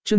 Chương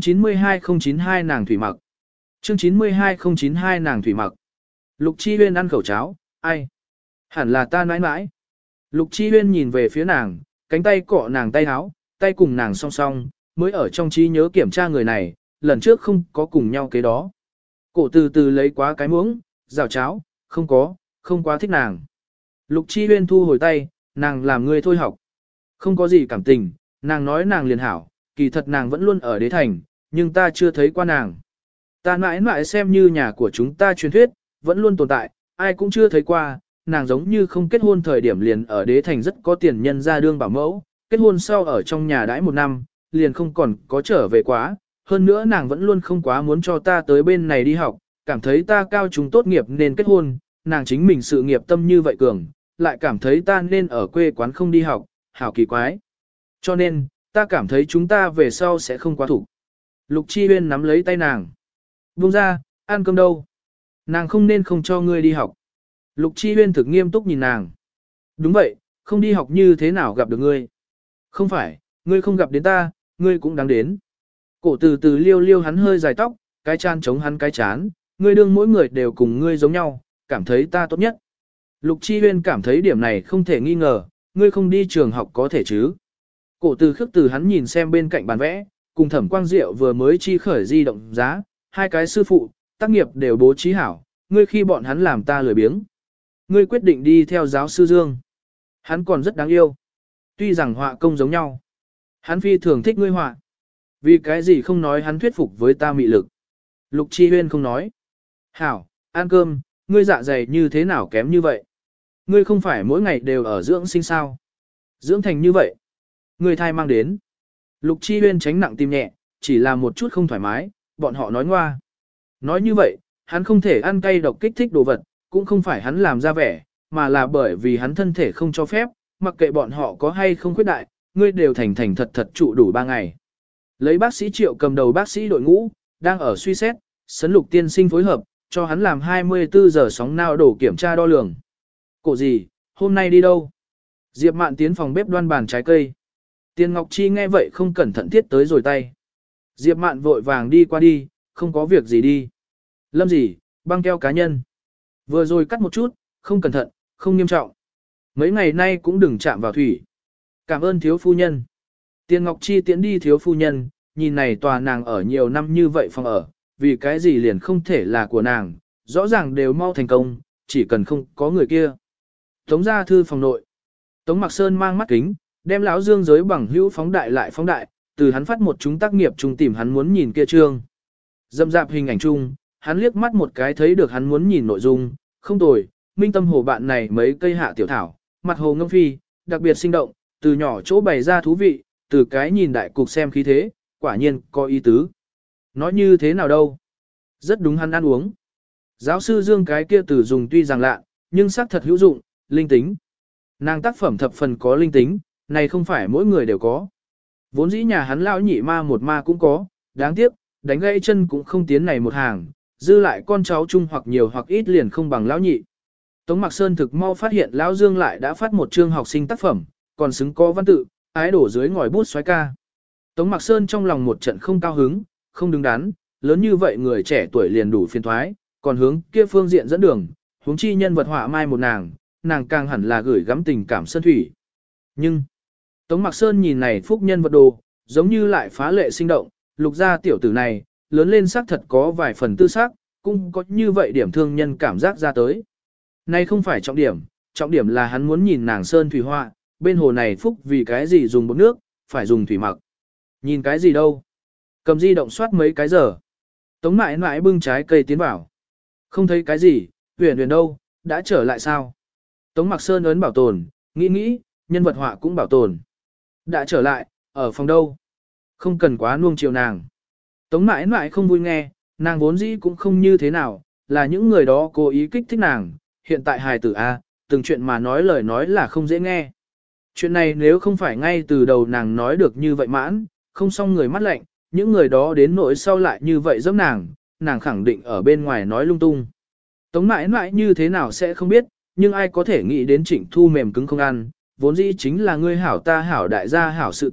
92092 nàng thủy mặc. Chương 92092 nàng thủy mặc. Lục Chi Huyên ăn khẩu cháo, ai? Hẳn là ta nãi nãi. Lục Chi Huyên nhìn về phía nàng, cánh tay cọ nàng tay áo, tay cùng nàng song song, mới ở trong trí nhớ kiểm tra người này, lần trước không có cùng nhau cái đó. Cổ từ từ lấy quá cái muỗng, rào cháo, không quá thích nàng. Lục Chi Huyên thu hồi tay, nàng làm người thôi học. Không có gì cảm tình, nàng nói nàng liền hảo, kỳ thật nàng vẫn luôn ở đế thành, nhưng ta chưa thấy qua nàng. Ta mãi mãi xem như nhà của chúng ta truyền thuyết, vẫn luôn tồn tại, ai cũng chưa thấy qua, nàng giống như không kết hôn thời điểm liền ở đế thành rất có tiền nhân ra đương bảo mẫu, kết hôn sau ở trong nhà đãi 1 năm, liền không còn có trở về quá, hơn nữa nàng vẫn luôn không quá muốn cho ta tới bên này đi học, cảm thấy ta cao trung tốt nghiệp nên kết hôn, nàng chính mình sự nghiệp tâm như vậy cường, lại cảm thấy ta nên ở quê quán không đi học, hảo kỳ quái. Cho nên, ta cảm thấy chúng ta về sau sẽ không quá thủ. Lục Chi Huyên nắm lấy tay nàng. Buông ra, ăn cơm đâu? Nàng không nên không cho ngươi đi học. Lục Chi Huyên thực nghiêm túc nhìn nàng. Đúng vậy, không đi học như thế nào gặp được ngươi? Không phải, ngươi không gặp đến ta, ngươi cũng đáng đến. Cổ từ từ liêu liêu hắn hơi dài tóc, cái chán chống hắn cái chán, ngươi đương mỗi người đều cùng ngươi giống nhau, cảm thấy ta tốt nhất. Lục Chi Huyên cảm thấy điểm này không thể nghi ngờ, ngươi không đi trường học có thể chứ. Cổ từ khước từ hắn nhìn xem bên cạnh bàn vẽ, cùng Thẩm Quang Diệu vừa mới chi khởi di động giá, hai cái sư phụ, tác nghiệp đều bố trí hảo, ngươi khi bọn hắn làm ta lười biếng. Ngươi quyết định đi theo giáo sư Dương. Hắn còn rất đáng yêu. Tuy rằng họa công giống nhau. Hắn phi thường thích ngươi họa. Vì cái gì không nói hắn thuyết phục với ta mị lực. Lục Chi Huyên không nói. Hảo, ăn cơm, ngươi dạ dày như thế nào kém như vậy? Ngươi không phải mỗi ngày đều ở dưỡng sinh sao? Dưỡng thành như vậy. Ngươi thai mang đến. Lục Chi Huyên tránh nặng tim nhẹ, chỉ là một chút không thoải mái, bọn họ nói ngoa. Nói như vậy, hắn không thể ăn cay độc kích thích đồ vật, cũng không phải hắn làm ra vẻ, mà là bởi vì hắn thân thể không cho phép, mặc kệ bọn họ có hay không khuyết đại, ngươi đều thành thành thật thật trụ đủ 3 ngày. Lấy bác sĩ Triệu cầm đầu bác sĩ đội ngũ, đang ở suy xét, Sấn Lục tiên sinh phối hợp, cho hắn làm 24 giờ sóng não đổ kiểm tra đo lường. Cổ gì, hôm nay đi đâu? Diệp Mạn tiến phòng bếp đoan bàn trái cây. Tiền Ngọc Chi nghe vậy không cẩn thận thiết tới rồi tay. Diệp Mạn vội vàng đi qua đi, không có việc gì đi. Lâm gì, băng keo cá nhân. Vừa rồi cắt một chút, không cẩn thận, không nghiêm trọng. Mấy ngày nay cũng đừng chạm vào thủy. Cảm ơn thiếu phu nhân. Tiền Ngọc Chi tiễn đi thiếu phu nhân, nhìn này tòa nàng ở nhiều năm như vậy phòng ở, vì cái gì liền không thể là của nàng, rõ ràng đều mau thành công, chỉ cần không có người kia. Tống gia thư phòng nội. Tống Mặc Sơn mang mắt kính, đem lão Dương giới bằng hữu phóng đại lại phóng đại, từ hắn phát một chúng tác nghiệp chung tìm hắn muốn nhìn kia trương. Dâm dạp hình ảnh chung, hắn liếc mắt một cái thấy được hắn muốn nhìn nội dung, không tồi, minh tâm hồ bạn này mấy cây hạ tiểu thảo, mặt hồ ngâm phi, đặc biệt sinh động, từ nhỏ chỗ bày ra thú vị, từ cái nhìn đại cục xem khí thế, quả nhiên có ý tứ. Nói như thế nào đâu? Rất đúng hắn ăn uống. Giáo sư Dương cái kia từ dùng tuy rằng lạ, nhưng xác thật hữu dụng, linh tính. Nàng tác phẩm thập phần có linh tính, này không phải mỗi người đều có. Vốn dĩ nhà hắn lão nhị ma một ma cũng có, đáng tiếc, đánh gãy chân cũng không tiến này một hàng, dư lại con cháu chung hoặc nhiều hoặc ít liền không bằng lão nhị. Tống Mặc Sơn thực mau phát hiện lão Dương lại đã phát một chương học sinh tác phẩm, còn xứng có văn tự, ái đổ dưới ngòi bút xoáy ca. Tống Mặc Sơn trong lòng một trận không cao hứng, không đứng đắn, lớn như vậy người trẻ tuổi liền đủ phiền thoái, còn hướng kia phương diện dẫn đường, hướng chi nhân vật họa mai một nàng càng hẳn là gửi gắm tình cảm sơn thủy. Nhưng, Tống Mặc Sơn nhìn này phúc nhân vật đồ, giống như lại phá lệ sinh động, lục gia tiểu tử này, lớn lên sắc thật có vài phần tư sắc, cũng có như vậy điểm thương nhân cảm giác ra tới. Này không phải trọng điểm là hắn muốn nhìn nàng sơn thủy họa, bên hồ này phúc vì cái gì dùng bột nước, phải dùng thủy mặc. Nhìn cái gì đâu? Cầm di động soát mấy cái giờ. Tống mãi mãi bưng trái cây tiến vào. Không thấy cái gì, huyền đâu, đã trở lại sao? Tống Mặc Sơn ấn bảo tồn, nghĩ, nhân vật họa cũng bảo tồn. Đã trở lại, ở phòng đâu? Không cần quá nuông chiều nàng. Tống mãi mãi không vui nghe, nàng vốn dĩ cũng không như thế nào, là những người đó cố ý kích thích nàng. Hiện tại hài tử A, từng chuyện mà nói lời nói là không dễ nghe. Chuyện này nếu không phải ngay từ đầu nàng nói được như vậy mãn, không xong người mắt lạnh, những người đó đến nỗi sau lại như vậy giẫm nàng khẳng định ở bên ngoài nói lung tung. Tống mãi mãi như thế nào sẽ không biết, nhưng ai có thể nghĩ đến Trịnh Thu mềm cứng không ăn, vốn dĩ chính là ngươi hảo ta hảo đại gia hảo sự tình,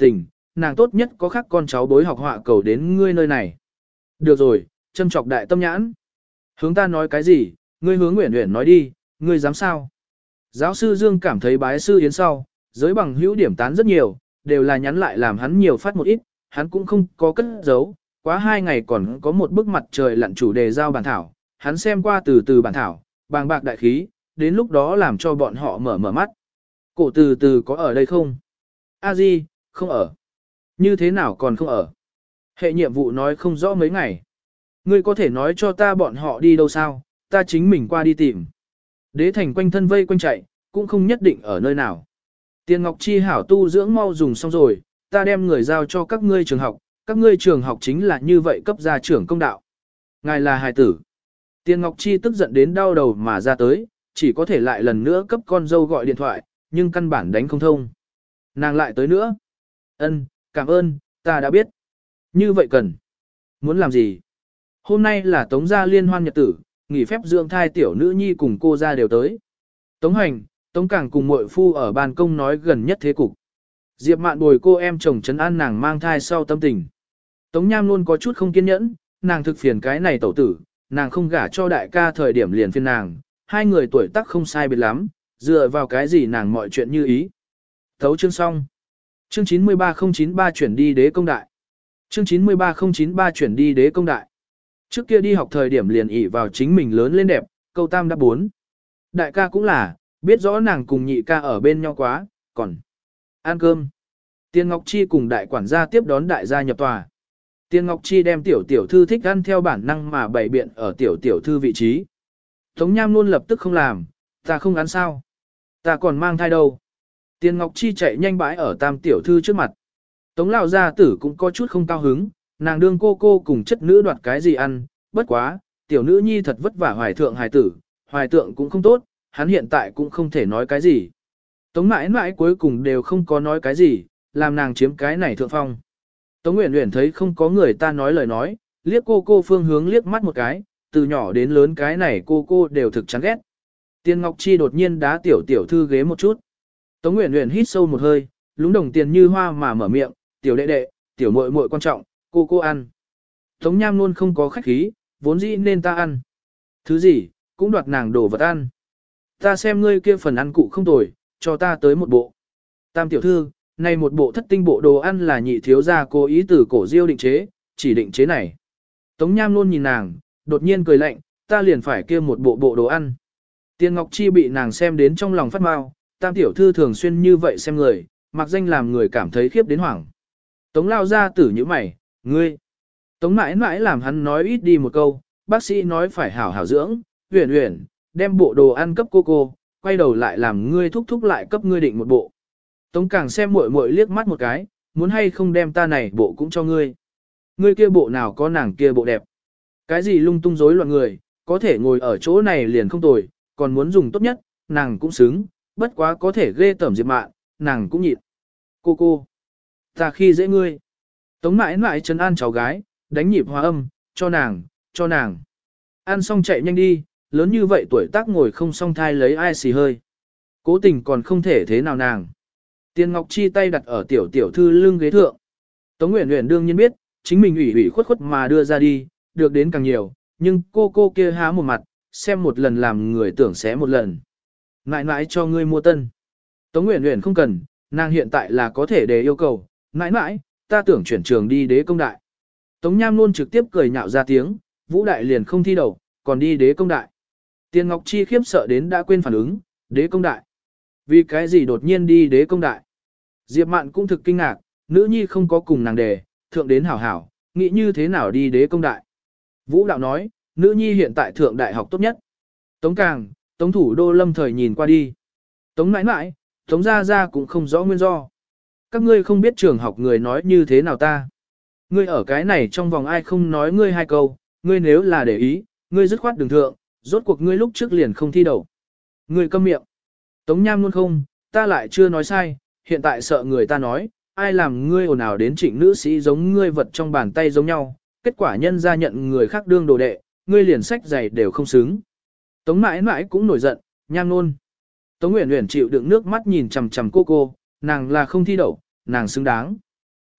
nàng tốt nhất có khác con cháu bối học họa cầu đến ngươi nơi này. Được rồi, châm chọc đại tâm nhãn. Hướng ta nói cái gì, ngươi hướng Uyển Uyển nói đi, ngươi dám sao? Giáo sư Dương cảm thấy bái sư yến sau, giới bằng hữu điểm tán rất nhiều, đều là nhắn lại làm hắn nhiều phát một ít, hắn cũng không có cất giấu, quá 2 ngày còn có một bức mặt trời lặn chủ đề giao bản thảo, hắn xem qua từ từ bản thảo, bàng bạc đại khí, đến lúc đó làm cho bọn họ mở mở mắt. Cổ từ từ có ở đây không? A Di, không ở. Như thế nào còn không ở? Hệ nhiệm vụ nói không rõ mấy ngày. Ngươi có thể nói cho ta bọn họ đi đâu sao, ta chính mình qua đi tìm. Đế thành quanh thân vây quanh chạy, cũng không nhất định ở nơi nào. Tiền Ngọc Chi hảo tu dưỡng mau dùng xong rồi, ta đem người giao cho các ngươi trường học, các ngươi trường học chính là như vậy cấp gia trưởng công đạo. Ngài là hài tử. Tiền Ngọc Chi tức giận đến đau đầu mà ra tới, chỉ có thể lại lần nữa cấp con dâu gọi điện thoại, nhưng căn bản đánh không thông. Nàng lại tới nữa. Ân, cảm ơn, ta đã biết. Như vậy cần. Muốn làm gì? Hôm nay là Tống gia liên hoan nhật tử, nghỉ phép dưỡng thai tiểu nữ nhi cùng cô ra đều tới. Tống Hành, Tống Càng cùng muội phu ở ban công nói gần nhất thế cục. Diệp Mạn bồi cô em chồng trấn an nàng mang thai sau tâm tình. Tống Nham luôn có chút không kiên nhẫn, nàng thực phiền cái này tẩu tử, nàng không gả cho đại ca thời điểm liền phiền nàng, hai người tuổi tác không sai biệt lắm, dựa vào cái gì nàng mọi chuyện như ý. Thấu chương xong. Chương 93093 chuyển đi đế công đại. Chương 93093 chuyển đi đế công đại. Trước kia đi học thời điểm liền ỷ vào chính mình lớn lên đẹp, câu tam đã 4. Đại ca cũng là, biết rõ nàng cùng nhị ca ở bên nhau quá, còn ăn cơm. Tiền Ngọc Chi cùng đại quản gia tiếp đón đại gia nhập tòa. Tiền Ngọc Chi đem tiểu tiểu thư thích ăn theo bản năng mà bày biện ở tiểu tiểu thư vị trí. Tống Nham luôn lập tức không làm, ta không ăn sao. Ta còn mang thai đâu. Tiền Ngọc Chi chạy nhanh bãi ở tam tiểu thư trước mặt. Tống lão gia tử cũng có chút không cao hứng, nàng đương cô cùng chất nữ đoạt cái gì ăn, bất quá, tiểu nữ nhi thật vất vả hoài thượng hài tử, hoài tượng cũng không tốt, hắn hiện tại cũng không thể nói cái gì. Tống mãi mãi cuối cùng đều không có nói cái gì, làm nàng chiếm cái này thượng phong. Tống Uyển Uyển thấy không có người ta nói lời nói, liếc cô phương hướng liếc mắt một cái, từ nhỏ đến lớn cái này cô đều thực chán ghét. Tiền Ngọc Chi đột nhiên đá tiểu tiểu thư ghế một chút. Tống Uyển Uyển hít sâu một hơi, lúng đồng tiền như hoa mà mở miệng, tiểu đệ đệ, tiểu muội muội quan trọng, cô ăn. Tống Nham luôn không có khách khí, vốn dĩ nên ta ăn. Thứ gì, cũng đoạt nàng đồ vật ăn. Ta xem ngươi kia phần ăn cụ không tồi, cho ta tới một bộ. Tam tiểu thư, này một bộ thất tinh bộ đồ ăn là nhị thiếu gia cố ý từ cổ diêu định chế, chỉ định chế này. Tống Nham luôn nhìn nàng, đột nhiên cười lạnh, ta liền phải kia một bộ đồ ăn. Tiền Ngọc Chi bị nàng xem đến trong lòng phát mau, tam tiểu thư thường xuyên như vậy xem người, mặc danh làm người cảm thấy khiếp đến hoảng. Tống lao ra tử như mày, ngươi. Tống mãi mãi làm hắn nói ít đi một câu, bác sĩ nói phải hảo hảo dưỡng, Uyển Uyển, đem bộ đồ ăn cấp cô, quay đầu lại làm ngươi thúc lại cấp ngươi định một bộ. Tống Càng xem muội muội liếc mắt một cái, muốn hay không đem ta này bộ cũng cho ngươi. Ngươi kia bộ nào có nàng kia bộ đẹp. Cái gì lung tung rối loạn người, có thể ngồi ở chỗ này liền không tồi, còn muốn dùng tốt nhất, nàng cũng xứng, bất quá có thể ghê tởm Diệp Mạn, nàng cũng nhịn. Cô, ta khi dễ ngươi. Tống mãi mãi trấn an cháu gái, đánh nhịp hòa âm, cho nàng. Ăn xong chạy nhanh đi, lớn như vậy tuổi tác ngồi không xong thai lấy ai xì hơi. Cố tình còn không thể thế nào nàng. Tiền Ngọc Chi tay đặt ở tiểu tiểu thư lưng ghế thượng. Tống Uyển Uyển đương nhiên biết, chính mình ủy khuất mà đưa ra đi, được đến càng nhiều, nhưng cô kia há một mặt, xem một lần làm người tưởng xé một lần. Ngại ngại cho ngươi mua tân. Tống Uyển Uyển không cần, nàng hiện tại là có thể đề yêu cầu, ngại ngại, ta tưởng chuyển trường đi đế công đại. Tống Nham luôn trực tiếp cười nhạo ra tiếng, Vũ đại liền không thi đầu, còn đi đế công đại. Tiền Ngọc Chi khiếp sợ đến đã quên phản ứng, đế công đại. Vì cái gì đột nhiên đi đế công đại? Diệp Mạn cũng thực kinh ngạc, nữ nhi không có cùng nàng đề, thượng đến hảo hảo, nghĩ như thế nào đi đế công đại. Vũ đạo nói, nữ nhi hiện tại thượng đại học tốt nhất. Tống Càng, Tống thủ đô lâm thời nhìn qua đi. Tống mãi mãi, Tống gia cũng không rõ nguyên do. Các ngươi không biết trường học người nói như thế nào ta. Ngươi ở cái này trong vòng ai không nói ngươi hai câu, ngươi nếu là để ý, ngươi dứt khoát đường thượng, rốt cuộc ngươi lúc trước liền không thi đậu. Ngươi câm miệng. Tống Nham luôn không, ta lại chưa nói sai, hiện tại sợ người ta nói, ai làm ngươi ồn ào đến trịnh nữ sĩ giống ngươi vật trong bàn tay giống nhau, kết quả nhân ra nhận người khác đương đồ đệ, ngươi liền sách giày đều không xứng. Tống mãi mãi cũng nổi giận, Nham luôn. Tống Uyển Uyển chịu đựng nước mắt nhìn chằm chằm cô, nàng là không thi đậu, nàng xứng đáng.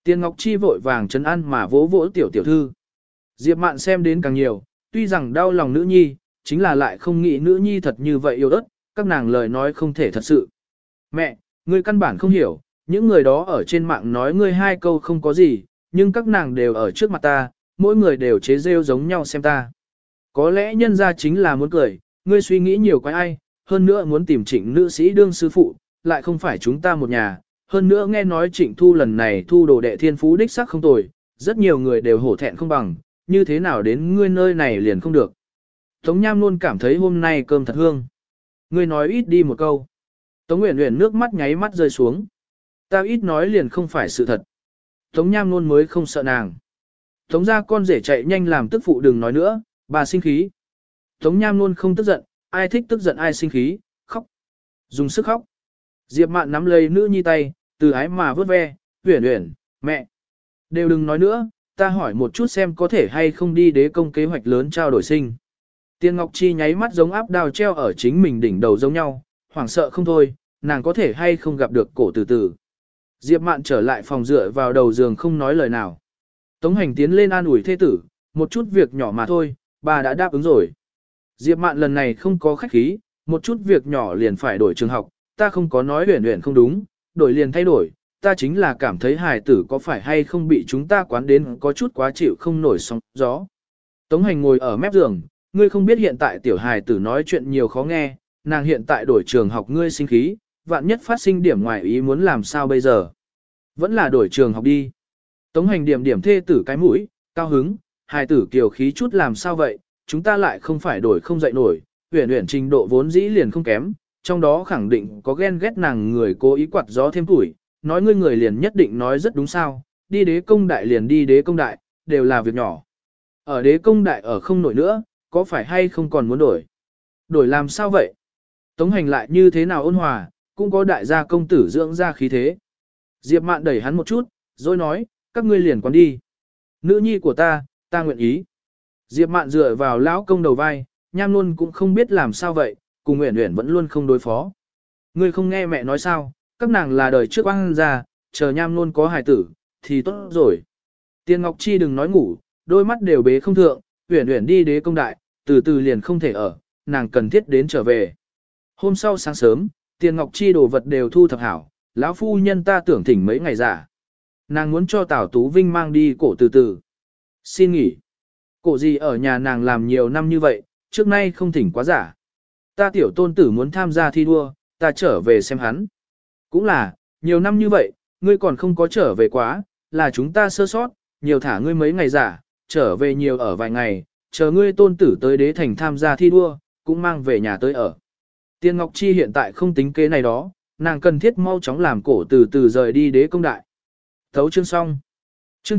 Tiền Ngọc Chi vội vàng trấn an mà vỗ vỗ tiểu tiểu thư. Diệp Mạn xem đến càng nhiều, tuy rằng đau lòng nữ nhi, chính là lại không nghĩ nữ nhi thật như vậy yêu ớt, các nàng lời nói không thể thật sự. Mẹ, ngươi căn bản không hiểu, những người đó ở trên mạng nói ngươi hai câu không có gì, nhưng các nàng đều ở trước mặt ta, mỗi người đều chế rêu giống nhau xem ta. Có lẽ nhân ra chính là muốn cười, ngươi suy nghĩ nhiều quái ai, hơn nữa muốn tìm Trịnh nữ sĩ đương sư phụ, lại không phải chúng ta một nhà, hơn nữa nghe nói Trịnh Thu lần này thu đồ đệ thiên phú đích sắc không tồi, rất nhiều người đều hổ thẹn không bằng, như thế nào đến ngươi nơi này liền không được. Tống Nham luôn cảm thấy hôm nay cơm thật hương. Ngươi nói ít đi một câu. Tống Uyển Uyển nước mắt nháy mắt rơi xuống. Ta ít nói liền không phải sự thật. Tống Nham luôn mới không sợ nàng. Tống ra con rể chạy nhanh làm tức phụ đừng nói nữa, bà sinh khí. Tống Nham luôn không tức giận, ai thích tức giận ai sinh khí, khóc. Dùng sức khóc. Diệp Mạn nắm lấy nữ nhi tay, từ ái mà vớt ve, Uyển Uyển, mẹ. Đều đừng nói nữa, ta hỏi một chút xem có thể hay không đi đế công kế hoạch lớn trao đổi sinh. Tiên Ngọc Chi nháy mắt giống áp đao treo ở chính mình đỉnh đầu giống nhau, hoảng sợ không thôi, nàng có thể hay không gặp được cổ từ từ. Diệp Mạn trở lại phòng dựa vào đầu giường không nói lời nào. Tống Hành tiến lên an ủi thê tử, một chút việc nhỏ mà thôi, bà đã đáp ứng rồi. Diệp Mạn lần này không có khách khí, một chút việc nhỏ liền phải đổi trường học, ta không có nói Uyển Uyển không đúng, đổi liền thay đổi, ta chính là cảm thấy hài tử có phải hay không bị chúng ta quán đến có chút quá chịu không nổi sóng gió. Tống Hành ngồi ở mép giường, ngươi không biết hiện tại tiểu hài tử nói chuyện nhiều khó nghe, nàng hiện tại đổi trường học ngươi sinh khí, vạn nhất phát sinh điểm ngoài ý muốn làm sao bây giờ. Vẫn là đổi trường học đi. Tống Hành điểm điểm thê tử cái mũi, cao hứng, hài tử kiều khí chút làm sao vậy, chúng ta lại không phải đổi không dậy nổi, Uyển Uyển trình độ vốn dĩ liền không kém, trong đó khẳng định có ghen ghét nàng người cố ý quạt gió thêm tuổi, nói ngươi người liền nhất định nói rất đúng sao, đi đế công đại liền đi đế công đại, đều là việc nhỏ. Ở đế công đại ở không nổi nữa, có phải hay không còn muốn đổi? Đổi làm sao vậy? Tống Hành lại như thế nào ôn hòa, cũng có đại gia công tử dưỡng ra khí thế. Diệp Mạn đẩy hắn một chút, rồi nói, các ngươi liền quán đi. Nữ nhi của ta nguyện ý. Diệp Mạn dựa vào lão công đầu vai, Nham luôn cũng không biết làm sao vậy, cùng Uyển Uyển vẫn luôn không đối phó. Ngươi không nghe mẹ nói sao, các nàng là đời trước oan ra, chờ Nham luôn có hài tử, thì tốt rồi. Tiên Ngọc Chi đừng nói ngủ, đôi mắt đều bế không thượng, Uyển Uyển đi đế công đại, từ từ liền không thể ở, nàng cần thiết đến trở về. Hôm sau sáng sớm, Tiên Ngọc Chi đồ vật đều thu thập hảo, lão phu nhân ta tưởng thỉnh mấy ngày giả. Nàng muốn cho Tào Tú Vinh mang đi cổ từ từ. Xin nghỉ. Cổ gì ở nhà nàng làm nhiều năm như vậy, trước nay không thỉnh quá giả. Ta tiểu tôn tử muốn tham gia thi đua, ta trở về xem hắn. Cũng là, nhiều năm như vậy, ngươi còn không có trở về quá, là chúng ta sơ sót, nhiều thả ngươi mấy ngày giả, trở về nhiều ở vài ngày, chờ ngươi tôn tử tới đế thành tham gia thi đua, cũng mang về nhà tới ở. Tiên Ngọc Chi hiện tại không tính kế này đó, nàng cần thiết mau chóng làm cổ từ từ rời đi đế công đại. Thấu chương xong. Chương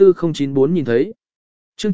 94094 nhìn thấy. Chương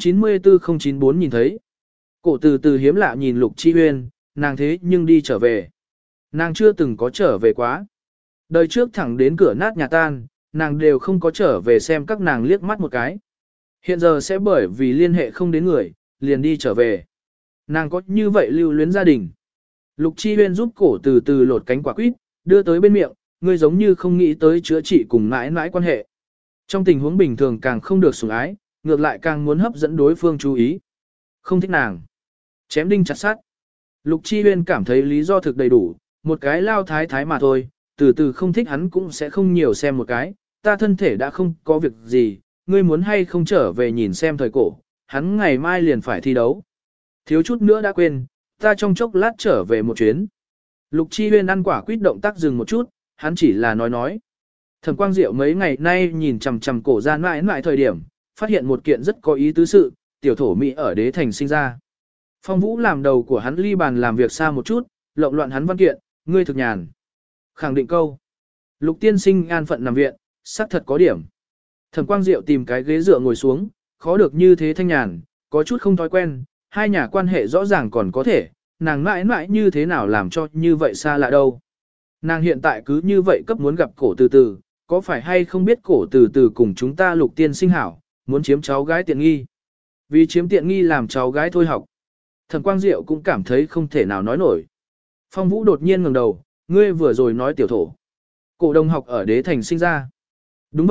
94094 nhìn thấy. Cổ từ từ hiếm lạ nhìn Lục Chi Huyên, nàng thế nhưng đi trở về. Nàng chưa từng có trở về quá. Đời trước thẳng đến cửa nát nhà tan, nàng đều không có trở về xem các nàng liếc mắt một cái. Hiện giờ sẽ bởi vì liên hệ không đến người, liền đi trở về. Nàng có như vậy lưu luyến gia đình. Lục Chi Huyên giúp cổ từ từ lột cánh quả quýt, đưa tới bên miệng, ngươi giống như không nghĩ tới chữa trị cùng mãi mãi quan hệ. Trong tình huống bình thường càng không được sủng ái, ngược lại càng muốn hấp dẫn đối phương chú ý. Không thích nàng. Chém đinh chặt sắt. Lục Chi Huyên cảm thấy lý do thực đầy đủ, một cái lao thái thái mà thôi, từ từ không thích hắn cũng sẽ không nhiều xem một cái, ta thân thể đã không có việc gì, ngươi muốn hay không trở về nhìn xem thời cổ, hắn ngày mai liền phải thi đấu. Thiếu chút nữa đã quên, ta trong chốc lát trở về một chuyến. Lục Chi Huyên ăn quả quýt động tác dừng một chút, hắn chỉ là nói. Thẩm Quang Diệu mấy ngày nay nhìn chằm chằm cổ ra mãi mãi thời điểm, phát hiện một kiện rất có ý tứ sự, tiểu thổ Mỹ ở đế thành sinh ra. Phong Vũ làm đầu của hắn ly bàn làm việc xa một chút, lộn loạn hắn văn kiện, ngươi thực nhàn. Khẳng định câu. Lục tiên sinh an phận nằm viện, xác thật có điểm. Thẩm Quang Diệu tìm cái ghế dựa ngồi xuống, khó được như thế thanh nhàn, có chút không thói quen, hai nhà quan hệ rõ ràng còn có thể, nàng mãi mãi như thế nào làm cho như vậy xa lạ đâu. Nàng hiện tại cứ như vậy cấp muốn gặp cổ từ từ, có phải hay không biết cổ từ từ cùng chúng ta Lục tiên sinh hảo, muốn chiếm cháu gái tiện nghi. Vì chiếm tiện nghi làm cháu gái thôi học. Thẩm Quang Diệu cũng cảm thấy không thể nào nói nổi. Phong Vũ đột nhiên ngẩng đầu, ngươi vừa rồi nói tiểu thổ. Cổ đồng học ở đế thành sinh ra. Đúng vậy,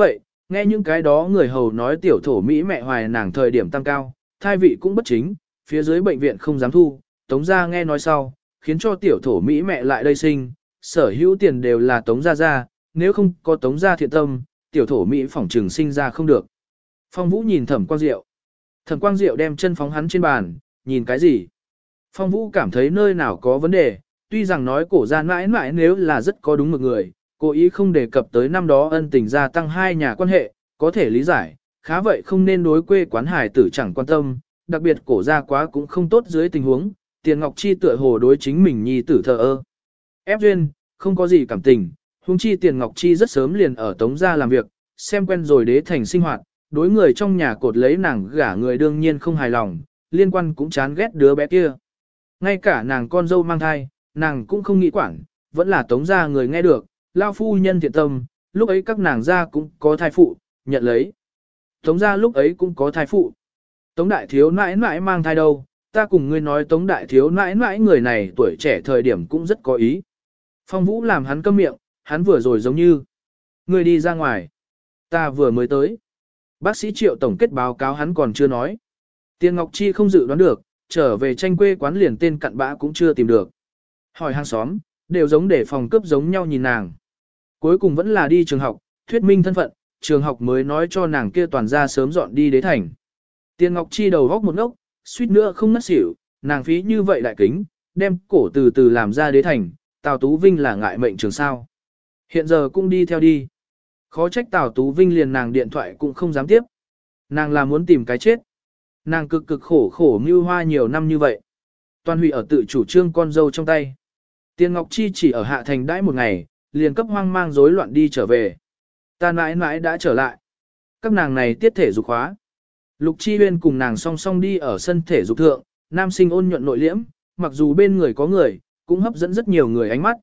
nghe những cái đó người hầu nói tiểu thổ Mỹ mẹ hoài nàng thời điểm tăng cao, thai vị cũng bất chính, phía dưới bệnh viện không dám thu, Tống gia nghe nói sau, khiến cho tiểu thổ Mỹ mẹ lại đây sinh, sở hữu tiền đều là Tống gia ra, nếu không có Tống gia thiện tâm, tiểu thổ Mỹ phỏng trừng sinh ra không được. Phong Vũ nhìn Thẩm Quang Diệu. Thẩm Quang Diệu đem chân phóng hắn trên bàn, nhìn cái gì? Phong Vũ cảm thấy nơi nào có vấn đề, tuy rằng nói cổ gia mãi mãi nếu là rất có đúng một người, cố ý không đề cập tới năm đó ân tình gia tăng hai nhà quan hệ, có thể lý giải, khá vậy không nên đối quê quán hải tử chẳng quan tâm, đặc biệt cổ gia quá cũng không tốt dưới tình huống, Tiền Ngọc Chi tựa hồ đối chính mình nhi tử thờ ơ. Ép duyên, không có gì cảm tình, huống chi Tiền Ngọc Chi rất sớm liền ở Tống gia làm việc, xem quen rồi đế thành sinh hoạt, đối người trong nhà cột lấy nàng gả người đương nhiên không hài lòng, liên quan cũng chán ghét đứa bé kia. Ngay cả nàng con dâu mang thai, nàng cũng không nghĩ quản, vẫn là Tống gia người nghe được, lao phu nhân thiện tâm, lúc ấy các nàng gia cũng có thai phụ, nhận lấy. Tống gia lúc ấy cũng có thai phụ. Tống đại thiếu nãi nãi mang thai đâu, ta cùng ngươi nói Tống đại thiếu nãi nãi người này tuổi trẻ thời điểm cũng rất có ý. Phong Vũ làm hắn câm miệng, hắn vừa rồi giống như. Ngươi đi ra ngoài. Ta vừa mới tới. Bác sĩ Triệu tổng kết báo cáo hắn còn chưa nói. Tiền Ngọc Chi không dự đoán được, trở về tranh quê quán liền tên cặn bã cũng chưa tìm được. Hỏi hàng xóm, đều giống để phòng cướp giống nhau nhìn nàng. Cuối cùng vẫn là đi trường học, thuyết minh thân phận, trường học mới nói cho nàng kia toàn ra sớm dọn đi đế thành. Tiền Ngọc Chi đầu góc một ngốc, suýt nữa không ngất xỉu, nàng phí như vậy đại kính, đem cổ từ từ làm ra đế thành, Tào Tú Vinh là ngại mệnh trường sao. Hiện giờ cũng đi theo đi. Khó trách Tào Tú Vinh liền nàng điện thoại cũng không dám tiếp. Nàng là muốn tìm cái chết. Nàng cực cực khổ khổ mưu hoa nhiều năm như vậy. Toàn hủy ở tự chủ trương con dâu trong tay. Tiền Ngọc Chi chỉ ở Hạ Thành đãi một ngày, liền cấp hoang mang rối loạn đi trở về. Ta mãi mãi đã trở lại. Các nàng này tiết thể dục khóa. Lục Chi Huyên cùng nàng song song đi ở sân thể dục thượng, nam sinh ôn nhuận nội liễm, mặc dù bên người có người, cũng hấp dẫn rất nhiều người ánh mắt,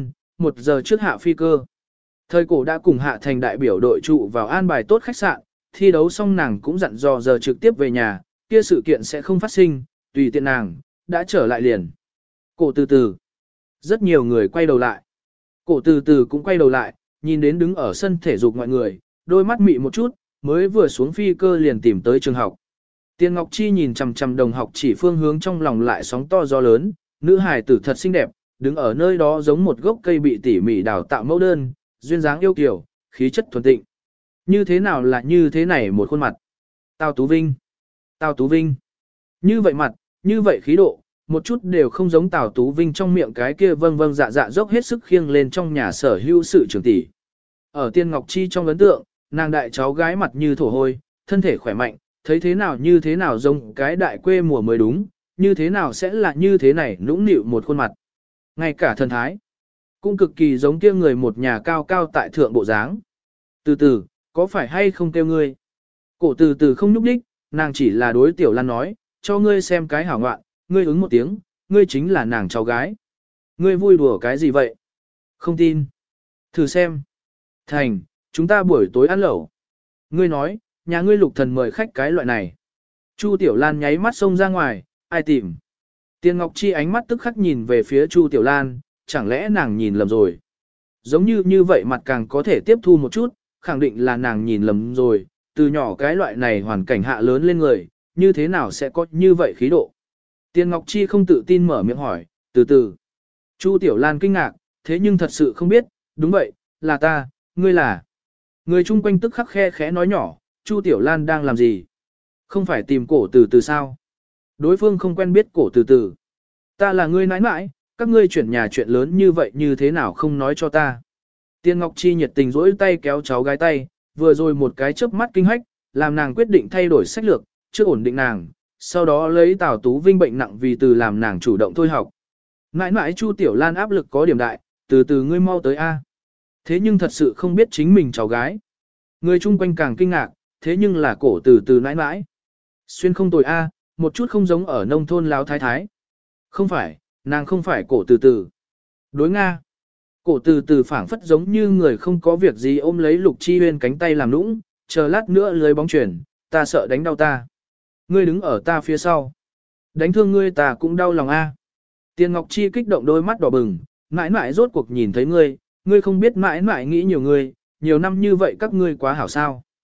1 giờ trước hạ phi cơ. Thời cổ đã cùng Hạ Thành đại biểu đội trụ vào an bài tốt khách sạn, thi đấu xong nàng cũng dặn dò giờ trực tiếp về nhà, kia sự kiện sẽ không phát sinh, tùy tiện nàng, đã trở lại liền. Cổ từ từ. Rất nhiều người quay đầu lại. Cổ từ từ cũng quay đầu lại, nhìn đến đứng ở sân thể dục mọi người, đôi mắt mị một chút, mới vừa xuống phi cơ liền tìm tới trường học. Tiền Ngọc Chi nhìn chằm chằm đồng học chỉ phương hướng trong lòng lại sóng to gió lớn, nữ hài tử thật xinh đẹp, đứng ở nơi đó giống một gốc cây bị tỉ mỉ đào tạo mẫu đơn, duyên dáng yêu kiều, khí chất thuần tịnh. Như thế nào là như thế này một khuôn mặt? Tào Tú Vinh. Tào Tú Vinh. Như vậy mặt, như vậy khí độ, một chút đều không giống Tào Tú Vinh trong miệng cái kia vâng vâng dạ dạ dốc hết sức khiêng lên trong nhà sở hữu sự trưởng tỷ. Ở Tiên Ngọc Chi trong ấn tượng, nàng đại cháu gái mặt như thổ hôi, thân thể khỏe mạnh, thấy thế nào như thế nào giống cái đại quê mùa mới đúng, như thế nào sẽ là như thế này nũng nịu một khuôn mặt. Ngay cả thần thái, cũng cực kỳ giống kia người một nhà cao cao tại thượng bộ dáng. Từ từ, có phải hay không kêu ngươi? Cổ từ từ không nhúc đích, nàng chỉ là đối Tiểu Lan nói, cho ngươi xem cái hảo ngoạn, ngươi ứng một tiếng, ngươi chính là nàng cháu gái. Ngươi vui đùa cái gì vậy? Không tin. Thử xem. Thành, chúng ta buổi tối ăn lẩu. Ngươi nói, nhà ngươi Lục Thần mời khách cái loại này. Chu Tiểu Lan nháy mắt xông ra ngoài, ai tìm? Tiền Ngọc Chi ánh mắt tức khắc nhìn về phía Chu Tiểu Lan, chẳng lẽ nàng nhìn lầm rồi? Giống như vậy mặt càng có thể tiếp thu một chút, khẳng định là nàng nhìn lầm rồi, từ nhỏ cái loại này hoàn cảnh hạ lớn lên người, như thế nào sẽ có như vậy khí độ? Tiền Ngọc Chi không tự tin mở miệng hỏi, từ từ. Chu Tiểu Lan kinh ngạc, thế nhưng thật sự không biết, đúng vậy, là ta, ngươi là. Người chung quanh tức khắc khe khẽ nói nhỏ, Chu Tiểu Lan đang làm gì? Không phải tìm cổ từ từ sao? Đối phương không quen biết cổ từ từ. Ta là ngươi nãi nãi, các ngươi chuyển nhà chuyện lớn như vậy như thế nào không nói cho ta? Tiên Ngọc Chi nhiệt tình rỗi tay kéo cháu gái tay, vừa rồi một cái chớp mắt kinh hách, làm nàng quyết định thay đổi sách lược, trước ổn định nàng, sau đó lấy Tào Tú Vinh bệnh nặng vì từ làm nàng chủ động thôi học. Nãi nãi Chu Tiểu Lan áp lực có điểm đại, từ từ ngươi mau tới A. Thế nhưng thật sự không biết chính mình cháu gái. Người chung quanh càng kinh ngạc, thế nhưng là cổ từ từ nãi nãi. Xuyên không tồi A, một chút không giống ở nông thôn láo thái thái. Không phải, nàng không phải cổ từ từ. Đối Nga. Cổ từ từ phảng phất giống như người không có việc gì ôm lấy Lục Chi Huyên cánh tay làm nũng, chờ lát nữa lưới bóng chuyển, ta sợ đánh đau ta. Ngươi đứng ở ta phía sau. Đánh thương ngươi ta cũng đau lòng a. Tiền Ngọc Chi kích động đôi mắt đỏ bừng, mãi mãi rốt cuộc nhìn thấy ngươi, ngươi không biết mãi mãi nghĩ nhiều ngươi, nhiều năm như vậy các ngươi quá hảo sao.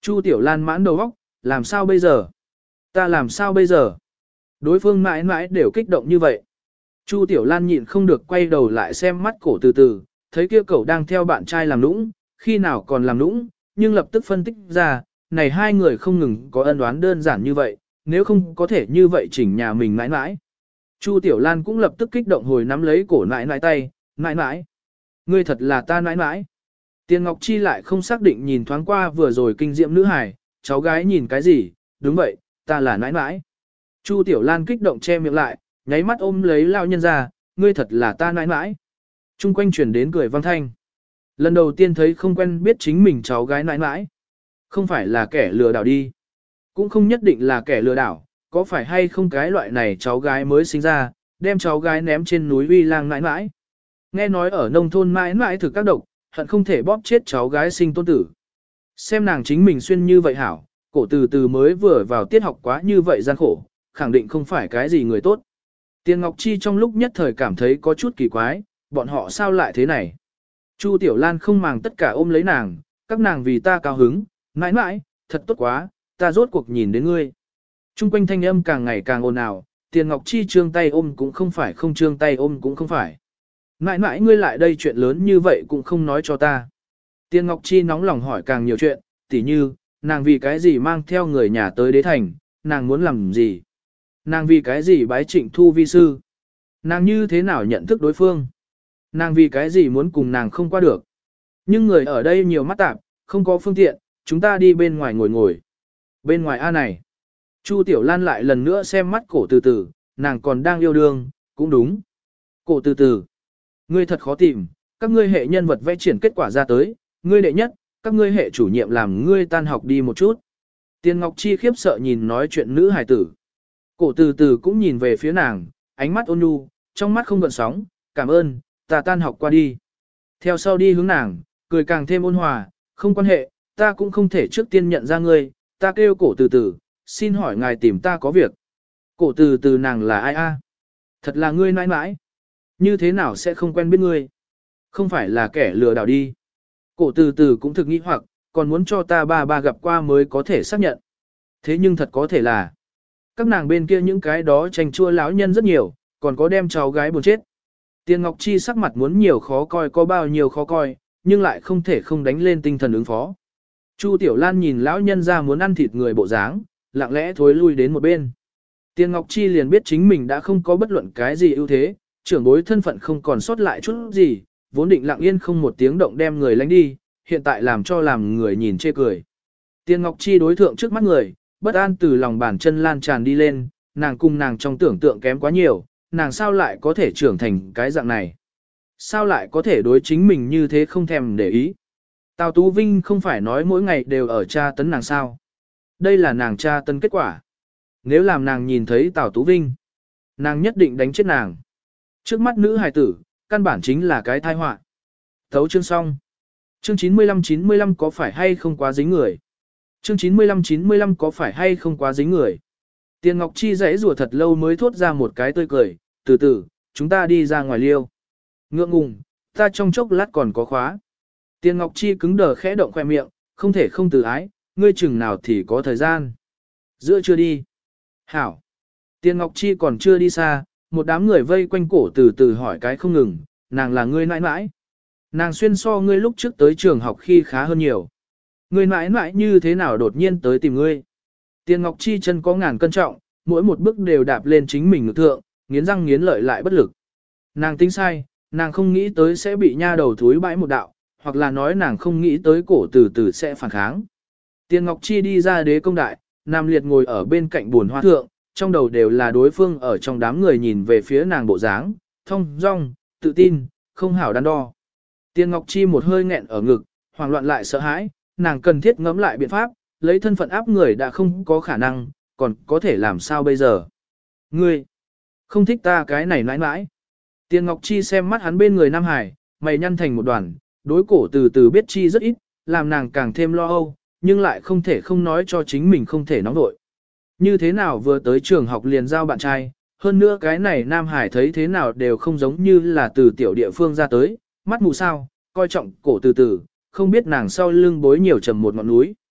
Chu Tiểu Lan mãn đầu óc, làm sao bây giờ? Ta làm sao bây giờ? Đối phương mãi mãi đều kích động như vậy. Chu Tiểu Lan nhịn không được quay đầu lại xem mắt cổ từ từ, thấy kia cậu đang theo bạn trai làm nũng, khi nào còn làm nũng, nhưng lập tức phân tích ra, này hai người không ngừng có ân oán đơn giản như vậy, nếu không có thể như vậy chỉnh nhà mình mãi mãi. Chu Tiểu Lan cũng lập tức kích động hồi nắm lấy cổ nãi nãi tay, nãi nãi. Ngươi thật là ta nãi nãi. Tiền Ngọc Chi lại không xác định nhìn thoáng qua vừa rồi kinh diệm nữ hài, cháu gái nhìn cái gì, đúng vậy, ta là nãi nãi. Chu Tiểu Lan kích động che miệng lại, nháy mắt ôm lấy lao nhân ra, ngươi thật là ta nãi nãi. Trung quanh chuyển đến cười vang thanh. Lần đầu tiên thấy không quen biết chính mình cháu gái nãi nãi. Không phải là kẻ lừa đảo đi. Cũng không nhất định là kẻ lừa đảo, có phải hay không cái loại này cháu gái mới sinh ra, đem cháu gái ném trên núi uy lang nãi nãi. Nghe nói ở nông thôn mãi mãi thực các độc, hận không thể bóp chết cháu gái sinh tôn tử. Xem nàng chính mình xuyên như vậy hảo, cổ từ từ mới vừa vào tiết học quá như vậy gian khổ, khẳng định không phải cái gì người tốt. Tiền Ngọc Chi trong lúc nhất thời cảm thấy có chút kỳ quái, bọn họ sao lại thế này. Chu Tiểu Lan không màng tất cả ôm lấy nàng, các nàng vì ta cao hứng, mãi mãi, thật tốt quá, ta rốt cuộc nhìn đến ngươi. Trung quanh thanh âm càng ngày càng ồn ào, Tiền Ngọc Chi trương tay ôm cũng không phải, không trương tay ôm cũng không phải. Mãi mãi ngươi lại đây chuyện lớn như vậy cũng không nói cho ta. Tiền Ngọc Chi nóng lòng hỏi càng nhiều chuyện, tỉ như, nàng vì cái gì mang theo người nhà tới đế thành, nàng muốn làm gì? Nàng vì cái gì bái Trịnh Thu vi sư? Nàng như thế nào nhận thức đối phương? Nàng vì cái gì muốn cùng nàng không qua được? Nhưng người ở đây nhiều mắt tạp, không có phương tiện, chúng ta đi bên ngoài ngồi ngồi. Bên ngoài A này. Chu Tiểu Lan lại lần nữa xem mắt cổ từ từ, nàng còn đang yêu đương, cũng đúng. Cổ từ từ. Ngươi thật khó tìm, các ngươi hệ nhân vật vẽ triển kết quả ra tới, ngươi đệ nhất, các ngươi hệ chủ nhiệm làm ngươi tan học đi một chút. Tiền Ngọc Chi khiếp sợ nhìn nói chuyện nữ hài tử. Cổ từ từ cũng nhìn về phía nàng, ánh mắt ôn nhu, trong mắt không gợn sóng, cảm ơn, ta tan học qua đi. Theo sau đi hướng nàng, cười càng thêm ôn hòa, không quan hệ, ta cũng không thể trước tiên nhận ra ngươi, ta kêu cổ từ từ, xin hỏi ngài tìm ta có việc. Cổ từ từ nàng là ai a? Thật là ngươi nãi nãi. Như thế nào sẽ không quen biết ngươi? Không phải là kẻ lừa đảo đi. Cổ từ từ cũng thực nghi hoặc, còn muốn cho ta ba gặp qua mới có thể xác nhận. Thế nhưng thật có thể là, các nàng bên kia những cái đó tranh chua lão nhân rất nhiều, còn có đem cháu gái buồn chết. Tiền Ngọc Chi sắc mặt muốn nhiều khó coi có bao nhiêu khó coi, nhưng lại không thể không đánh lên tinh thần ứng phó. Chu Tiểu Lan nhìn lão nhân ra muốn ăn thịt người bộ dáng, lặng lẽ thối lui đến một bên. Tiền Ngọc Chi liền biết chính mình đã không có bất luận cái gì ưu thế, trưởng bối thân phận không còn sót lại chút gì, vốn định lặng yên không một tiếng động đem người lánh đi, hiện tại làm người nhìn chê cười. Tiền Ngọc Chi đối thượng trước mắt người, bất an từ lòng bàn chân lan tràn đi lên, nàng cùng nàng trong tưởng tượng kém quá nhiều, nàng sao lại có thể trưởng thành cái dạng này? Sao lại có thể đối chính mình như thế không thèm để ý? Tào Tú Vinh không phải nói mỗi ngày đều ở tra tấn nàng sao? Đây là nàng tra tấn kết quả. Nếu làm nàng nhìn thấy Tào Tú Vinh, nàng nhất định đánh chết nàng. Trước mắt nữ hài tử, căn bản chính là cái tai họa. Thấu chương xong. Chương 95 có phải hay không quá dính người? Chương 95 có phải hay không quá dính người? Tiền Ngọc Chi rẽ rùa thật lâu mới thốt ra một cái tươi cười, từ từ, chúng ta đi ra ngoài liêu. Ngượng ngùng, ta trong chốc lát còn có khóa. Tiền Ngọc Chi cứng đờ khẽ động khoe miệng, không thể không từ ái, ngươi chừng nào thì có thời gian. Giữa chưa đi. Hảo. Tiền Ngọc Chi còn chưa đi xa, một đám người vây quanh cổ từ từ hỏi cái không ngừng, nàng là ngươi nãi nãi. Nàng xuyên so ngươi lúc trước tới trường học khi khá hơn nhiều. Ngươi nãi nãi như thế nào đột nhiên tới tìm ngươi. Tiền Ngọc Chi chân có ngàn cân trọng, mỗi một bước đều đạp lên chính mình ngực thượng, nghiến răng nghiến lợi lại bất lực. Nàng tính sai, nàng không nghĩ tới sẽ bị nha đầu thúi bãi một đạo, hoặc là nói nàng không nghĩ tới cổ từ từ sẽ phản kháng. Tiền Ngọc Chi đi ra đế công đại, Nam Liệt ngồi ở bên cạnh buồn hoa thượng, trong đầu đều là đối phương ở trong đám người nhìn về phía nàng bộ dáng, thông dong, tự tin, không hảo đắn đo. Tiền Ngọc Chi một hơi nghẹn ở ngực, hoảng loạn lại sợ hãi, nàng cần thiết ngẫm lại biện pháp, lấy thân phận áp người đã không có khả năng, còn có thể làm sao bây giờ. Ngươi, không thích ta cái này nãi nãi. Tiền Ngọc Chi xem mắt hắn bên người Nam Hải, mày nhăn thành một đoàn, đối cổ từ từ biết chi rất ít, làm nàng càng thêm lo âu, nhưng lại không thể không nói cho chính mình không thể nóng nội. Như thế nào vừa tới trường học liền giao bạn trai, hơn nữa cái này Nam Hải thấy thế nào đều không giống như là từ tiểu địa phương ra tới, mắt mù sao, coi trọng cổ từ từ, không biết nàng sau lưng bối nhiều trầm một ngọn núi.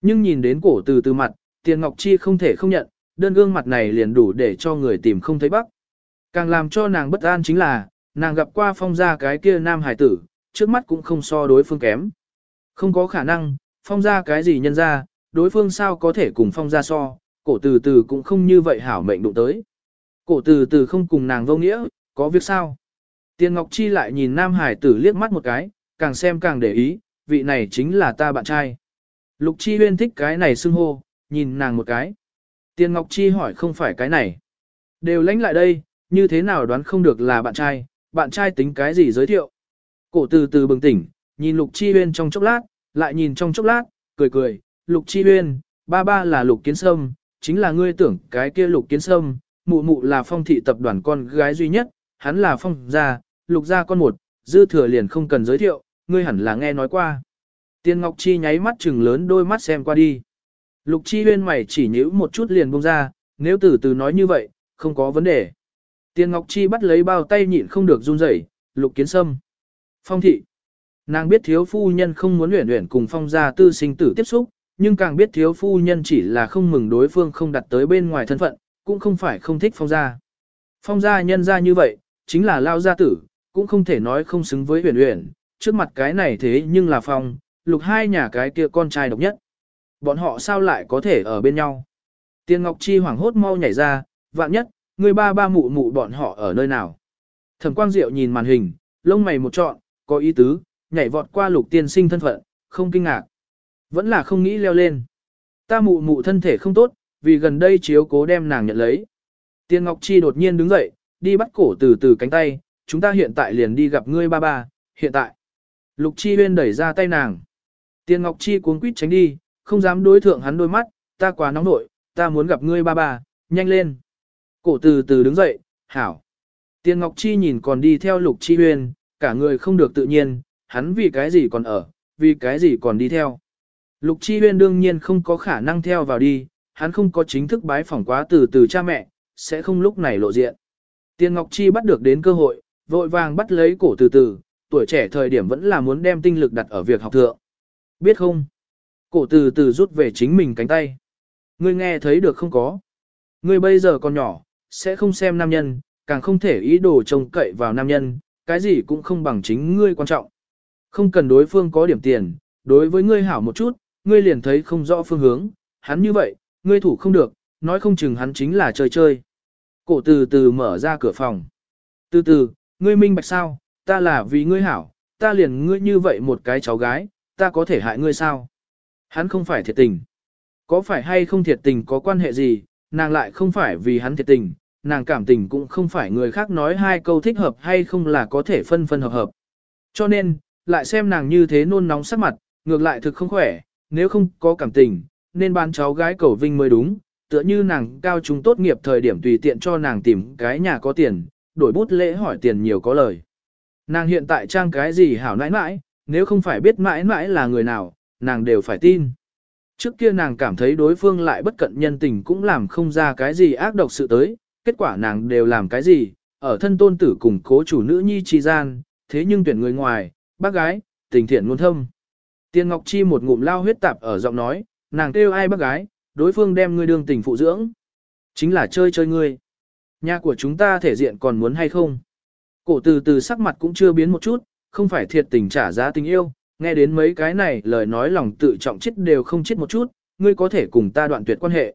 Nhưng nhìn đến cổ từ từ mặt, Tiền Ngọc Chi không thể không nhận, đơn gương mặt này liền đủ để cho người tìm không thấy bắc. Càng làm cho nàng bất an chính là, nàng gặp qua Phong gia cái kia nam hải tử, trước mắt cũng không so đối phương kém. Không có khả năng, Phong gia cái gì nhân ra, đối phương sao có thể cùng Phong gia so, cổ từ từ cũng không như vậy hảo mệnh đụng tới. Cổ từ từ không cùng nàng vô nghĩa, có việc sao? Tiền Ngọc Chi lại nhìn nam hải tử liếc mắt một cái, càng xem càng để ý, vị này chính là ta bạn trai. Lục Chi Huyên thích cái này xưng hô, nhìn nàng một cái. Tiền Ngọc Chi hỏi không phải cái này. Đều lãnh lại đây, như thế nào đoán không được là bạn trai tính cái gì giới thiệu. Cổ từ từ bừng tỉnh, nhìn Lục Chi Huyên trong chốc lát, lại nhìn trong chốc lát, cười cười, Lục Chi Huyên, ba ba là Lục Kiến Sâm, chính là ngươi tưởng cái kia Lục Kiến Sâm, mụ mụ là Phong thị tập đoàn con gái duy nhất, hắn là Phong gia, Lục gia con một, dư thừa liền không cần giới thiệu, ngươi hẳn là nghe nói qua. Tiền Ngọc Chi nháy mắt trừng lớn đôi mắt xem qua đi. Lục Chi Huyên mày chỉ nhíu một chút liền buông ra, nếu từ từ nói như vậy, không có vấn đề. Tiền Ngọc Chi bắt lấy bao tay nhịn không được run rẩy, Lục Kiến Sâm. Phong thị. Nàng biết thiếu phu nhân không muốn Uyển Uyển cùng Phong gia tư sinh tử tiếp xúc, nhưng càng biết thiếu phu nhân chỉ là không mừng đối phương không đặt tới bên ngoài thân phận, cũng không phải không thích Phong gia. Phong gia nhân gia như vậy, chính là lao gia tử, cũng không thể nói không xứng với Uyển Uyển, trước mặt cái này thế nhưng là Phong, Lục hai nhà cái kia con trai độc nhất. Bọn họ sao lại có thể ở bên nhau? Tiền Ngọc Chi hoảng hốt mau nhảy ra, vạn nhất, người ba ba mụ mụ bọn họ ở nơi nào? Thẩm Quang Diệu nhìn màn hình, lông mày một trọn, có ý tứ, nhảy vọt qua Lục tiên sinh thân phận, không kinh ngạc. Vẫn là không nghĩ leo lên. Ta mụ mụ thân thể không tốt, vì gần đây chiếu cố đem nàng nhận lấy. Tiền Ngọc Chi đột nhiên đứng dậy, đi bắt cổ từ từ cánh tay, chúng ta hiện tại liền đi gặp ngươi ba ba, hiện tại. Lục Chi Huyên đẩy ra tay nàng. Tiền Ngọc Chi cuống quýt tránh đi, không dám đối thượng hắn đôi mắt, ta quá nóng nội, ta muốn gặp ngươi ba ba, nhanh lên. Cổ từ từ đứng dậy, hảo. Tiền Ngọc Chi nhìn còn đi theo Lục Chi Huyên, cả người không được tự nhiên, hắn vì cái gì còn ở, vì cái gì còn đi theo. Lục Chi Huyên đương nhiên không có khả năng theo vào đi, hắn không có chính thức bái phỏng quá từ từ cha mẹ, sẽ không lúc này lộ diện. Tiền Ngọc Chi bắt được đến cơ hội, vội vàng bắt lấy cổ từ từ, tuổi trẻ thời điểm vẫn là muốn đem tinh lực đặt ở việc học thượng. Biết không? Cổ từ từ rút về chính mình cánh tay. Ngươi nghe thấy được không có? Ngươi bây giờ còn nhỏ, sẽ không xem nam nhân, càng không thể ý đồ trông cậy vào nam nhân, cái gì cũng không bằng chính ngươi quan trọng. Không cần đối phương có điểm tiền, đối với ngươi hảo một chút, ngươi liền thấy không rõ phương hướng, hắn như vậy, ngươi thủ không được, nói không chừng hắn chính là chơi chơi. Cổ từ từ mở ra cửa phòng. Từ từ, ngươi minh bạch sao, ta là vì ngươi hảo, ta liền ngươi như vậy một cái cháu gái, ta có thể hại ngươi sao? Hắn không phải thiệt tình. Có phải hay không thiệt tình có quan hệ gì, nàng lại không phải vì hắn thiệt tình, nàng cảm tình cũng không phải người khác nói hai câu thích hợp hay không là có thể phân phân hợp hợp. Cho nên, lại xem nàng như thế nôn nóng sắc mặt, ngược lại thực không khỏe, nếu không có cảm tình, nên bán cháu gái cầu vinh mới đúng, tựa như nàng cao trung tốt nghiệp thời điểm tùy tiện cho nàng tìm cái nhà có tiền, đổi bút lễ hỏi tiền nhiều có lời. Nàng hiện tại trang cái gì hảo nãi nãi, nếu không phải biết mãi mãi là người nào, nàng đều phải tin. Trước kia nàng cảm thấy đối phương lại bất cận nhân tình cũng làm không ra cái gì ác độc sự tới, kết quả nàng đều làm cái gì, ở thân tôn tử cùng cố chủ nữ nhi chi gian, thế nhưng tuyển người ngoài, bác gái, tình thiện ngôn thâm. Tiền Ngọc Chi một ngụm lao huyết tạp ở giọng nói, nàng kêu ai bác gái, đối phương đem ngươi đương tình phụ dưỡng. Chính là chơi chơi ngươi. Nhà của chúng ta thể diện còn muốn hay không? Cổ từ từ sắc mặt cũng chưa biến một chút, không phải thiệt tình trả giá tình yêu, nghe đến mấy cái này lời nói lòng tự trọng chết đều không chết một chút, ngươi có thể cùng ta đoạn tuyệt quan hệ.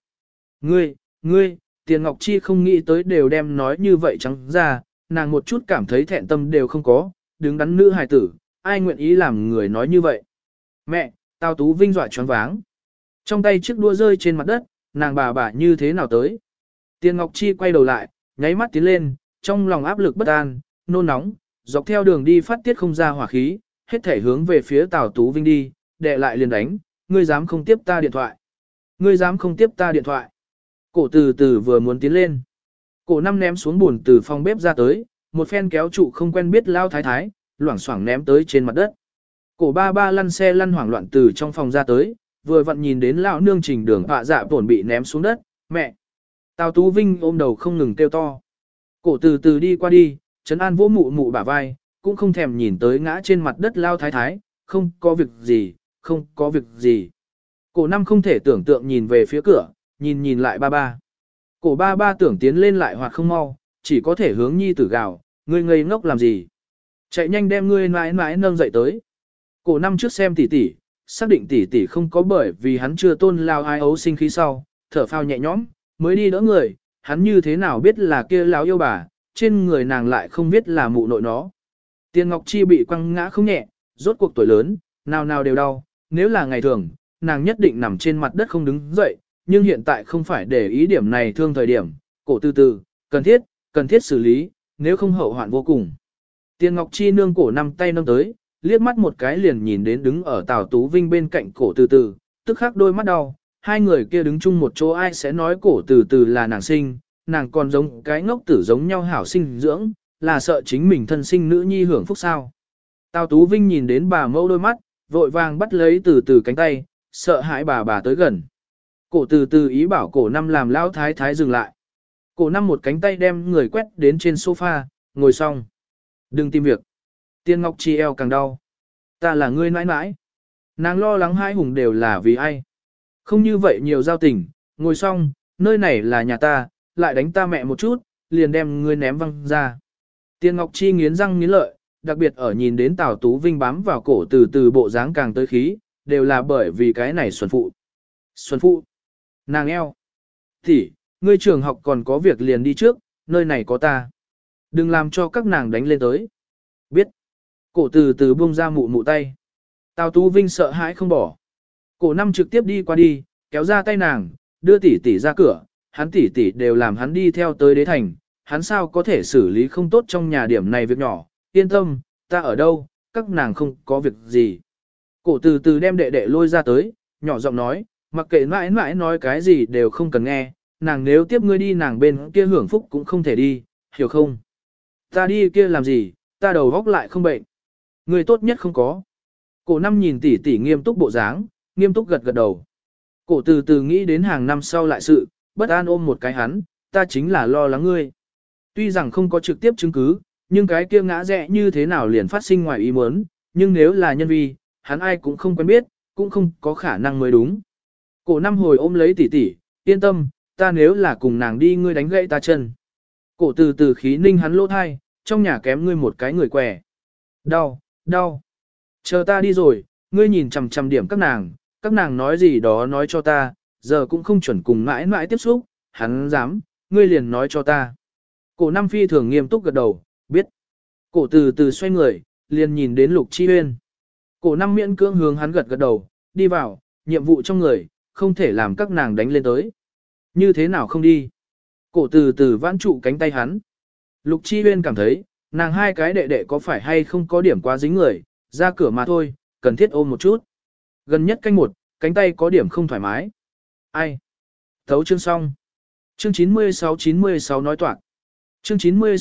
Ngươi, Tiền Ngọc Chi không nghĩ tới đều đem nói như vậy trắng ra, nàng một chút cảm thấy thẹn tâm đều không có, đứng đắn nữ hài tử, ai nguyện ý làm người nói như vậy. Mẹ, Tào Tú Vinh dọa choáng váng. Trong tay chiếc đũa rơi trên mặt đất, nàng bà như thế nào tới. Tiền Ngọc Chi quay đầu lại, nháy mắt tiến lên, trong lòng áp lực bất an, nôn nóng, dọc theo đường đi phát tiết không ra hỏa khí, hết thể hướng về phía Tào Tú Vinh đi, đệ lại liền đánh, ngươi dám không tiếp ta điện thoại. Ngươi dám không tiếp ta điện thoại. Cổ từ từ vừa muốn tiến lên. Cổ năm ném xuống buồn từ phòng bếp ra tới, một phen kéo trụ không quen biết lao thái thái, loảng xoảng ném tới trên mặt đất. Cổ ba lăn xe lăn hoảng loạn từ trong phòng ra tới, vừa vặn nhìn đến lão nương Trình Đường họa dạ tổn bị ném xuống đất, mẹ. Tào Tú Vinh ôm đầu không ngừng kêu to. Cổ từ từ đi qua đi, trấn an vỗ mụ mụ bả vai, cũng không thèm nhìn tới ngã trên mặt đất lao thái thái, không có việc gì, không có việc gì. Cổ năm không thể tưởng tượng nhìn về phía cửa, nhìn lại ba ba. Cổ ba ba tưởng tiến lên lại hoặc không mau, chỉ có thể hướng nhi tử gào, ngươi ngây ngốc làm gì. Chạy nhanh đem ngươi mãi mãi nâng dậy tới. Cổ năm trước xem tỷ tỷ, xác định tỷ tỷ không có bởi vì hắn chưa tôn lao ai ấu sinh khí sau, thở phào nhẹ nhõm, mới đi đỡ người, hắn như thế nào biết là kia lão yêu bà, trên người nàng lại không biết là mụ nội nó. Tiền Ngọc Chi bị quăng ngã không nhẹ, rốt cuộc tuổi lớn, nào nào đều đau, nếu là ngày thường, nàng nhất định nằm trên mặt đất không đứng dậy, nhưng hiện tại không phải để ý điểm này thương thời điểm, cổ từ từ, cần thiết xử lý, nếu không hậu hoạn vô cùng. Tiền Ngọc Chi nương cổ năm tay nâng tới, liếc mắt một cái liền nhìn đến đứng ở Tào Tú Vinh bên cạnh cổ từ từ, tức khắc đôi mắt đau, hai người kia đứng chung một chỗ ai sẽ nói cổ từ từ là nàng sinh, nàng còn giống cái ngốc tử giống nhau hảo sinh dưỡng, là sợ chính mình thân sinh nữ nhi hưởng phúc sao. Tào Tú Vinh nhìn đến bà mẫu đôi mắt, vội vàng bắt lấy từ từ cánh tay, sợ hãi bà tới gần. Cổ từ từ ý bảo cổ năm làm lao thái thái dừng lại. Cổ năm một cánh tay đem người quét đến trên sofa, ngồi xong. Đừng tìm việc. Tiên Ngọc Chi eo càng đau. Ta là ngươi nãi nãi. Nàng lo lắng hai hùng đều là vì ai. Không như vậy nhiều giao tình, ngồi xong, nơi này là nhà ta, lại đánh ta mẹ một chút, liền đem ngươi ném văng ra. Tiên Ngọc Chi nghiến răng nghiến lợi, đặc biệt ở nhìn đến Tào Tú Vinh bám vào cổ từ từ bộ dáng càng tới khí, đều là bởi vì cái này Xuân Phụ. Xuân Phụ. Nàng eo. Thì, ngươi trường học còn có việc liền đi trước, nơi này có ta. Đừng làm cho các nàng đánh lên tới. Biết. Cổ từ từ buông ra mụ tay. Tào Tú Vinh sợ hãi không bỏ. Cổ năm trực tiếp đi qua đi, kéo ra tay nàng, đưa tỷ tỷ ra cửa, hắn tỷ tỷ đều làm hắn đi theo tới đế thành, hắn sao có thể xử lý không tốt trong nhà điểm này việc nhỏ, yên tâm, ta ở đâu, các nàng không có việc gì. Cổ từ từ đem đệ đệ lôi ra tới, nhỏ giọng nói, mặc kệ mãi mãi nói cái gì đều không cần nghe, nàng nếu tiếp ngươi đi nàng bên kia hưởng phúc cũng không thể đi, hiểu không? Ta đi kia làm gì, ta đầu góc lại không bệnh. Ngươi tốt nhất không có. Cổ năm nhìn tỷ tỷ nghiêm túc bộ dáng, nghiêm túc gật đầu. Cổ từ từ nghĩ đến hàng năm sau lại sự, bất an ôm một cái hắn, ta chính là lo lắng ngươi. Tuy rằng không có trực tiếp chứng cứ, nhưng cái kia ngã rẽ như thế nào liền phát sinh ngoài ý muốn, nhưng nếu là nhân vi, hắn ai cũng không quen biết, cũng không có khả năng mới đúng. Cổ năm hồi ôm lấy tỷ tỷ, yên tâm, ta nếu là cùng nàng đi ngươi đánh gãy ta chân. Cổ từ từ khí ninh hắn lỗ thai, trong nhà kém ngươi một cái người què. Đau. Chờ ta đi rồi, ngươi nhìn chằm chằm điểm các nàng nói gì đó nói cho ta, giờ cũng không chuẩn cùng mãi mãi tiếp xúc, hắn dám, ngươi liền nói cho ta. Cổ năm phi thường nghiêm túc gật đầu, biết. Cổ từ từ xoay người, liền nhìn đến Lục Chi Huyên. Cổ năm miễn cưỡng hướng hắn gật đầu, đi vào, nhiệm vụ trong người, không thể làm các nàng đánh lên tới. Như thế nào không đi? Cổ từ từ vãn trụ cánh tay hắn. Lục Chi Huyên cảm thấy, nàng hai cái đệ đệ có phải hay không có điểm quá dính người, ra cửa mà thôi, cần thiết ôm một chút. Gần nhất canh một, cánh tay có điểm không thoải mái. Ai? Thấu chương xong. Chương 96 nói toạc. Chương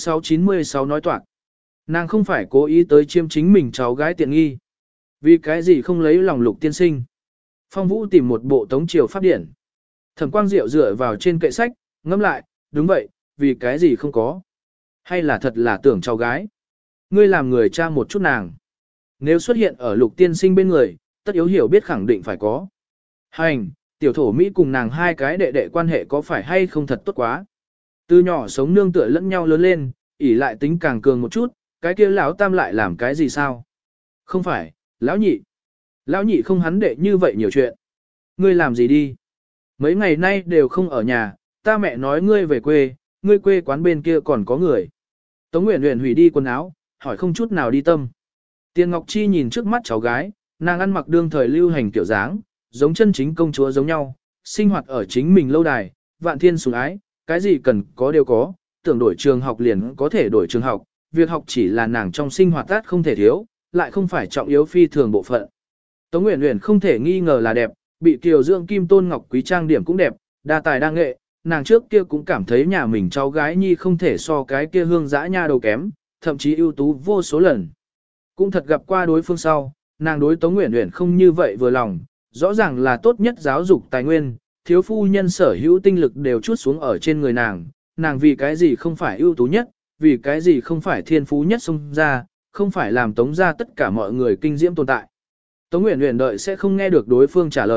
96 nói toạc. Nàng không phải cố ý tới chiêm chính mình cháu gái tiện nghi. Vì cái gì không lấy lòng Lục tiên sinh? Phong Vũ tìm một bộ tống triều pháp điển. Thẩm Quang Diệu dựa vào trên kệ sách, ngẫm lại, đúng vậy, vì cái gì không có? Hay là thật là tưởng cháu gái? Ngươi làm người cha một chút nàng. Nếu xuất hiện ở Lục tiên sinh bên người, tất yếu hiểu biết khẳng định phải có. Hành, tiểu thổ Mỹ cùng nàng hai cái đệ đệ quan hệ có phải hay không thật tốt quá. Từ nhỏ sống nương tựa lẫn nhau lớn lên, ỉ lại tính càng cường một chút, cái kia lão tam lại làm cái gì sao? Không phải, lão nhị. Lão nhị không hắn đệ như vậy nhiều chuyện. Ngươi làm gì đi? Mấy ngày nay đều không ở nhà, ta mẹ nói ngươi về quê, ngươi quê quán bên kia còn có người. Tống Nguyễn Nguyễn hủy đi quần áo, hỏi không chút nào đi tâm. Tiền Ngọc Chi nhìn trước mắt cháu gái, nàng ăn mặc đương thời lưu hành tiểu dáng, giống chân chính công chúa giống nhau, sinh hoạt ở chính mình lâu đài, vạn thiên sủng ái, cái gì cần có đều có, tưởng đổi trường học liền có thể đổi trường học, việc học chỉ là nàng trong sinh hoạt tát không thể thiếu, lại không phải trọng yếu phi thường bộ phận. Tống Nguyễn Nguyễn không thể nghi ngờ là đẹp, bị Kiều Dưỡng Kim Tôn Ngọc Quý trang điểm cũng đẹp, đa tài đa nghệ, nàng trước kia cũng cảm thấy nhà mình cháu gái nhi không thể so cái kia hương dã nha đầu kém, thậm chí ưu tú vô số lần. Cũng thật gặp qua đối phương sau, nàng đối Tống Nguyễn Nguyễn không như vậy vừa lòng, rõ ràng là tốt nhất giáo dục tài nguyên, thiếu phu nhân sở hữu tinh lực đều chút xuống ở trên người nàng vì cái gì không phải ưu tú nhất, vì cái gì không phải thiên phú nhất xông ra, không phải làm Tống ra tất cả mọi người kinh diễm tồn tại. Tống Nguyễn Nguyễn đợi sẽ không nghe được đối phương trả lời,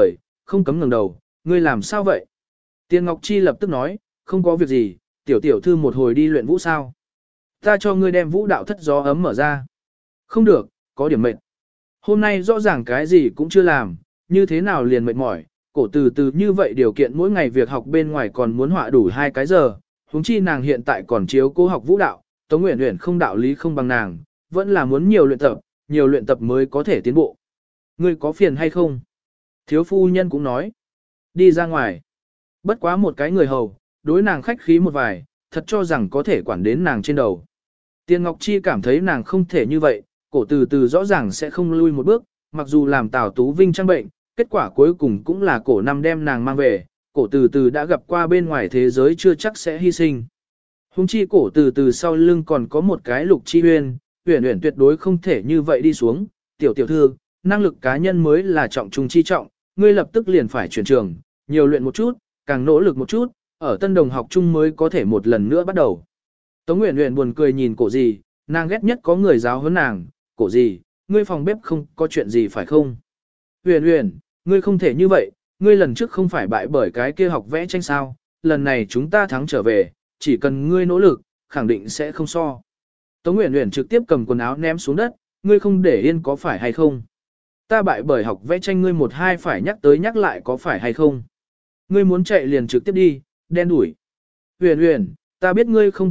không cấm ngẩng đầu, ngươi làm sao vậy? Tiền Ngọc Chi lập tức nói, không có việc gì, tiểu tiểu thư một hồi đi luyện vũ sao? Ta cho ngươi đem vũ đạo thất gió ấm mở ra. Không được, có điểm mệt. Hôm nay rõ ràng cái gì cũng chưa làm, như thế nào liền mệt mỏi, cổ từ từ như vậy điều kiện mỗi ngày việc học bên ngoài còn muốn họa đủ 2 cái giờ, huống chi nàng hiện tại còn chiếu cố học vũ đạo, Tống Uyển Uyển không đạo lý không bằng nàng, vẫn là muốn nhiều luyện tập mới có thể tiến bộ. Ngươi có phiền hay không? Thiếu phu nhân cũng nói. Đi ra ngoài. Bất quá một cái người hầu, đối nàng khách khí một vài, thật cho rằng có thể quản đến nàng trên đầu. Tiền Ngọc Chi cảm thấy nàng không thể như vậy, cổ từ từ rõ ràng sẽ không lui một bước, mặc dù làm Tào Tú Vinh trang bệnh, kết quả cuối cùng cũng là cổ năm đem nàng mang về, cổ từ từ đã gặp qua bên ngoài thế giới chưa chắc sẽ hy sinh. Hùng chi cổ từ từ sau lưng còn có một cái Lục Chi Uyên, Uyển Uyển tuyệt đối không thể như vậy đi xuống, tiểu tiểu thư, năng lực cá nhân mới là trọng trung chi trọng, ngươi lập tức liền phải chuyển trường, nhiều luyện một chút, càng nỗ lực một chút, ở tân đồng học chung mới có thể một lần nữa bắt đầu. Tống Uyển Uyển buồn cười nhìn cổ gì, nàng ghét nhất có người giáo huấn nàng, cổ gì, ngươi phòng bếp không có chuyện gì phải không? Uyển Uyển, ngươi không thể như vậy, ngươi lần trước không phải bại bởi cái kia học vẽ tranh sao, lần này chúng ta thắng trở về, chỉ cần ngươi nỗ lực, khẳng định sẽ không so. Tống Uyển Uyển trực tiếp cầm quần áo ném xuống đất, ngươi không để yên có phải hay không? Ta bại bởi học vẽ tranh ngươi một hai phải nhắc tới nhắc lại có phải hay không? Ngươi muốn chạy liền trực tiếp đi, đen đuổi. Uyển Uyển, ta biết ngươi không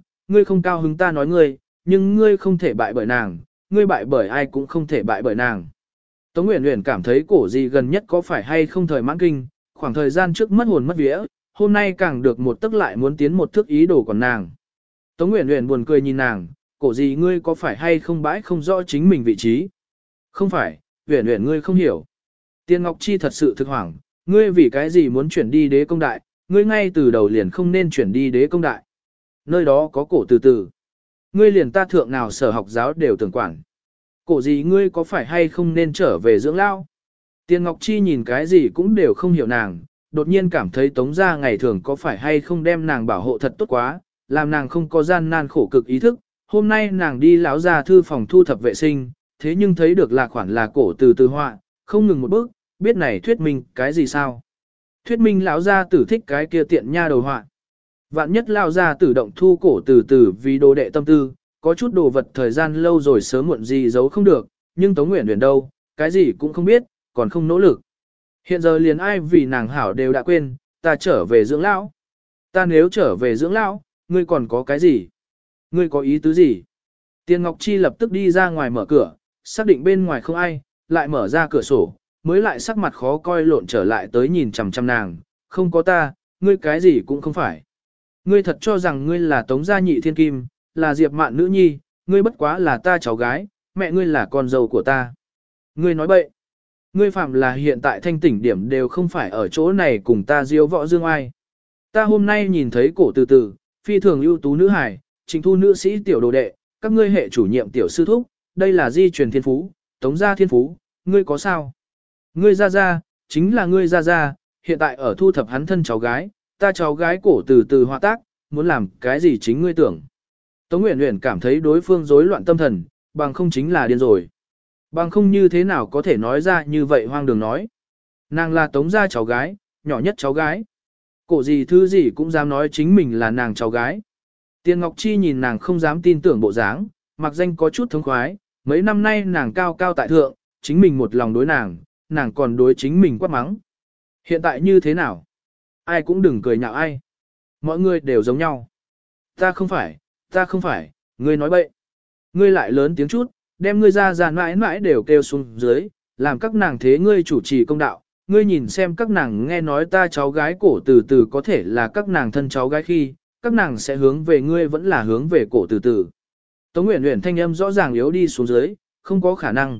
cao hứng ta nói ngươi, nhưng ngươi không thể bại bởi nàng, ngươi bại bởi ai cũng không thể bại bởi nàng. Tống Uyển Uyển cảm thấy cổ gì gần nhất có phải hay không thời mãn kinh, khoảng thời gian trước mất hồn mất vía, hôm nay càng được một tức lại muốn tiến một thước ý đồ của nàng. Tống Uyển Uyển buồn cười nhìn nàng, cổ gì ngươi có phải hay không bãi không rõ chính mình vị trí? Không phải, Uyển Uyển ngươi không hiểu. Tiên Ngọc Chi thật sự thực hoảng, ngươi vì cái gì muốn chuyển đi đế công đại, ngươi ngay từ đầu liền không nên chuyển đi đế công đại. Nơi đó có cổ từ từ. Ngươi liền ta thượng nào sở học giáo đều tưởng quản. Cổ gì ngươi có phải hay không nên trở về dưỡng lao? Tiên Ngọc Chi nhìn cái gì cũng đều không hiểu nàng, đột nhiên cảm thấy Tống gia ngày thường có phải hay không đem nàng bảo hộ thật tốt quá, làm nàng không có gian nan khổ cực ý thức. Hôm nay nàng đi lão gia thư phòng thu thập vệ sinh, thế nhưng thấy được là khoản là cổ từ từ họa, không ngừng một bước, biết này thuyết minh cái gì sao? Thuyết minh lão gia tử thích cái kia tiện nha đầu họa. Vạn nhất lão gia tử động thu cổ từ từ vì đồ đệ tâm tư, có chút đồ vật thời gian lâu rồi sớm muộn gì giấu không được, nhưng Tống Uyển Uyển đâu, cái gì cũng không biết, còn không nỗ lực. Hiện giờ liền ai vì nàng hảo đều đã quên, ta trở về dưỡng lão. Ta nếu trở về dưỡng lão, ngươi còn có cái gì? Ngươi có ý tứ gì? Tiền Ngọc Chi lập tức đi ra ngoài mở cửa, xác định bên ngoài không ai, lại mở ra cửa sổ, mới lại sắc mặt khó coi lộn trở lại tới nhìn chằm chằm nàng, không có ta, ngươi cái gì cũng không phải. Ngươi thật cho rằng ngươi là Tống gia nhị thiên kim, là Diệp Mạn nữ nhi, ngươi bất quá là ta cháu gái, mẹ ngươi là con dâu của ta. Ngươi nói bậy. Ngươi phạm là hiện tại thanh tỉnh điểm đều không phải ở chỗ này cùng ta diếu võ dương ai. Ta hôm nay nhìn thấy cổ từ từ, phi thường ưu tú nữ hài, trình thu nữ sĩ tiểu đồ đệ, các ngươi hệ chủ nhiệm tiểu sư thúc, đây là di truyền thiên phú, Tống gia thiên phú, ngươi có sao? Ngươi ra, chính là ngươi ra, hiện tại ở thu thập hắn thân cháu gái, ta cháu gái cổ từ từ hòa tác, muốn làm cái gì chính ngươi tưởng. Tống Uyển Uyển cảm thấy đối phương rối loạn tâm thần, bằng không chính là điên rồi. Bằng không như thế nào có thể nói ra như vậy hoang đường nói. Nàng là Tống gia cháu gái, nhỏ nhất cháu gái. Cổ gì thứ gì cũng dám nói chính mình là nàng cháu gái. Tiền Ngọc Chi nhìn nàng không dám tin tưởng bộ dáng, mặc danh có chút thống khoái, mấy năm nay nàng cao cao tại thượng, chính mình một lòng đối nàng còn đối chính mình quát mắng. Hiện tại như thế nào? Ai cũng đừng cười nhạo ai. Mọi người đều giống nhau. Ta không phải, ngươi nói bậy. Ngươi lại lớn tiếng chút, đem ngươi ra mãi mãi đều kêu xuống dưới, làm các nàng thế ngươi chủ trì công đạo. Ngươi nhìn xem các nàng nghe nói ta cháu gái cổ từ từ có thể là các nàng thân cháu gái khi, các nàng sẽ hướng về ngươi vẫn là hướng về cổ từ từ. Tống Uyển Uyển thanh âm rõ ràng yếu đi xuống dưới, không có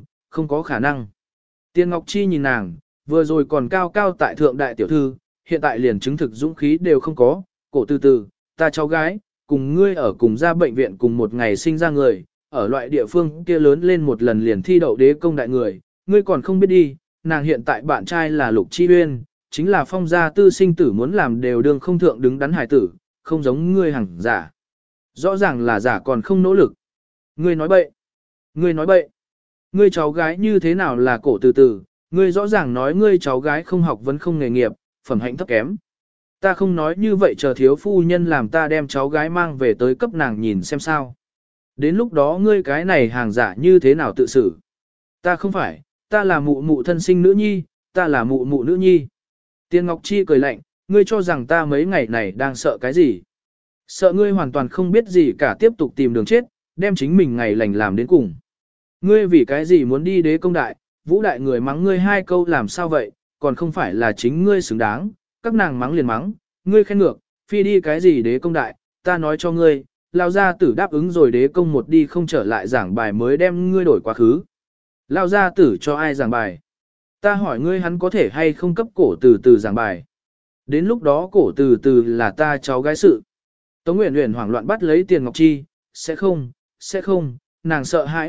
khả năng. Tiên Ngọc Chi nhìn nàng, vừa rồi còn cao cao tại thượng đại tiểu thư, hiện tại liền chứng thực dũng khí đều không có, cổ từ từ, ta cháu gái, cùng ngươi ở cùng ra bệnh viện cùng một ngày sinh ra người, ở loại địa phương kia lớn lên một lần liền thi đậu đế công đại người, ngươi còn không biết đi, nàng hiện tại bạn trai là Lục Chi Uyên, chính là phong gia tư sinh tử muốn làm đều đương không thượng đứng đắn hải tử, không giống ngươi hằng giả. Rõ ràng là giả còn không nỗ lực. Ngươi nói bậy. Ngươi cháu gái như thế nào là cổ từ từ, Ngươi rõ ràng nói ngươi cháu gái không học vấn không nghề nghiệp, phẩm hạnh thấp kém. Ta không nói như vậy chờ thiếu phu nhân làm ta đem cháu gái mang về tới cấp nàng nhìn xem sao. Đến lúc đó ngươi cái này hàng giả như thế nào tự xử. Ta không phải, ta là mụ mụ thân sinh nữ nhi, ta là mụ mụ nữ nhi. Tiên Ngọc Chi cười lạnh, ngươi cho rằng ta mấy ngày này đang sợ cái gì? Sợ ngươi hoàn toàn không biết gì cả tiếp tục tìm đường chết, đem chính mình ngày lành làm đến cùng. Ngươi vì cái gì muốn đi đế công đại, vũ đại người mắng ngươi hai câu làm sao vậy, còn không phải là chính ngươi xứng đáng, các nàng mắng liền mắng, ngươi khen ngược, phi đi cái gì đế công đại, ta nói cho ngươi, lao gia tử đáp ứng rồi đế công một đi không trở lại giảng bài mới đem ngươi đổi quá khứ. Lao gia tử cho ai giảng bài? Ta hỏi ngươi hắn có thể hay không cấp cổ từ từ giảng bài. Đến lúc đó cổ từ từ là ta cháu gái sự. Tống Uyển Uyển hoảng loạn bắt lấy Tiền Ngọc Chi, sẽ không, nàng sợ hãi,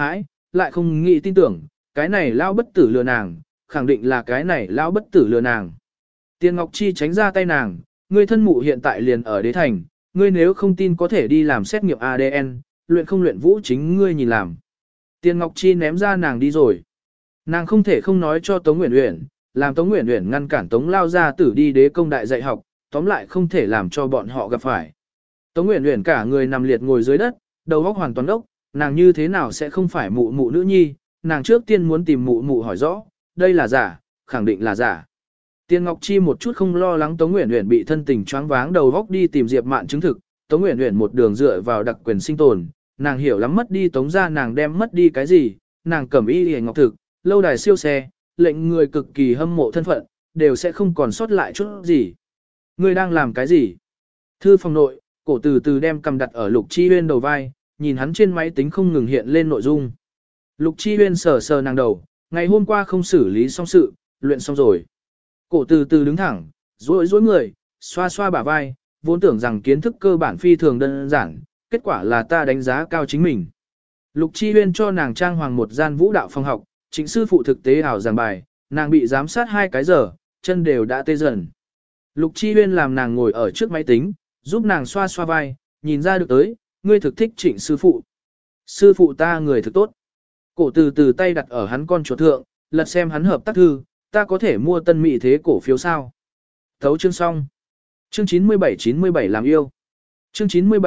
lại không nghĩ tin tưởng, cái này lao bất tử lừa nàng, khẳng định là cái này lao bất tử lừa nàng. Tiền Ngọc Chi tránh ra tay nàng, ngươi thân mụ hiện tại liền ở đế thành, ngươi nếu không tin có thể đi làm xét nghiệm ADN, luyện không luyện vũ chính ngươi nhìn làm. Tiền Ngọc Chi ném ra nàng đi rồi. Nàng không thể không nói cho Tống Uyển Uyển, làm Tống Uyển Uyển ngăn cản Tống lao gia tử đi đế công đại dạy học, tóm lại không thể làm cho bọn họ gặp phải. Tống Uyển Uyển cả người nằm liệt ngồi dưới đất, đầu óc hoàn toàn đốc, nàng như thế nào sẽ không phải mụ mụ nữ nhi, nàng trước tiên muốn tìm mụ mụ hỏi rõ, đây là giả, khẳng định là giả. Tiên Ngọc Chi một chút không lo lắng Tống Uyển Uyển bị thân tình choáng váng đầu óc đi tìm Diệp Mạn chứng thực, Tống Uyển Uyển một đường dựa vào đặc quyền sinh tồn, nàng hiểu lắm mất đi Tống gia nàng đem mất đi cái gì, nàng cẩm y hề ngọc thực, lâu đài siêu xe, lệnh người cực kỳ hâm mộ thân phận, đều sẽ không còn sót lại chút gì. Ngươi đang làm cái gì? Thư phòng nội, cổ từ từ đem cầm đặt ở Lục Chi Huyên đầu vai, nhìn hắn trên máy tính không ngừng hiện lên nội dung. Lục Chi Huyên sờ sờ nàng đầu, ngày hôm qua không xử lý xong sự, luyện xong rồi. Cổ từ từ đứng thẳng, duỗi người, xoa xoa bả vai, vốn tưởng rằng kiến thức cơ bản phi thường đơn giản, kết quả là ta đánh giá cao chính mình. Lục Chi Huyên cho nàng trang hoàng một gian vũ đạo phòng học, chính sư phụ thực tế ảo giảng bài, nàng bị giám sát 2 cái giờ, chân đều đã tê dần. Lục Chi Huyên làm nàng ngồi ở trước máy tính, giúp nàng xoa xoa vai, nhìn ra được tới, ngươi thực thích Trịnh sư phụ. Sư phụ ta người thực tốt. Cổ từ từ tay đặt ở hắn con chuột thượng, lật xem hắn hợp tác thư, ta có thể mua tân mỹ thế cổ phiếu sao? Thấu chương xong. Chương 97 làm yêu. Chương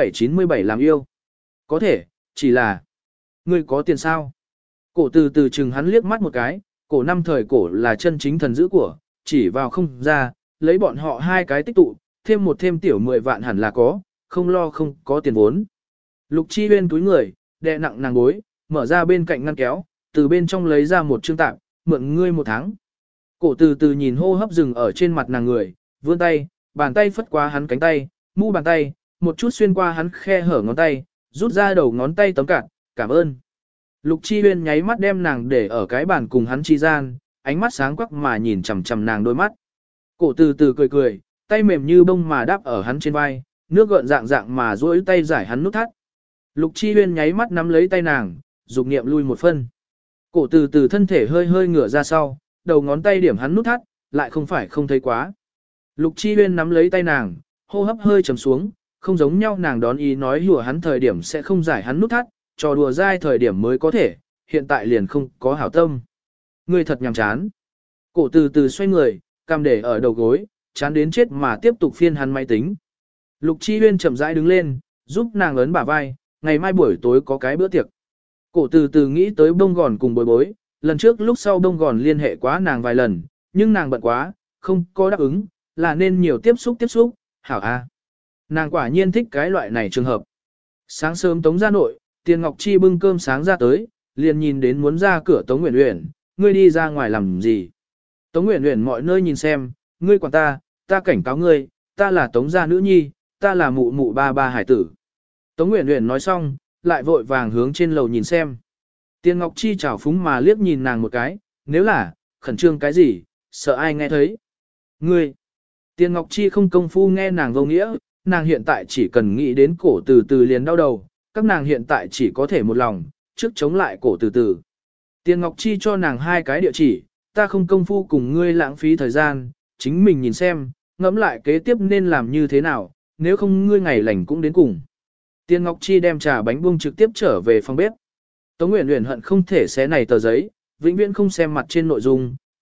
97 làm yêu. Có thể, chỉ là ngươi có tiền sao? Cổ từ từ chừng hắn liếc mắt một cái, cổ năm thời cổ là chân chính thần giữ của, chỉ vào không ra, lấy bọn họ 2 cái tích tụ, thêm tiểu 10 vạn hẳn là có, không lo không có tiền vốn. Lục Chi Huyên túi người, đè nặng nàng gối, mở ra bên cạnh ngăn kéo, từ bên trong lấy ra một chương tạp, mượn ngươi 1 tháng. Cổ từ từ nhìn hô hấp dừng ở trên mặt nàng người, vươn tay, bàn tay phất qua hắn cánh tay, mu bàn tay, một chút xuyên qua hắn khe hở ngón tay, rút ra đầu ngón tay tấm cạn, cảm ơn. Lục Chi Huyên nháy mắt đem nàng để ở cái bàn cùng hắn chi gian, ánh mắt sáng quắc mà nhìn chằm chằm nàng đôi mắt. Cổ từ từ cười, tay mềm như bông mà đáp ở hắn trên vai, nước gợn dạng mà duỗi tay giải hắn nút thắt. Lục Chi Huyên nháy mắt nắm lấy tay nàng, dục niệm lui một phân. Cổ từ từ thân thể hơi ngửa ra sau, đầu ngón tay điểm hắn nút thắt, lại không phải không thấy quá. Lục Chi Huyên nắm lấy tay nàng, hô hấp hơi trầm xuống, không giống nhau nàng đón ý nói hùa hắn thời điểm sẽ không giải hắn nút thắt, trò đùa dai thời điểm mới có thể, hiện tại liền không có hảo tâm. Ngươi thật nhàm chán. Cổ từ từ xoay người, cằm để ở đầu gối, chán đến chết mà tiếp tục phiên hắn máy tính. Lục Chi Huyên chậm rãi đứng lên, giúp nàng ấn bả vai, ngày mai buổi tối có cái bữa tiệc. Cổ từ từ nghĩ tới bông gòn cùng bối, lần trước lúc sau bông gòn liên hệ quá nàng vài lần, nhưng nàng bận quá, không có đáp ứng, là nên nhiều tiếp xúc, hảo a. Nàng quả nhiên thích cái loại này trường hợp. Sáng sớm Tống gia nội, Tiền Ngọc Chi bưng cơm sáng ra tới, liền nhìn đến muốn ra cửa Tống Uyển Uyển, ngươi đi ra ngoài làm gì? Tống Uyển Uyển mọi nơi nhìn xem, ngươi quản ta cảnh cáo ngươi, ta là Tống gia nữ nhi, ta là mụ mụ ba hải tử. Tống Uyển Uyển nói xong, lại vội vàng hướng trên lầu nhìn xem. Tiền Ngọc Chi chảo phúng mà liếc nhìn nàng một cái, nếu là, khẩn trương cái gì, sợ ai nghe thấy. Ngươi, Tiền Ngọc Chi không công phu nghe nàng vô nghĩa, nàng hiện tại chỉ cần nghĩ đến cổ từ từ liền đau đầu, các nàng hiện tại chỉ có thể một lòng, trước chống lại cổ từ từ. Tiền Ngọc Chi cho nàng 2 cái địa chỉ, ta không công phu cùng ngươi lãng phí thời gian, chính mình nhìn xem, ngẫm lại kế tiếp nên làm như thế nào, nếu không ngươi ngày lành cũng đến cùng. Tiền Ngọc Chi đem trà bánh buông trực tiếp trở về phòng bếp. Tống Uyển Uyển hận không thể xé này tờ giấy, vĩnh viễn không xem mặt trên nội dung,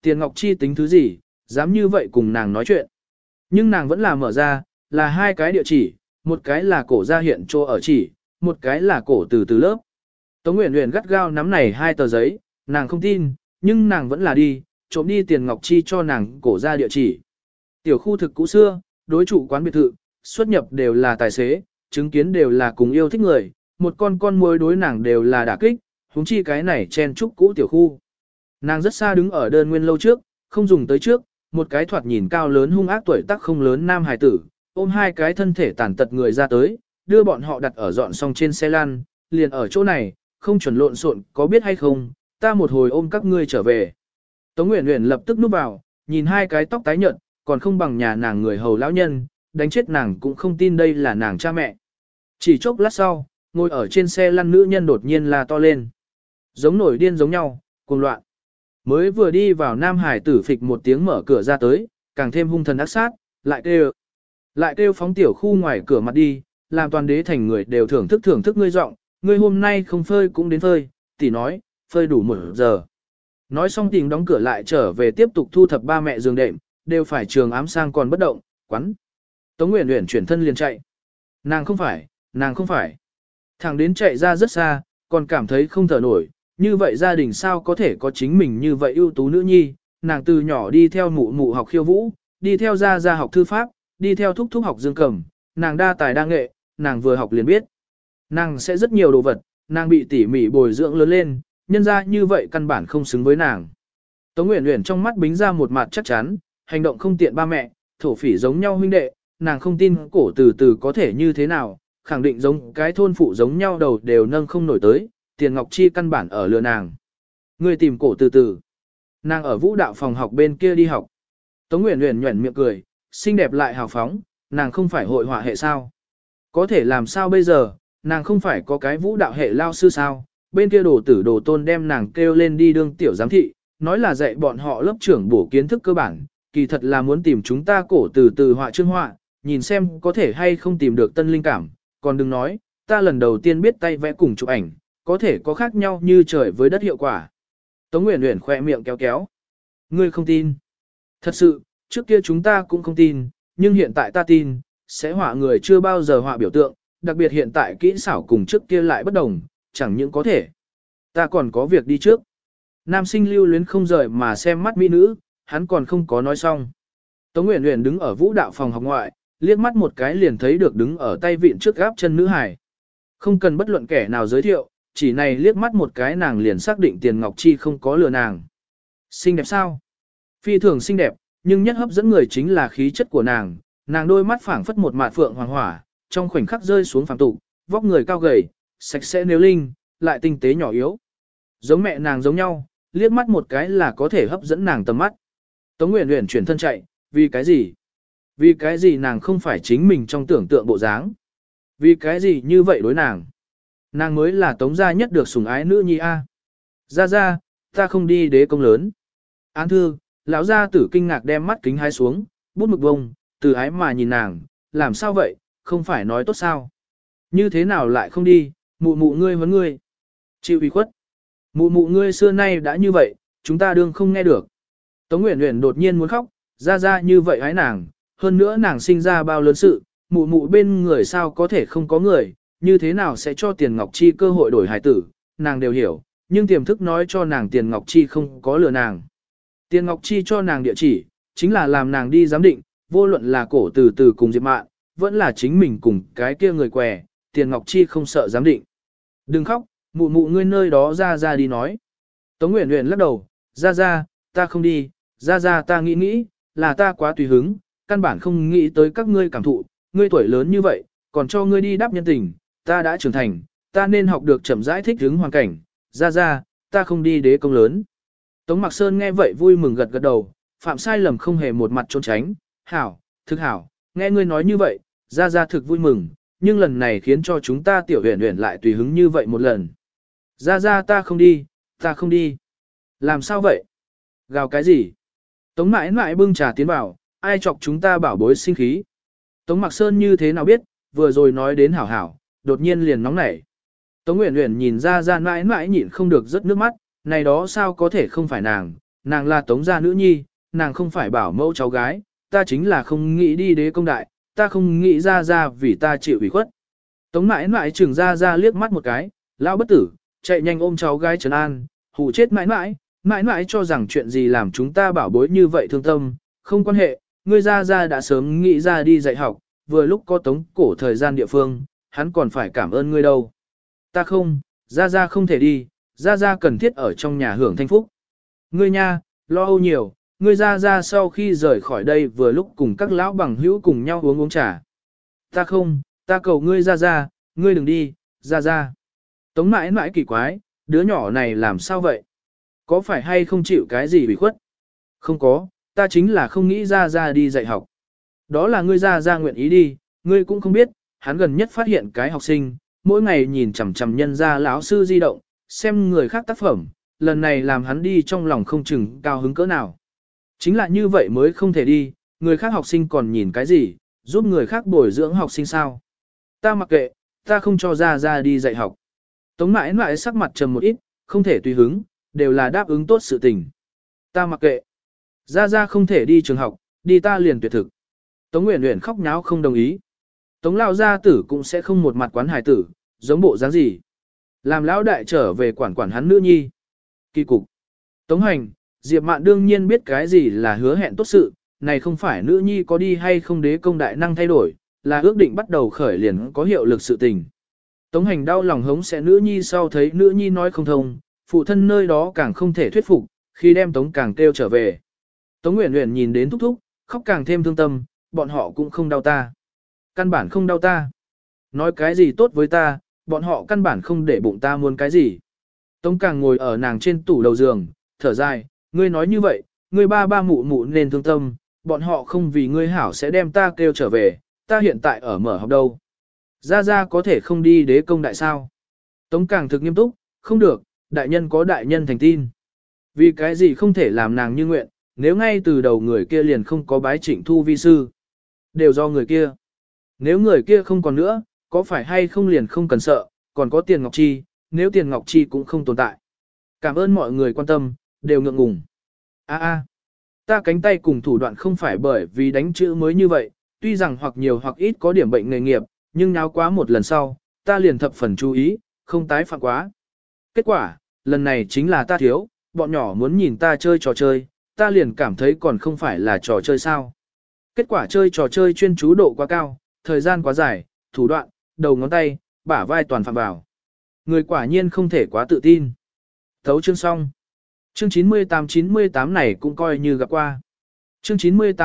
Tiền Ngọc Chi tính thứ gì, dám như vậy cùng nàng nói chuyện. Nhưng nàng vẫn là mở ra, là hai cái địa chỉ, một cái là cổ gia hiện chỗ ở chỉ, một cái là cổ từ từ lớp. Tống Uyển Uyển gắt gao nắm này hai tờ giấy, nàng không tin, nhưng nàng vẫn là đi, trộm đi Tiền Ngọc Chi cho nàng cổ gia địa chỉ. Tiểu khu thực cũ xưa, đối trụ quán biệt thự, xuất nhập đều là tài xế, chứng kiến đều là cùng yêu thích người, một con muỗi đối nàng đều là đả kích, huống chi cái này chen trúc cũ tiểu khu. Nàng rất xa đứng ở đơn nguyên lâu trước, không dùng tới trước, một cái thoạt nhìn cao lớn hung ác tuổi tác không lớn nam hài tử, ôm hai cái thân thể tàn tật người ra tới, đưa bọn họ đặt ở dọn xong trên xe lăn, liền ở chỗ này, không chuẩn lộn xộn, có biết hay không, ta một hồi ôm các ngươi trở về. Tống Uyển Uyển lập tức núp vào, nhìn hai cái tóc tái nhợt, còn không bằng nhà nàng người hầu lão nhân, đánh chết nàng cũng không tin đây là nàng cha mẹ. Chỉ chốc lát sau, ngồi ở trên xe lăn nữ nhân đột nhiên là to lên. Giống nổi điên giống nhau, cuồng loạn. Mới vừa đi vào Nam Hải tử phịch một tiếng mở cửa ra tới, càng thêm hung thần ác sát, lại kêu phóng tiểu khu ngoài cửa mặt đi, làm toàn đế thành người đều thưởng thức ngươi giọng, ngươi hôm nay không phơi cũng đến phơi, tỷ nói, phơi đủ 1 giờ. Nói xong tình đóng cửa lại trở về tiếp tục thu thập ba mẹ giường đệm, đều phải trường ám sang còn bất động, quắn. Tống Uyển Uyển chuyển thân liền chạy. Nàng không phải. Thằng đến chạy ra rất xa, còn cảm thấy không thở nổi, như vậy gia đình sao có thể có chính mình như vậy ưu tú nữ nhi, nàng từ nhỏ đi theo mụ mụ học khiêu vũ, đi theo gia học thư pháp, đi theo thúc học dương cầm, nàng đa tài đa nghệ, nàng vừa học liền biết. Nàng sẽ rất nhiều đồ vật, nàng bị tỉ mỉ bồi dưỡng lớn lên, nhân ra như vậy căn bản không xứng với nàng. Tống Uyển Uyển trong mắt bính ra một mặt chắc chắn, hành động không tiện ba mẹ, thổ phỉ giống nhau huynh đệ, nàng không tin cổ từ từ có thể như thế nào, khẳng định giống cái thôn phụ giống nhau đầu đều nâng không nổi tới, Tiền Ngọc Chi căn bản ở lừa nàng. Người tìm cổ từ từ. Nàng ở vũ đạo phòng học bên kia đi học. Tống Uyển Uyển nhuẩn miệng cười, xinh đẹp lại hào phóng, nàng không phải hội họa hệ sao. Có thể làm sao bây giờ, nàng không phải có cái vũ đạo hệ lao sư sao, bên kia đồ tử đồ tôn đem nàng kêu lên đi đương tiểu giám thị, nói là dạy bọn họ lớp trưởng bổ kiến thức cơ bản, kỳ thật là muốn tìm chúng ta cổ từ từ họa trương họa, nhìn xem có thể hay không tìm được tân linh cảm, còn đừng nói, ta lần đầu tiên biết tay vẽ cùng chụp ảnh, có thể có khác nhau như trời với đất hiệu quả. Tống Uyển Uyển khỏe miệng kéo kéo. Ngươi không tin. Thật sự, trước kia chúng ta cũng không tin, nhưng hiện tại ta tin, sẽ họa người chưa bao giờ họa biểu tượng, đặc biệt hiện tại kỹ xảo cùng trước kia lại bất đồng, chẳng những có thể. Ta còn có việc đi trước. Nam sinh lưu luyến không rời mà xem mắt mỹ nữ, hắn còn không có nói xong. Tống Uyển Uyển đứng ở vũ đạo phòng học ngoại, liếc mắt một cái liền thấy được đứng ở tay vịn trước gáp chân nữ hải. Không cần bất luận kẻ nào giới thiệu, chỉ này liếc mắt một cái nàng liền xác định Tiền Ngọc Chi không có lừa nàng. Xinh đẹp sao? Phi thường xinh đẹp, nhưng nhất hấp dẫn người chính là khí chất của nàng, nàng đôi mắt phảng phất một mạt phượng hoàng hỏa, trong khoảnh khắc rơi xuống phàm tục, vóc người cao gầy, sạch sẽ nếu linh, lại tinh tế nhỏ yếu. Giống mẹ nàng giống nhau, liếc mắt một cái là có thể hấp dẫn nàng tầm mắt. Tống Uyển Uyển chuyển thân chạy, vì cái gì? Vì cái gì nàng không phải chính mình trong tưởng tượng bộ dáng? Vì cái gì như vậy đối nàng? Nàng mới là Tống gia nhất được sủng ái nữ nhi a. Ra, ta không đi đế công lớn. Án thư, lão gia tử kinh ngạc đem mắt kính hái xuống, bút mực bông, từ ái mà nhìn nàng, làm sao vậy, không phải nói tốt sao? Như thế nào lại không đi, mụ mụ ngươi huấn ngươi. Chịu ủy khuất. Mụ mụ ngươi xưa nay đã như vậy, chúng ta đương không nghe được. Tống Uyển Uyển đột nhiên muốn khóc, ra như vậy ái nàng, hơn nữa nàng sinh ra bao lớn sự, mụ mụ bên người sao có thể không có người, như thế nào sẽ cho Tiền Ngọc Chi cơ hội đổi hài tử, nàng đều hiểu, nhưng tiềm thức nói cho nàng Tiền Ngọc Chi không có lừa nàng. Tiền Ngọc Chi cho nàng địa chỉ, chính là làm nàng đi giám định, vô luận là cổ từ từ cùng Diệp Mạn, vẫn là chính mình cùng cái kia người què, Tiền Ngọc Chi không sợ giám định. Đừng khóc, mụ mụ ngươi nơi đó ra đi nói. Tống Uyển Uyển lắc đầu, ra, ta không đi, ra ta nghĩ, là ta quá tùy hứng, căn bản không nghĩ tới các ngươi cảm thụ, ngươi tuổi lớn như vậy, còn cho ngươi đi đáp nhân tình, ta đã trưởng thành, ta nên học được chậm rãi thích ứng hoàn cảnh, ra, ta không đi đế công lớn. Tống Mạc Sơn nghe vậy vui mừng gật đầu, phạm sai lầm không hề một mặt trốn tránh, thực hảo, nghe ngươi nói như vậy, ra thực vui mừng, nhưng lần này khiến cho chúng ta tiểu Uyển Uyển lại tùy hứng như vậy một lần. Ra ta không đi. Làm sao vậy? Gào cái gì? Tống mãi bưng trà tiến vào, ai chọc chúng ta bảo bối sinh khí. Tống Mạc Sơn như thế nào biết, vừa rồi nói đến hảo, đột nhiên liền nóng nảy. Tống Uyển Uyển nhìn ra mãi nhịn không được rớt nước mắt, này đó sao có thể không phải nàng, nàng là Tống gia nữ nhi, nàng không phải bảo mẫu cháu gái, ta chính là không nghĩ đi đế công đại, ta không nghĩ ra vì ta chịu ủy khuất. Tống mãi mãi chừng ra liếc mắt một cái, lão bất tử, chạy nhanh ôm cháu gái trấn an, hù chết mãi mãi cho rằng chuyện gì làm chúng ta bảo bối như vậy thương tâm, không quan hệ, ngươi ra đã sớm nghĩ ra đi dạy học, vừa lúc có Tống cổ thời gian địa phương, hắn còn phải cảm ơn ngươi đâu. Ta không, ra không thể đi, ra cần thiết ở trong nhà hưởng thanh phúc. Ngươi nha, lo âu nhiều, ngươi ra sau khi rời khỏi đây vừa lúc cùng các lão bằng hữu cùng nhau uống trà. Ta không, ta cầu ngươi ra, ngươi đừng đi, ra. Tống mãi mãi kỳ quái, đứa nhỏ này làm sao vậy? Có phải hay không chịu cái gì bị khuất? Không có, ta chính là không nghĩ ra đi dạy học. Đó là ngươi ra nguyện ý đi, ngươi cũng không biết, hắn gần nhất phát hiện cái học sinh, mỗi ngày nhìn chằm chằm nhân ra lão sư di động, xem người khác tác phẩm, lần này làm hắn đi trong lòng không chừng cao hứng cỡ nào. Chính là như vậy mới không thể đi, người khác học sinh còn nhìn cái gì, giúp người khác bồi dưỡng học sinh sao. Ta mặc kệ, ta không cho ra đi dạy học. Tống mãi mãi sắc mặt trầm một ít, không thể tùy hứng, đều là đáp ứng tốt sự tình. Ta mặc kệ. Ra không thể đi trường học, đi ta liền tuyệt thực. Tống Uyển Uyển khóc nháo không đồng ý. Tống lão gia tử cũng sẽ không một mặt quán hài tử, giống bộ dáng gì. Làm lão đại trở về quản hắn nữ nhi. Kỳ cục. Tống Hành, Diệp Mạn đương nhiên biết cái gì là hứa hẹn tốt sự, này không phải nữ nhi có đi hay không đế công đại năng thay đổi, là ước định bắt đầu khởi liền có hiệu lực sự tình. Tống Hành đau lòng hống sẽ nữ nhi sau thấy nữ nhi nói không thông, phụ thân nơi đó càng không thể thuyết phục, khi đem Tống càng kêu trở về. Tống Uyển Uyển nhìn đến thúc thúc, khóc càng thêm thương tâm, bọn họ cũng không đau ta. Căn bản không đau ta. Nói cái gì tốt với ta, bọn họ căn bản không để bụng ta muốn cái gì. Tống càng ngồi ở nàng trên tủ đầu giường, thở dài, ngươi nói như vậy, ngươi ba mụ nên thương tâm, bọn họ không vì ngươi hảo sẽ đem ta kêu trở về, ta hiện tại ở mở học đâu. Ra có thể không đi đế công đại sao. Tống càng thực nghiêm túc, không được, đại nhân có đại nhân thành tin. Vì cái gì không thể làm nàng như nguyện, nếu ngay từ đầu người kia liền không có bái Trịnh Thu vi sư. Đều do người kia. Nếu người kia không còn nữa, có phải hay không liền không cần sợ, còn có Tiền Ngọc Chi, nếu Tiền Ngọc Chi cũng không tồn tại. Cảm ơn mọi người quan tâm, đều ngượng ngùng. Ta cánh tay cùng thủ đoạn không phải bởi vì đánh chữ mới như vậy, tuy rằng hoặc nhiều hoặc ít có điểm bệnh nghề nghiệp, nhưng náo quá một lần sau, ta liền thập phần chú ý, không tái phạm quá. Kết quả, lần này chính là ta thiếu, bọn nhỏ muốn nhìn ta chơi trò chơi, ta liền cảm thấy còn không phải là trò chơi sao. Kết quả chơi trò chơi chuyên chú độ quá cao, thời gian quá dài, thủ đoạn, đầu ngón tay, bả vai toàn phạm vào. Người quả nhiên không thể quá tự tin. Thấu chương xong. Chương 98 này cũng coi như gặp qua. Chương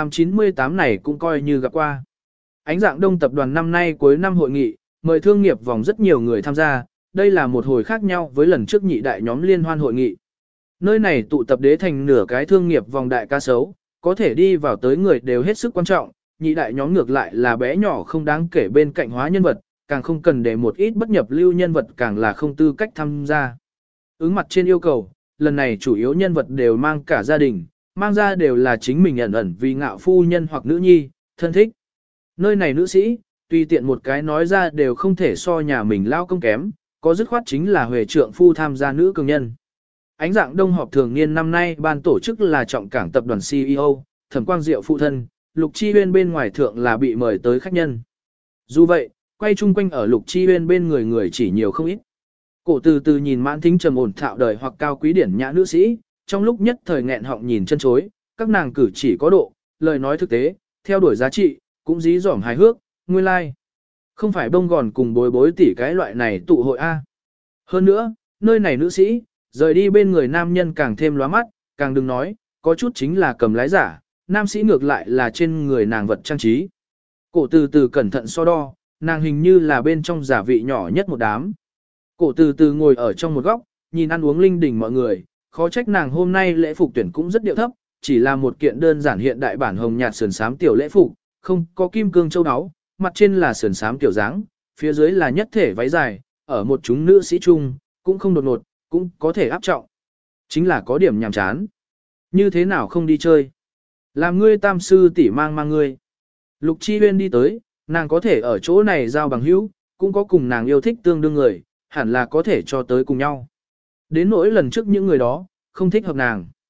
98 này cũng coi như gặp qua. Ánh dạng đông tập đoàn năm nay cuối năm hội nghị, mời thương nghiệp vòng rất nhiều người tham gia, đây là một hồi khác nhau với lần trước nhị đại nhóm liên hoan hội nghị. Nơi này tụ tập đế thành nửa cái thương nghiệp vòng đại ca sấu, có thể đi vào tới người đều hết sức quan trọng, nhị đại nhóm ngược lại là bé nhỏ không đáng kể bên cạnh hóa nhân vật, càng không cần để một ít bất nhập lưu nhân vật càng là không tư cách tham gia. Ứng mặt trên yêu cầu, lần này chủ yếu nhân vật đều mang cả gia đình, mang ra đều là chính mình ẩn vì ngạo phu nhân hoặc nữ nhi, thân thích. Nơi này nữ sĩ, tùy tiện một cái nói ra đều không thể so nhà mình lao công kém, có dứt khoát chính là huệ trượng phu tham gia nữ cường nhân. Ánh dạng đông họp thường niên năm nay ban tổ chức là trọng cảng tập đoàn CEO, Thẩm Quang Diệu phụ thân, Lục Chi Huyên bên ngoài thượng là bị mời tới khách nhân. Dù vậy, quay chung quanh ở Lục Chi Huyên bên người chỉ nhiều không ít. Cổ từ từ nhìn mãn thính trầm ổn thạo đời hoặc cao quý điển nhã nữ sĩ, trong lúc nhất thời nghẹn họng nhìn chân chối, các nàng cử chỉ có độ, lời nói thực tế, theo đuổi giá trị, cũng dí dỏm hài hước, nguyên lai. Like. Không phải bông gòn cùng bối tỉ cái loại này tụ hội A. Hơn nữa, nơi này nữ sĩ, rời đi bên người nam nhân càng thêm lóa mắt, càng đừng nói, có chút chính là cầm lái giả, nam sĩ ngược lại là trên người nàng vật trang trí. Cổ từ từ cẩn thận so đo, nàng hình như là bên trong giả vị nhỏ nhất một đám. Cổ từ từ ngồi ở trong một góc, nhìn ăn uống linh đình mọi người, khó trách nàng hôm nay lễ phục tuyển cũng rất điệu thấp, chỉ là một kiện đơn giản hiện đại bản hồng nhạt sườn xám tiểu lễ phục, không có kim cương châu áo, mặt trên là sườn xám tiểu dáng, phía dưới là nhất thể váy dài, ở một chúng nữ sĩ chung, cũng không đột ngột, cũng có thể áp trọng. Chính là có điểm nhàm chán. Như thế nào không đi chơi? Làm ngươi tam sư tỷ mang ngươi. Lục Chi Huyên đi tới, nàng có thể ở chỗ này giao bằng hữu, cũng có cùng nàng yêu thích tương đương người, hẳn là có thể cho tới cùng nhau. Đến nỗi lần trước những người đó, không thích hợp nàng.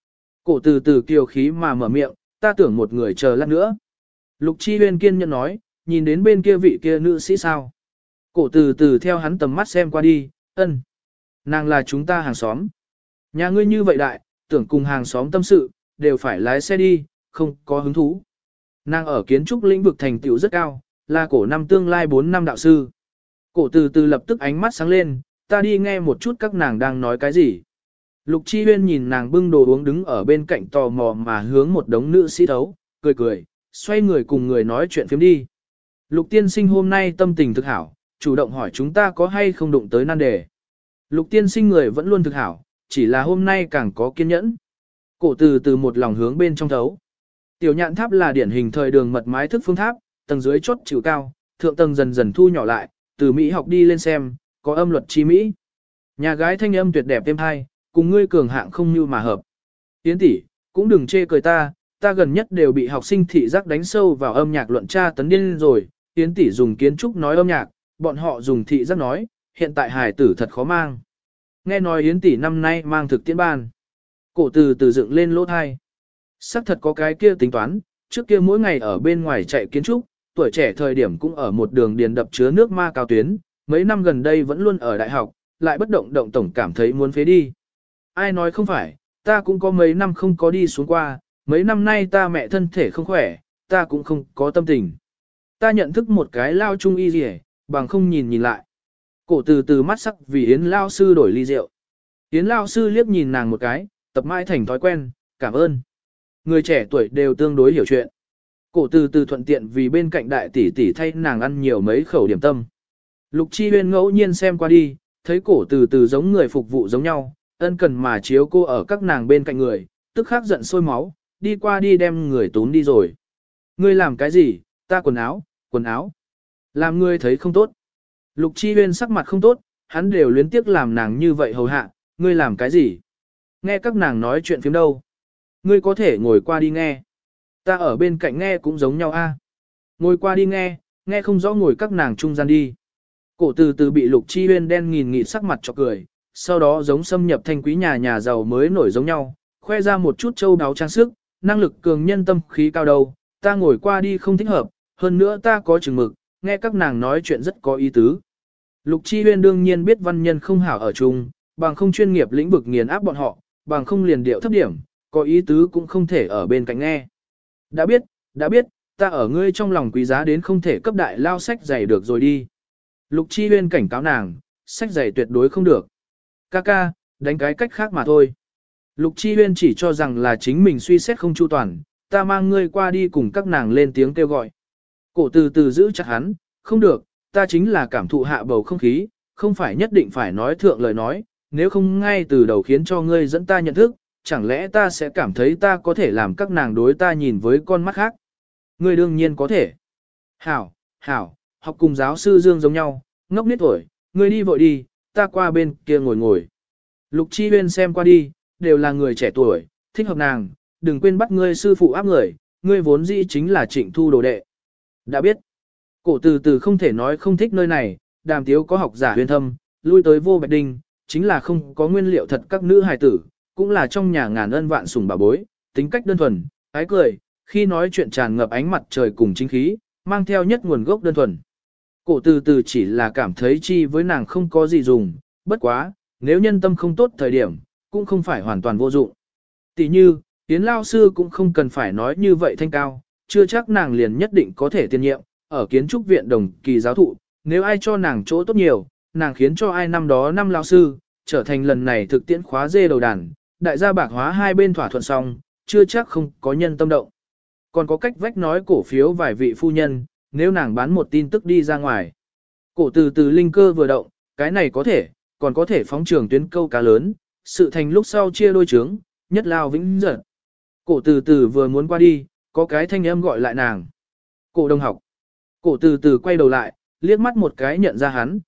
Cổ từ từ kiều khí mà mở miệng, ta tưởng một người chờ lát nữa. Lục Chi Huyên kiên nhẫn nói, nhìn đến bên kia vị kia nữ sĩ sao. Cổ từ từ theo hắn tầm mắt xem qua đi, ân. Nàng là chúng ta hàng xóm. Nhà ngươi như vậy đại, tưởng cùng hàng xóm tâm sự, đều phải lái xe đi, không có hứng thú. Nàng ở kiến trúc lĩnh vực thành tựu rất cao, là cổ năm tương lai 4 năm đạo sư. Cổ từ từ lập tức ánh mắt sáng lên, ta đi nghe một chút các nàng đang nói cái gì. Lục Chi Huyên nhìn nàng bưng đồ uống đứng ở bên cạnh tò mò mà hướng một đống nữ sĩ thấu, cười cười, xoay người cùng người nói chuyện phiếm đi. Lục tiên sinh hôm nay tâm tình thực hảo, chủ động hỏi chúng ta có hay không đụng tới nan đề. Lục tiên sinh người vẫn luôn thực hảo, chỉ là hôm nay càng có kiên nhẫn. Cổ từ từ một lòng hướng bên trong thấu. Tiểu nhạn tháp là điển hình thời đường mật mái thức phương tháp, tầng dưới chốt chiều cao, thượng tầng dần dần thu nhỏ lại, từ Mỹ học đi lên xem, có âm luật chi Mỹ. Nhà gái thanh âm tuyệt đẹp êm hay, cùng ngươi cường hạng không như mà hợp. Yến tỷ, cũng đừng chê cười ta gần nhất đều bị học sinh thị giác đánh sâu vào âm nhạc luận tra tấn điên rồi. Yến tỷ dùng kiến trúc nói âm nhạc, bọn họ dùng thị giác nói, hiện tại hài tử thật khó mang. Nghe nói Yến tỷ năm nay mang thực tiễn ban. Cổ từ từ dựng lên lỗ thai. Sắc thật có cái kia tính toán, trước kia mỗi ngày ở bên ngoài chạy kiến trúc, tuổi trẻ thời điểm cũng ở một đường điền đập chứa nước ma cao tuyến, mấy năm gần đây vẫn luôn ở đại học, lại bất động động tổng cảm thấy muốn phế đi. Ai nói không phải, ta cũng có mấy năm không có đi xuống qua, mấy năm nay ta mẹ thân thể không khỏe, ta cũng không có tâm tình. Ta nhận thức một cái lao trung y gì bằng không nhìn lại. Cổ từ từ mắt sắc vì Yến lao sư đổi ly rượu. Yến lao sư liếc nhìn nàng một cái, tập mãi thành thói quen, cảm ơn. Người trẻ tuổi đều tương đối hiểu chuyện. Cổ từ từ thuận tiện vì bên cạnh đại tỷ tỷ thay nàng ăn nhiều mấy khẩu điểm tâm. Lục Chi Huyên ngẫu nhiên xem qua đi, thấy cổ từ từ giống người phục vụ giống nhau, ân cần mà chiếu cô ở các nàng bên cạnh người, tức khắc giận sôi máu, đi qua đi đem người tốn đi rồi. Ngươi làm cái gì, ta quần áo. Làm ngươi thấy không tốt. Lục Chi Huyên sắc mặt không tốt, hắn đều luyến tiếc làm nàng như vậy hầu hạ, ngươi làm cái gì? Nghe các nàng nói chuyện phiếm đâu? Ngươi có thể ngồi qua đi nghe. Ta ở bên cạnh nghe cũng giống nhau a. Ngồi qua đi nghe không rõ ngồi các nàng trung gian đi. Cổ từ từ bị Lục Chi Huyên đen nghìn nghịt sắc mặt cho cười, sau đó giống xâm nhập thanh quý nhà giàu mới nổi giống nhau, khoe ra một chút châu đáo trang sức, năng lực cường nhân tâm khí cao đầu, ta ngồi qua đi không thích hợp, hơn nữa ta có chừng mực, nghe các nàng nói chuyện rất có ý tứ. Lục Chi Huyên đương nhiên biết văn nhân không hảo ở chung, bằng không chuyên nghiệp lĩnh vực nghiền áp bọn họ, bằng không liền điệu thấp điểm, có ý tứ cũng không thể ở bên cạnh nghe. Đã biết, ta ở ngươi trong lòng quý giá đến không thể cấp đại lao sách giày được rồi đi. Lục Chi Huyên cảnh cáo nàng, sách giày tuyệt đối không được. Ca, đánh cái cách khác mà thôi. Lục Chi Huyên chỉ cho rằng là chính mình suy xét không chu toàn, ta mang ngươi qua đi cùng các nàng lên tiếng kêu gọi. Cổ từ từ giữ chặt hắn, không được, ta chính là cảm thụ hạ bầu không khí, không phải nhất định phải nói thượng lời nói, nếu không ngay từ đầu khiến cho ngươi dẫn ta nhận thức, chẳng lẽ ta sẽ cảm thấy ta có thể làm các nàng đối ta nhìn với con mắt khác. Ngươi đương nhiên có thể. Hảo, học cùng giáo sư Dương giống nhau, ngốc nít tuổi, ngươi đi vội đi, ta qua bên kia ngồi. Lục Chi Huyên xem qua đi, đều là người trẻ tuổi, thích hợp nàng, đừng quên bắt ngươi sư phụ áp người, ngươi vốn dĩ chính là Trịnh Thu đồ đệ. Đã biết, cổ từ từ không thể nói không thích nơi này, Đàm Tiếu có học giả huyền thâm, lui tới vô bạch đinh, chính là không có nguyên liệu thật các nữ hài tử, cũng là trong nhà ngàn ân vạn sủng bà bối, tính cách đơn thuần, ái cười, khi nói chuyện tràn ngập ánh mặt trời cùng chính khí, mang theo nhất nguồn gốc đơn thuần. Cổ từ từ chỉ là cảm thấy chi với nàng không có gì dùng, bất quá, nếu nhân tâm không tốt thời điểm, cũng không phải hoàn toàn vô dụng. Tỷ như, Yến lao sư cũng không cần phải nói như vậy thanh cao, chưa chắc nàng liền nhất định có thể tiên nhiệm, ở kiến trúc viện đồng kỳ giáo thụ, nếu ai cho nàng chỗ tốt nhiều, nàng khiến cho ai năm đó năm lao sư, trở thành lần này thực tiễn khóa dê đầu đàn, đại gia bạc hóa hai bên thỏa thuận xong, chưa chắc không có nhân tâm động. Còn có cách vách nói cổ phiếu vài vị phu nhân, nếu nàng bán một tin tức đi ra ngoài. Cổ từ từ linh cơ vừa động, cái này có thể, còn có thể phóng trường tuyến câu cá lớn, sự thành lúc sau chia đôi trướng, nhất lao vĩnh giật. Cổ từ từ vừa muốn qua đi, có cái thanh âm gọi lại nàng. Cổ đồng học. Cổ từ từ quay đầu lại, liếc mắt một cái nhận ra hắn,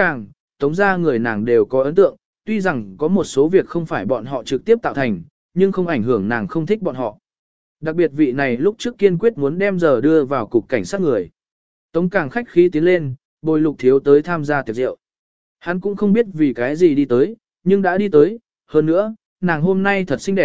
tống ra người nàng đều có ấn tượng, tuy rằng có một số việc không phải bọn họ trực tiếp tạo thành, nhưng không ảnh hưởng nàng không thích bọn họ. Đặc biệt vị này lúc trước kiên quyết muốn đem giờ đưa vào cục cảnh sát người. Tống Càng khách khí tiến lên, bồi Lục Thiếu tới tham gia tiệc rượu. Hắn cũng không biết vì cái gì đi tới, nhưng đã đi tới, hơn nữa, nàng hôm nay thật xinh đẹp,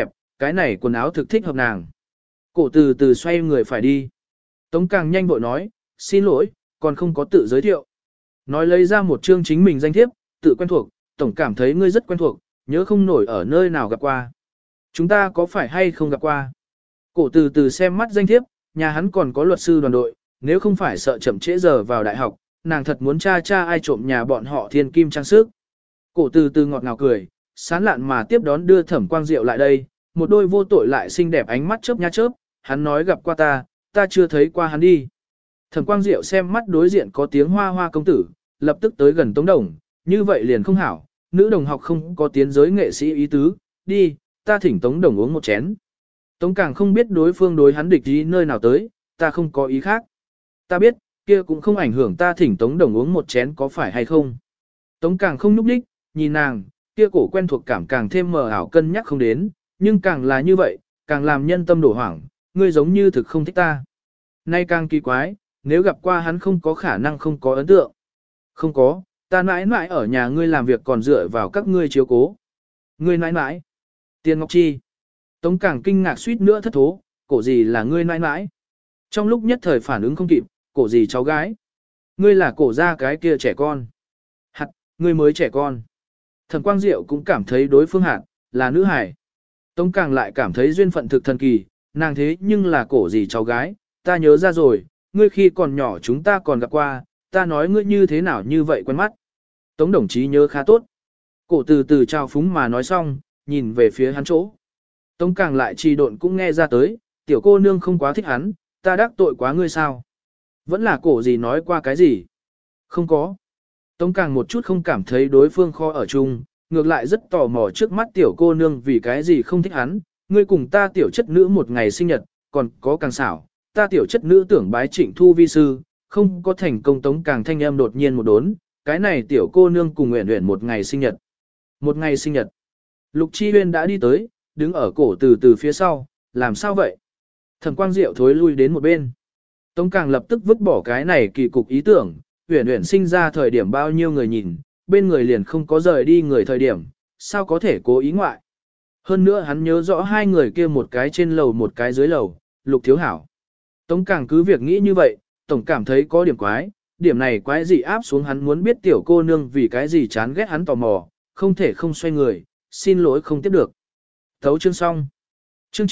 cái này quần áo thực thích hợp nàng. Cổ từ từ xoay người phải đi. Tống Càng nhanh vội nói, xin lỗi, còn không có tự giới thiệu. Nói lấy ra một chương chính mình danh thiếp, tự quen thuộc, tổng cảm thấy ngươi rất quen thuộc, nhớ không nổi ở nơi nào gặp qua. Chúng ta có phải hay không gặp qua? Cổ từ từ xem mắt danh thiếp, nhà hắn còn có luật sư đoàn đội, nếu không phải sợ chậm trễ giờ vào đại học, nàng thật muốn tra ai trộm nhà bọn họ thiên kim trang sức. Cổ từ từ ngọt ngào cười, sán lạn mà tiếp đón đưa Thẩm Quang Diệu lại đây, một đôi vô tội lại xinh đẹp ánh mắt chớp nha chớp, hắn nói gặp qua ta chưa thấy qua hắn đi. Thẩm Quang Diệu xem mắt đối diện có tiếng hoa hoa công tử, lập tức tới gần Tống Đồng, như vậy liền không hảo, nữ đồng học không có tiến giới nghệ sĩ ý tứ, đi, ta thỉnh Tống Đồng uống một chén. Tống Càng không biết đối phương đối hắn địch ý nơi nào tới, ta không có ý khác. Ta biết, kia cũng không ảnh hưởng ta thỉnh Tống Đồng uống một chén có phải hay không. Tống Càng không nhúc nhích, nhìn nàng, kia cổ quen thuộc cảm càng thêm mờ ảo cân nhắc không đến, nhưng càng là như vậy, càng làm nhân tâm đổ hoảng, ngươi giống như thực không thích ta. Nay càng kỳ quái, nếu gặp qua hắn không có khả năng không có ấn tượng. Không có, ta mãi mãi ở nhà ngươi làm việc còn dựa vào các ngươi chiếu cố. Ngươi mãi mãi. Tiền Ngọc Chi. Tống Càng kinh ngạc suýt nữa thất thố, cổ gì là ngươi mãi mãi. Trong lúc nhất thời phản ứng không kịp, cổ gì cháu gái. Ngươi là cổ ra cái kia trẻ con. Hạt, ngươi mới trẻ con. Thẩm Quang Diệu cũng cảm thấy đối phương hạt, là nữ hải. Tống Càng lại cảm thấy duyên phận thực thần kỳ, nàng thế nhưng là cổ gì cháu gái, ta nhớ ra rồi, ngươi khi còn nhỏ chúng ta còn gặp qua, ta nói ngươi như thế nào như vậy quen mắt. Tống đồng chí nhớ khá tốt. Cổ từ từ trao phúng mà nói xong, nhìn về phía hắn chỗ. Tống Càng lại trì độn cũng nghe ra tới, tiểu cô nương không quá thích hắn, ta đắc tội quá ngươi sao? Vẫn là cổ gì nói qua cái gì? Không có. Tống Càng một chút không cảm thấy đối phương khó ở chung, ngược lại rất tò mò trước mắt tiểu cô nương vì cái gì không thích hắn, ngươi cùng ta tiểu chất nữ một ngày sinh nhật, còn có càng xảo, ta tiểu chất nữ tưởng bái Trịnh Thu vi sư, không có thành công. Tống Càng thanh âm đột nhiên một đốn, cái này tiểu cô nương cùng Uyển Uyển một ngày sinh nhật. Một ngày sinh nhật. Lục Chi Huyên đã đi tới, đứng ở cổ từ từ phía sau, làm sao vậy? Thẩm Quang Diệu thối lui đến một bên. Tống Càng lập tức vứt bỏ cái này kỳ cục ý tưởng, Uyển Uyển sinh ra thời điểm bao nhiêu người nhìn, bên người liền không có rời đi người thời điểm, sao có thể cố ý ngoại. Hơn nữa hắn nhớ rõ hai người kia một cái trên lầu một cái dưới lầu, Lục Thiếu Hảo. Tống Càng cứ việc nghĩ như vậy, tổng cảm thấy có điểm quái, điểm này quái gì áp xuống hắn muốn biết tiểu cô nương vì cái gì chán ghét hắn tò mò, không thể không xoay người, xin lỗi không tiếp được. Thấu chương xong. Chương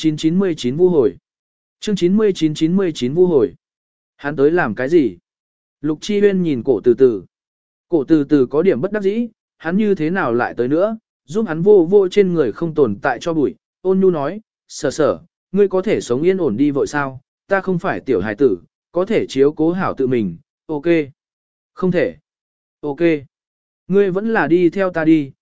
99 vu hồi. Chương 99 vu hồi. Hắn tới làm cái gì? Lục Chi Huyên nhìn cổ từ từ. Cổ từ từ có điểm bất đắc dĩ, hắn như thế nào lại tới nữa, giúp hắn vô vô trên người không tồn tại cho bụi, ôn nhu nói, sở, ngươi có thể sống yên ổn đi vội sao, ta không phải tiểu hài tử, có thể chiếu cố hảo tự mình, ok. Không thể. Ok. Ngươi vẫn là đi theo ta đi,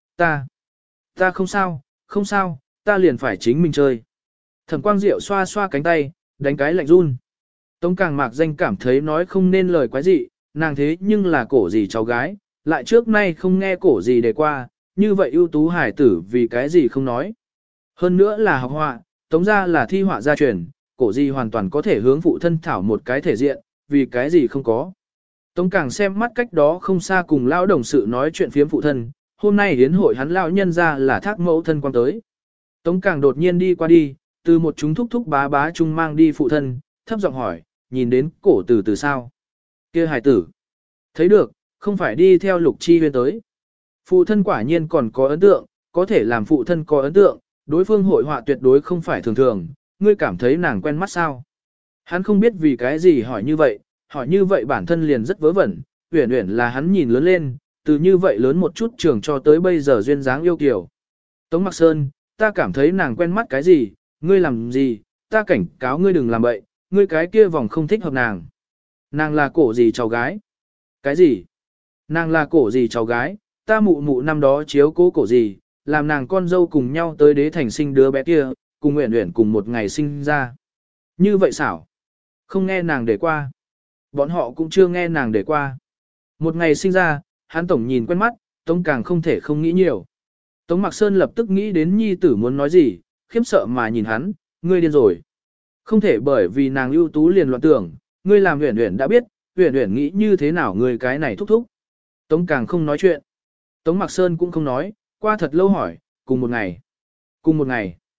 ta không sao, ta liền phải chính mình chơi. Thẩm Quang Diệu xoa xoa cánh tay, đánh cái lạnh run. Tống Càng mạc danh cảm thấy nói không nên lời quái gì, nàng thế nhưng là cổ gì cháu gái, lại trước nay không nghe cổ gì đề qua, như vậy ưu tú hải tử vì cái gì không nói. Hơn nữa là học họa, Tống ra là thi họa gia truyền, cổ gì hoàn toàn có thể hướng phụ thân thảo một cái thể diện, vì cái gì không có. Tống Càng xem mắt cách đó không xa cùng lão đồng sự nói chuyện phiếm phụ thân, hôm nay hiến hội hắn lão nhân ra là thác mẫu thân quan tới. Tống Càng đột nhiên đi qua đi, từ một chúng thúc thúc bá bá chung mang đi phụ thân, thấp giọng hỏi, nhìn đến cổ từ từ sao? Kia hài tử. Thấy được, không phải đi theo Lục Chi Huyên tới. Phụ thân quả nhiên còn có ấn tượng, có thể làm phụ thân có ấn tượng, đối phương hội họa tuyệt đối không phải thường thường, ngươi cảm thấy nàng quen mắt sao? Hắn không biết vì cái gì hỏi như vậy bản thân liền rất vớ vẩn, Uyển Uyển là hắn nhìn lớn lên, từ như vậy lớn một chút trường cho tới bây giờ duyên dáng yêu kiều. Tống Mặc Sơn, ta cảm thấy nàng quen mắt cái gì, ngươi làm gì, ta cảnh cáo ngươi đừng làm bậy, ngươi cái kia vòng không thích hợp nàng. Nàng là cổ gì cháu gái? Cái gì? Nàng là cổ gì cháu gái, ta mụ mụ năm đó chiếu cố cổ gì, làm nàng con dâu cùng nhau tới đế thành sinh đứa bé kia, cùng Uyển Uyển cùng một ngày sinh ra. Như vậy xảo. Không nghe nàng để qua. Bọn họ cũng chưa nghe nàng để qua. Một ngày sinh ra, hắn tổng nhìn quen mắt, Tống Càng không thể không nghĩ nhiều. Tống Mặc Sơn lập tức nghĩ đến nhi tử muốn nói gì, khiếp sợ mà nhìn hắn, ngươi điên rồi. Không thể bởi vì nàng ưu tú liền loạn tưởng, ngươi làm Uyển Uyển đã biết, Uyển Uyển nghĩ như thế nào ngươi cái này thúc thúc. Tống Càng không nói chuyện. Tống Mặc Sơn cũng không nói, qua thật lâu hỏi, cùng một ngày. Cùng một ngày.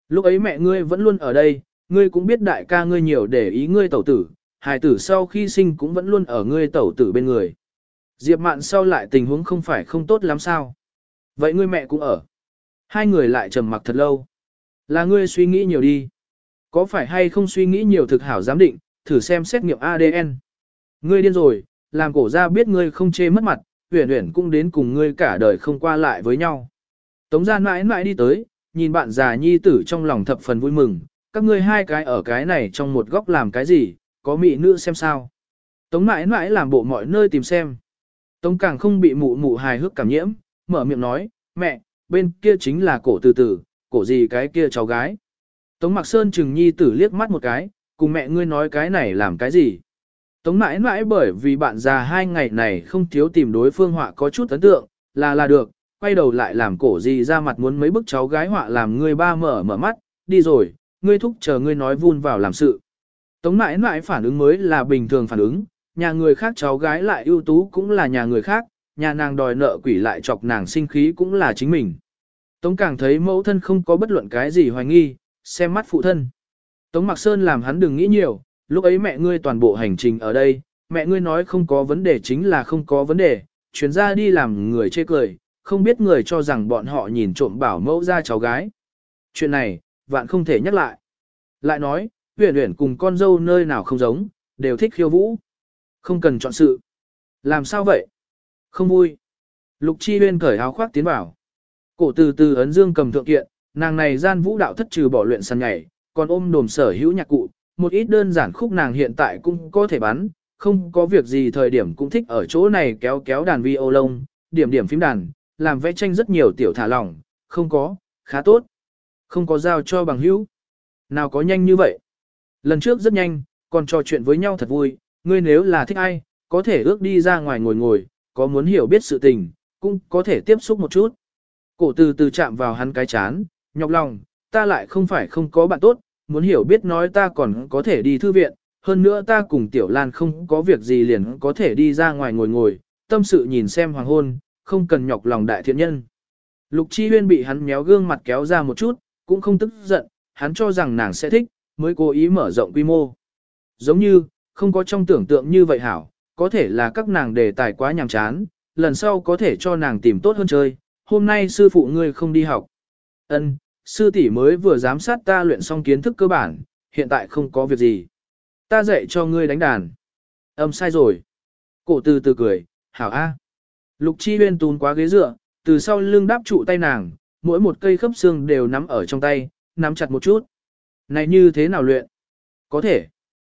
Lúc ấy mẹ ngươi vẫn luôn ở đây, ngươi cũng biết đại ca ngươi nhiều để ý ngươi tẩu tử, hài tử sau khi sinh cũng vẫn luôn ở ngươi tẩu tử bên người. Diệp Mạn sau lại tình huống không phải không tốt lắm sao? Vậy ngươi mẹ cũng ở. Hai người lại trầm mặc thật lâu. Là ngươi suy nghĩ nhiều đi. Có phải hay không suy nghĩ nhiều thực hảo giám định, thử xem xét nghiệm ADN. Ngươi điên rồi, làm cổ gia biết ngươi không chê mất mặt, Uyển Uyển cũng đến cùng ngươi cả đời không qua lại với nhau. Tống Gia mãi mãi đi tới, nhìn bạn già nhi tử trong lòng thập phần vui mừng, các ngươi hai cái ở cái này trong một góc làm cái gì, có mỹ nữ xem sao. Tống mãi mãi làm bộ mọi nơi tìm xem. Tống càng không bị mụ mụ hài hước cảm nhiễm, mở miệng nói, mẹ, bên kia chính là cổ từ từ, cổ gì cái kia cháu gái. Tống Mạc Sơn chừng nhi tử liếc mắt một cái, cùng mẹ ngươi nói cái này làm cái gì. Tống mãi mãi bởi vì bạn già hai ngày này không thiếu tìm đối phương họa có chút ấn tượng, là được, quay đầu lại làm cổ gì ra mặt muốn mấy bức cháu gái họa làm ngươi ba mở mắt, đi rồi, ngươi thúc chờ ngươi nói vun vào làm sự. Tống mãi mãi phản ứng mới là bình thường phản ứng, nhà người khác cháu gái lại ưu tú cũng là nhà người khác, nhà nàng đòi nợ quỷ lại chọc nàng sinh khí cũng là chính mình. Tống càng thấy mẫu thân không có bất luận cái gì hoài nghi, xem mắt phụ thân. Tống Mạc Sơn làm hắn đừng nghĩ nhiều, lúc ấy mẹ ngươi toàn bộ hành trình ở đây, mẹ ngươi nói không có vấn đề chính là không có vấn đề, chuyến ra đi làm người chê cười, không biết người cho rằng bọn họ nhìn trộm bảo mẫu ra cháu gái. Chuyện này, vạn không thể nhắc lại. Lại nói, Uyển Uyển cùng con dâu nơi nào không giống, đều thích khiêu vũ. Không cần chọn sự. Làm sao vậy? Không vui. Lục Chi Huyên cởi áo khoác tiến vào. Cổ từ từ ấn dương cầm thượng kiện, nàng này gian vũ đạo thất trừ bỏ luyện săn nhảy, còn ôm đồm sở hữu nhạc cụ, một ít đơn giản khúc nàng hiện tại cũng có thể bắn, không có việc gì thời điểm cũng thích ở chỗ này kéo kéo đàn vi ô lông, điểm điểm phím đàn, làm vẽ tranh rất nhiều tiểu thả lỏng, không có, khá tốt. Không có giao cho bằng hữu. Nào có nhanh như vậy. Lần trước rất nhanh, còn trò chuyện với nhau thật vui, ngươi nếu là thích ai, có thể ước đi ra ngoài ngồi ngồi, có muốn hiểu biết sự tình, cũng có thể tiếp xúc một chút. Cổ từ từ chạm vào hắn cái chán, nhọc lòng, ta lại không phải không có bạn tốt, muốn hiểu biết nói ta còn có thể đi thư viện, hơn nữa ta cùng Tiểu Lan không có việc gì liền có thể đi ra ngoài ngồi ngồi, tâm sự nhìn xem hoàng hôn, không cần nhọc lòng đại thiện nhân. Lục Chi Huyên bị hắn méo gương mặt kéo ra một chút, cũng không tức giận, hắn cho rằng nàng sẽ thích, mới cố ý mở rộng quy mô. Giống như, không có trong tưởng tượng như vậy hảo, có thể là các nàng đề tài quá nhàm chán, lần sau có thể cho nàng tìm tốt hơn chơi, hôm nay sư phụ ngươi không đi học. Ân, sư tỷ mới vừa giám sát ta luyện xong kiến thức cơ bản, hiện tại không có việc gì. Ta dạy cho ngươi đánh đàn. Âm sai rồi. Cổ từ từ cười, hảo a. Lục Chi Huyên tún quá ghế dựa, từ sau lưng đáp trụ tay nàng, mỗi một cây khớp xương đều nắm ở trong tay, nắm chặt một chút. Này như thế nào luyện? Có thể.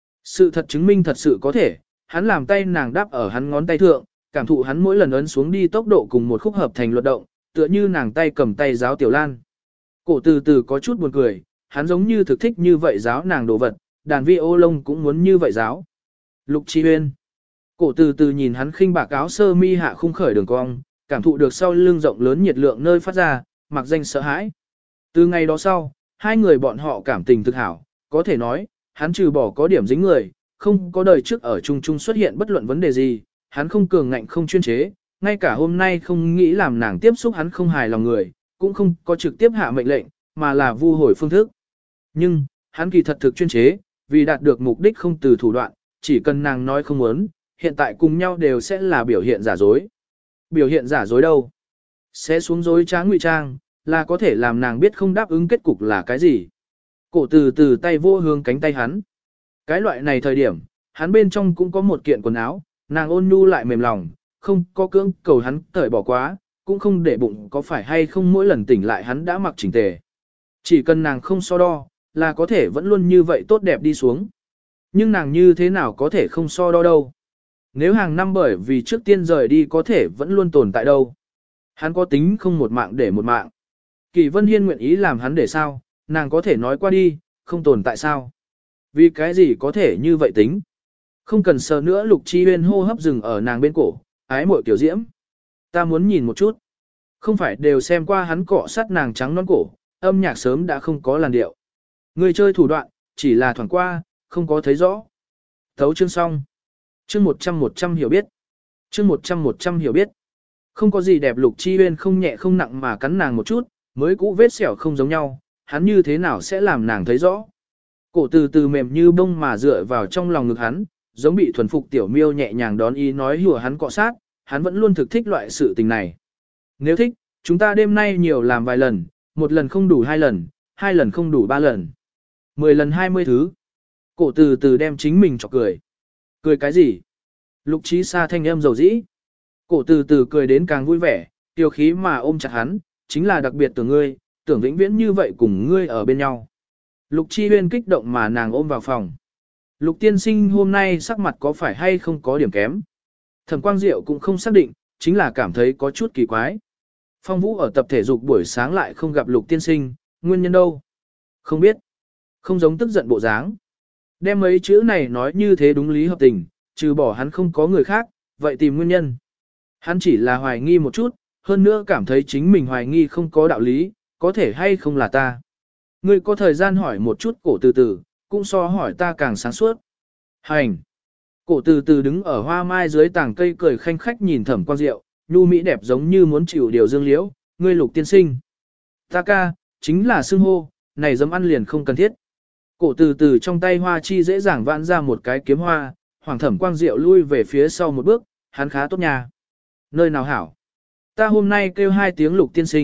Sự thật chứng minh thật sự có thể, hắn làm tay nàng đáp ở hắn ngón tay thượng, cảm thụ hắn mỗi lần ấn xuống đi tốc độ cùng một khúc hợp thành luật động, tựa như nàng tay cầm tay giáo Tiểu Lan. Cổ từ từ có chút buồn cười, hắn giống như thực thích như vậy giáo nàng đồ vật, đàn vi ô lông cũng muốn như vậy giáo. Lục Chi Huyên. Cổ từ từ nhìn hắn khinh bạc áo sơ mi hạ khung khởi đường cong, cảm thụ được sau lưng rộng lớn nhiệt lượng nơi phát ra, mặc danh sợ hãi. Từ ngày đó sau, hai người bọn họ cảm tình thực hảo, có thể nói, hắn trừ bỏ có điểm dính người, không có đời trước ở chung chung xuất hiện bất luận vấn đề gì, hắn không cường ngạnh không chuyên chế, ngay cả hôm nay không nghĩ làm nàng tiếp xúc hắn không hài lòng người, cũng không có trực tiếp hạ mệnh lệnh, mà là vu hồi phương thức. Nhưng, hắn kỳ thật thực chuyên chế, vì đạt được mục đích không từ thủ đoạn, chỉ cần nàng nói không muốn, hiện tại cùng nhau đều sẽ là biểu hiện giả dối. Biểu hiện giả dối đâu? Sẽ xuống dối trá ngụy trang, là có thể làm nàng biết không đáp ứng kết cục là cái gì. Cổ từ từ tay vô hướng cánh tay hắn. Cái loại này thời điểm, hắn bên trong cũng có một kiện quần áo, nàng ôn nhu lại mềm lòng, không có cưỡng cầu hắn cởi bỏ quá, cũng không để bụng có phải hay không mỗi lần tỉnh lại hắn đã mặc chỉnh tề. Chỉ cần nàng không so đo, là có thể vẫn luôn như vậy tốt đẹp đi xuống. Nhưng nàng như thế nào có thể không so đo đâu. Nếu hàng năm bởi vì trước tiên rời đi có thể vẫn luôn tồn tại đâu. Hắn có tính không một mạng để một mạng. Kỳ Vân Hiên nguyện ý làm hắn để sao, nàng có thể nói qua đi, không tồn tại sao. Vì cái gì có thể như vậy tính. Không cần sờ nữa. Lục Chi Huyên hô hấp dừng ở nàng bên cổ, ái muội tiểu diễm. Ta muốn nhìn một chút. Không phải đều xem qua hắn cọ sát nàng trắng non cổ, âm nhạc sớm đã không có làn điệu. Người chơi thủ đoạn, chỉ là thoảng qua, không có thấy rõ. Thấu chương xong. Chương 100 hiểu biết. Chương 100 hiểu biết. Không có gì đẹp. Lục Chi Huyên không nhẹ không nặng mà cắn nàng một chút, mới cũ vết sẹo không giống nhau. hắn như thế nào sẽ làm nàng thấy rõ. Cổ từ từ mềm như bông mà dựa vào trong lòng ngực hắn, giống bị thuần phục tiểu miêu nhẹ nhàng đón ý nói hùa hắn cọ sát, hắn vẫn luôn thực thích loại sự tình này. Nếu thích, chúng ta đêm nay nhiều làm vài lần, một lần không đủ 2 lần, 2 lần không đủ 3 lần. 10 lần 20 thứ. Cổ từ từ đem chính mình chọc cười. Cười cái gì? Lục Chí Sa thanh âm dầu dĩ. Cổ từ từ cười đến càng vui vẻ, tiêu khí mà ôm chặt hắn, chính là đặc biệt tưởng ngươi, tưởng vĩnh viễn như vậy cùng ngươi ở bên nhau. Lục Chi Huyên kích động mà nàng ôm vào phòng. Lục tiên sinh hôm nay sắc mặt có phải hay không có điểm kém. Thẩm Quang Diệu cũng không xác định, chính là cảm thấy có chút kỳ quái. Phong Vũ ở tập thể dục buổi sáng lại không gặp Lục tiên sinh, nguyên nhân đâu? Không biết. Không giống tức giận bộ dáng. Đem mấy chữ này nói như thế đúng lý hợp tình, trừ bỏ hắn không có người khác, vậy tìm nguyên nhân. Hắn chỉ là hoài nghi một chút, hơn nữa cảm thấy chính mình hoài nghi không có đạo lý, có thể hay không là ta. Ngươi có thời gian hỏi một chút cổ từ từ, cũng so hỏi ta càng sáng suốt. Hành. Cổ từ từ đứng ở hoa mai dưới tảng cây cười khanh khách nhìn Thẩm Quang Diệu, nhu mỹ đẹp giống như muốn chịu điều dương liễu, ngươi Lục tiên sinh. Ta ca, chính là xưng hô, này dấm ăn liền không cần thiết. Cổ từ từ trong tay hoa chi dễ dàng vãn ra một cái kiếm hoa, Hoàng Thẩm Quang Diệu lui về phía sau một bước, hắn khá tốt nha. Nơi nào hảo? Ta hôm nay kêu 2 tiếng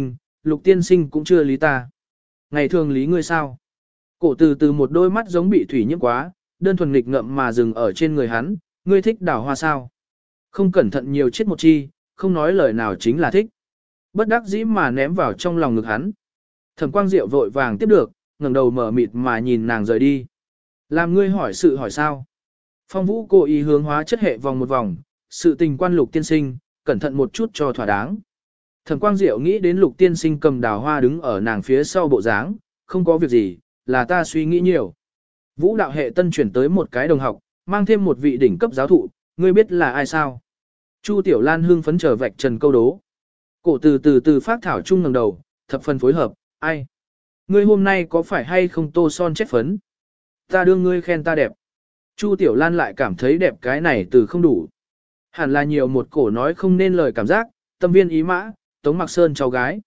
Lục tiên sinh cũng chưa lý ta. Ngày thường lý ngươi sao? Cổ từ từ một đôi mắt giống bị thủy nhiễm quá, đơn thuần nghịch ngậm mà dừng ở trên người hắn, ngươi thích đào hoa sao? Không cẩn thận nhiều chết một chi, không nói lời nào chính là thích. Bất đắc dĩ mà ném vào trong lòng ngực hắn. Thẩm Quang Diệu vội vàng tiếp được, ngẩng đầu mở mịt mà nhìn nàng rời đi. Làm ngươi hỏi sự hỏi sao? Phong Vũ cố ý hướng hóa chất hệ vòng một vòng, sự tình quan Lục tiên sinh, cẩn thận một chút cho thỏa đáng. Thẩm Quang Diệu nghĩ đến Lục tiên sinh cầm đào hoa đứng ở nàng phía sau bộ dáng, không có việc gì, là ta suy nghĩ nhiều. Vũ đạo hệ tân chuyển tới một cái đồng học, mang thêm một vị đỉnh cấp giáo thụ, ngươi biết là ai sao? Chu Tiểu Lan hưng phấn trở vạch trần câu đố. Cổ từ phát thảo trung ngẩng đầu, thập phần phối hợp, ai? Ngươi hôm nay có phải hay không tô son chết phấn? Ta đưa ngươi khen ta đẹp. Chu Tiểu Lan lại cảm thấy đẹp cái này từ không đủ. Hẳn là nhiều một cổ nói không nên lời cảm giác, tâm viên ý mã, Tống Mặc Sơn cháu gái.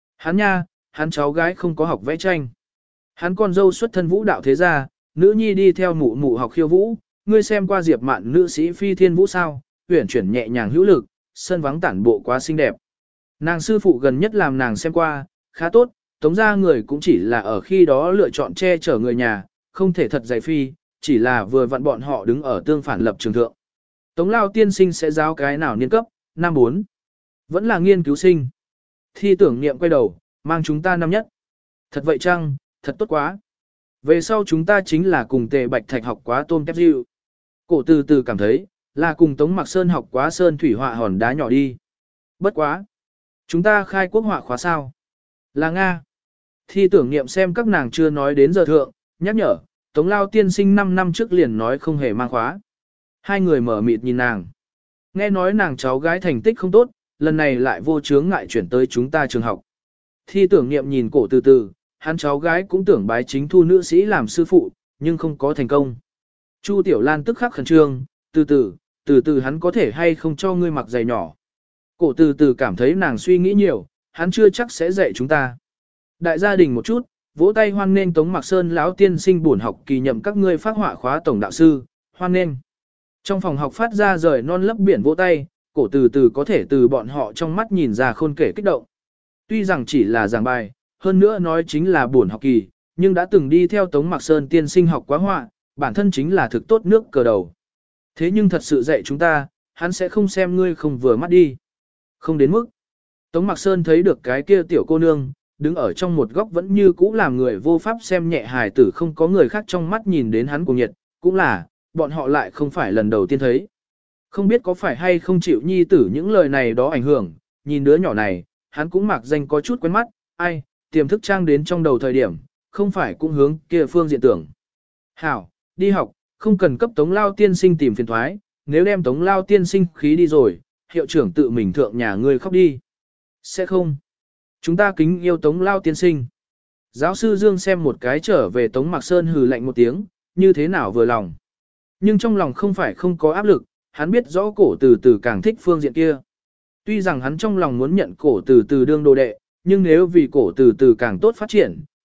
Hắn cháu gái không có học vẽ tranh. Hắn con dâu xuất thân vũ đạo thế gia, nữ nhi đi theo mụ mụ học khiêu vũ, ngươi xem qua Diệp Mạn nữ sĩ phi thiên vũ sao, uyển chuyển nhẹ nhàng hữu lực, sân vắng tản bộ quá xinh đẹp. Nàng sư phụ gần nhất làm nàng xem qua, khá tốt, Tống gia người cũng chỉ là ở khi đó lựa chọn che chở người nhà, không thể thật dày phi, chỉ là vừa vặn bọn họ đứng ở tương phản lập trường thượng. Tống Lao tiên sinh sẽ giáo cái nào niên cấp, năm 4. Vẫn là nghiên cứu sinh. Thi tưởng niệm quay đầu, mang chúng ta năm nhất. Thật vậy chăng, thật tốt quá. Về sau chúng ta chính là cùng Tề Bạch Thạch học quá tôm tép diệu. Cổ từ từ cảm thấy, là cùng Tống Mặc Sơn học quá sơn thủy họa hòn đá nhỏ đi. Bất quá. Chúng ta khai quốc họa khóa sao? Là Nga. Thi tưởng niệm xem các nàng chưa nói đến giờ thượng, nhắc nhở, Tống Lao tiên sinh 5 năm trước liền nói không hề mang khóa. Hai người mở mịt nhìn nàng. Nghe nói nàng cháu gái thành tích không tốt, lần này lại vô chướng ngại chuyển tới chúng ta trường học. Thi tưởng niệm nhìn cổ từ từ, hắn cháu gái cũng tưởng bái chính thu nữ sĩ làm sư phụ, nhưng không có thành công. Chu Tiểu Lan tức khắc khẩn trương, từ từ hắn có thể hay không cho ngươi mặc giày nhỏ. Cổ từ từ cảm thấy nàng suy nghĩ nhiều, hắn chưa chắc sẽ dạy chúng ta. Đại gia đình một chút, vỗ tay hoan nghênh Tống Mặc Sơn lão tiên sinh bổn học kỳ nhậm các ngươi phát họa khóa tổng đạo sư, hoan nghênh. Trong phòng học phát ra rời non lấp biển vỗ tay, cổ từ từ có thể từ bọn họ trong mắt nhìn ra khôn kể kích động. Tuy rằng chỉ là giảng bài, hơn nữa nói chính là buồn học kỳ, nhưng đã từng đi theo Tống Mặc Sơn tiên sinh học quá họa, bản thân chính là thực tốt nước cờ đầu. Thế nhưng thật sự dạy chúng ta, hắn sẽ không xem ngươi không vừa mắt đi. Không đến mức. Tống Mặc Sơn thấy được cái kia tiểu cô nương, đứng ở trong một góc vẫn như cũ làm người vô pháp xem nhẹ hài tử, không có người khác trong mắt nhìn đến hắn cùng nhiệt, cũng là, bọn họ lại không phải lần đầu tiên thấy. Không biết có phải hay không chịu nhi tử những lời này đó ảnh hưởng, nhìn đứa nhỏ này, hắn cũng mặc danh có chút quen mắt, ai, tiềm thức trang đến trong đầu thời điểm, không phải cũng hướng kia phương diện tưởng. Hảo, đi học, không cần cấp Tống Lao tiên sinh tìm phiền thoái, nếu đem Tống Lao tiên sinh khí đi rồi, hiệu trưởng tự mình thượng nhà ngươi khóc đi. Sẽ không. Chúng ta kính yêu Tống Lao tiên sinh. Giáo sư Dương xem một cái trở về Tống Mặc Sơn hừ lạnh một tiếng, như thế nào vừa lòng. Nhưng trong lòng không phải không có áp lực, hắn biết rõ cổ từ từ càng thích phương diện kia. Tuy rằng hắn trong lòng muốn nhận cổ từ từ đương đồ đệ, nhưng nếu vì cổ từ từ càng tốt phát triển,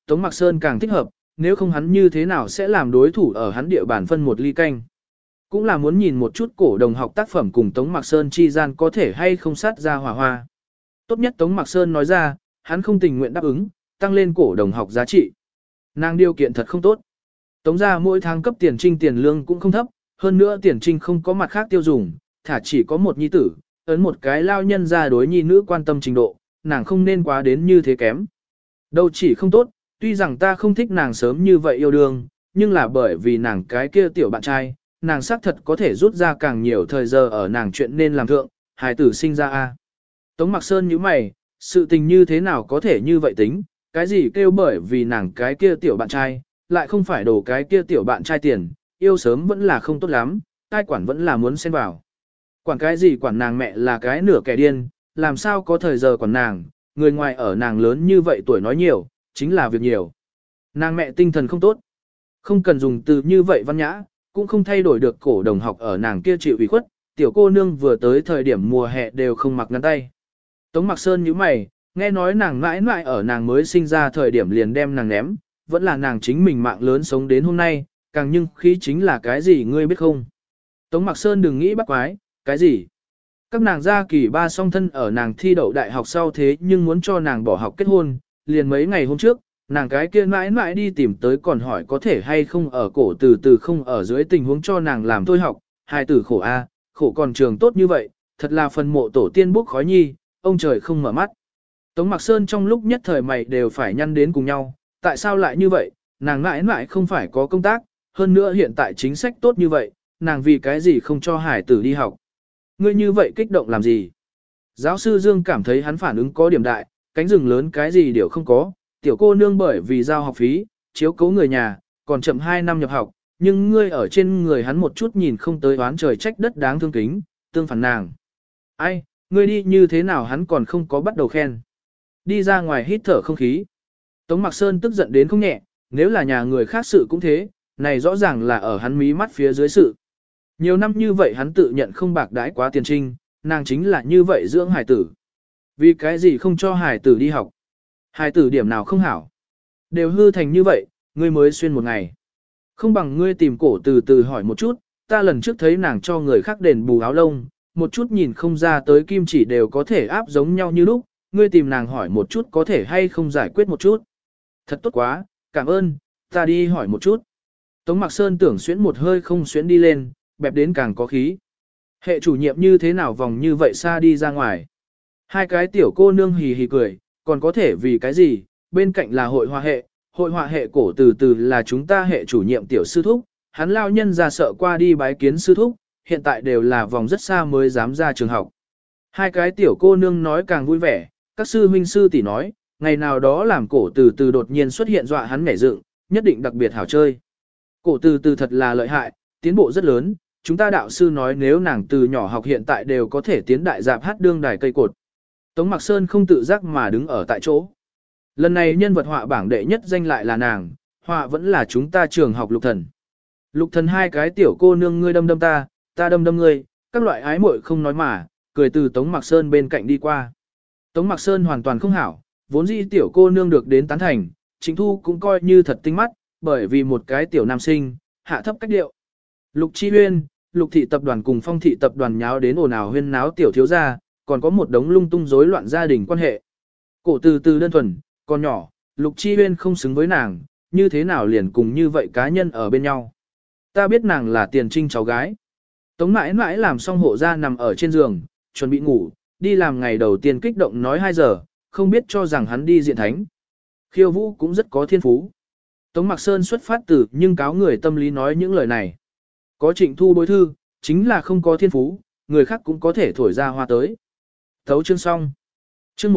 Tống Mạc Sơn càng thích hợp, nếu không hắn như thế nào sẽ làm đối thủ ở hắn địa bàn phân một ly canh. Cũng là muốn nhìn một chút cổ đồng học tác phẩm cùng Tống Mạc Sơn chi gian có thể hay không sát ra hỏa hoa. Tốt nhất Tống Mạc Sơn nói ra, hắn không tình nguyện đáp ứng, tăng lên cổ đồng học giá trị. Nàng điều kiện thật không tốt. Tống ra mỗi tháng cấp tiền trinh tiền lương cũng không thấp, hơn nữa tiền trinh không có mặt khác tiêu dùng, thả chỉ có một nhi tử, ấn một cái lao nhân ra đối nhi nữ quan tâm trình độ, nàng không nên quá đến như thế kém. Đâu chỉ không tốt, tuy rằng ta không thích nàng sớm như vậy yêu đương, nhưng là bởi vì nàng cái kia tiểu bạn trai, nàng xác thật có thể rút ra càng nhiều thời giờ ở nàng chuyện nên làm thượng, hài tử sinh ra a. Tống Mạc Sơn nhíu mày, sự tình như thế nào có thể như vậy tính, cái gì kêu bởi vì nàng cái kia tiểu bạn trai, lại không phải đổ cái kia tiểu bạn trai tiền, yêu sớm vẫn là không tốt lắm, tai quản vẫn là muốn xen vào. Quản cái gì quản nàng mẹ là cái nửa kẻ điên, làm sao có thời giờ quản nàng, người ngoài ở nàng lớn như vậy tuổi nói nhiều, chính là việc nhiều. Nàng mẹ tinh thần không tốt, không cần dùng từ như vậy văn nhã, cũng không thay đổi được cổ đồng học ở nàng kia chịu ủy khuất, tiểu cô nương vừa tới thời điểm mùa hè đều không mặc ngắn tay. Tống Mạc Sơn nhíu mày, nghe nói nàng mãi mãi ở nàng mới sinh ra thời điểm liền đem nàng ném, vẫn là nàng chính mình mạng lớn sống đến hôm nay, càng nhưng khí chính là cái gì ngươi biết không? Tống Mạc Sơn đừng nghĩ bắt quái, cái gì? Các nàng gia kỳ ba song thân ở nàng thi đậu đại học sau thế nhưng muốn cho nàng bỏ học kết hôn, liền mấy ngày hôm trước, nàng cái kia mãi mãi đi tìm tới còn hỏi có thể hay không ở cổ từ từ không ở dưới tình huống cho nàng làm thôi học, hai tử khổ a, khổ còn trường tốt như vậy, thật là phần mộ tổ tiên bốc khói nhi, ông trời không mở mắt. Tống Mạc Sơn trong lúc nhất thời mày đều phải nhăn đến cùng nhau, tại sao lại như vậy, nàng mãi mãi không phải có công tác, hơn nữa hiện tại chính sách tốt như vậy, nàng vì cái gì không cho hải tử đi học. Ngươi như vậy kích động làm gì? Giáo sư Dương cảm thấy hắn phản ứng có điểm đại, cánh rừng lớn cái gì đều không có, tiểu cô nương bởi vì giao học phí, chiếu cố người nhà, còn chậm 2 năm nhập học, nhưng ngươi ở trên người hắn một chút nhìn không tới oán trời trách đất đáng thương kính, tương phản nàng. Ai, ngươi đi như thế nào hắn còn không có bắt đầu khen. Đi ra ngoài hít thở không khí. Tống Mạc Sơn tức giận đến không nhẹ, nếu là nhà người khác sự cũng thế, này rõ ràng là ở hắn mí mắt phía dưới sự. Nhiều năm như vậy hắn tự nhận không bạc đãi quá tiền trinh, nàng chính là như vậy dưỡng hài tử. Vì cái gì không cho hài tử đi học? Hài tử điểm nào không hảo? Đều hư thành như vậy, ngươi mới xuyên một ngày. Không bằng ngươi tìm cổ từ từ hỏi một chút, ta lần trước thấy nàng cho người khác đền bù áo lông, một chút nhìn không ra tới kim chỉ đều có thể áp giống nhau như lúc, ngươi tìm nàng hỏi một chút có thể hay không giải quyết một chút. Thật tốt quá, cảm ơn, ta đi hỏi một chút. Tống Mạc Sơn tưởng xuyến một hơi không xuyến đi lên, bẹp đến càng có khí. Hệ chủ nhiệm như thế nào vòng như vậy xa đi ra ngoài. Hai cái tiểu cô nương hì hì cười, còn có thể vì cái gì, bên cạnh là hội họa hệ cổ từ từ là chúng ta hệ chủ nhiệm tiểu sư thúc, hắn lao nhân ra sợ qua đi bái kiến sư thúc, hiện tại đều là vòng rất xa mới dám ra trường học. Hai cái tiểu cô nương nói càng vui vẻ, các sư huynh sư tỷ nói, ngày nào đó làm cổ từ từ đột nhiên xuất hiện dọa hắn nhảy dựng, nhất định đặc biệt hảo chơi. Cổ từ từ thật là lợi hại, tiến bộ rất lớn, chúng ta đạo sư nói nếu nàng từ nhỏ học hiện tại đều có thể tiến đại dạp hát đương đài cây cột. Tống Mạc Sơn không tự giác mà đứng ở tại chỗ. Lần này nhân vật họa bảng đệ nhất danh lại là nàng, họa vẫn là chúng ta trường học Lục Thần. Lục Thần hai cái tiểu cô nương ngươi đâm đâm ta đâm đâm ngươi, các loại ái muội không nói mà, cười từ Tống Mạc Sơn bên cạnh đi qua. Tống Mạc Sơn hoàn toàn không hảo, vốn dĩ tiểu cô nương được đến tán thành, Trịnh Thu cũng coi như thật tinh mắt, bởi vì một cái tiểu nam sinh, hạ thấp cách điệu. Lục Chi Huyên, Lục thị tập đoàn cùng Phong thị tập đoàn nháo đến ồn ào huyên náo tiểu thiếu gia, còn có một đống lung tung rối loạn gia đình quan hệ. Cổ từ từ đơn thuần, còn nhỏ, Lục Chi Huyên không xứng với nàng, như thế nào liền cùng như vậy cá nhân ở bên nhau. Ta biết nàng là Tiền Trinh cháu gái. Tống mãi mãi làm xong hộ gia nằm ở trên giường, chuẩn bị ngủ, đi làm ngày đầu tiên kích động nói 2 giờ, không biết cho rằng hắn đi diện thánh. Khiêu vũ cũng rất có thiên phú. Tống Mạc Sơn xuất phát từ nhưng cáo người tâm lý nói những lời này. Có Trịnh Thu bối thư, chính là không có thiên phú, người khác cũng có thể thổi ra hoa tới. Thấu chương xong. Chương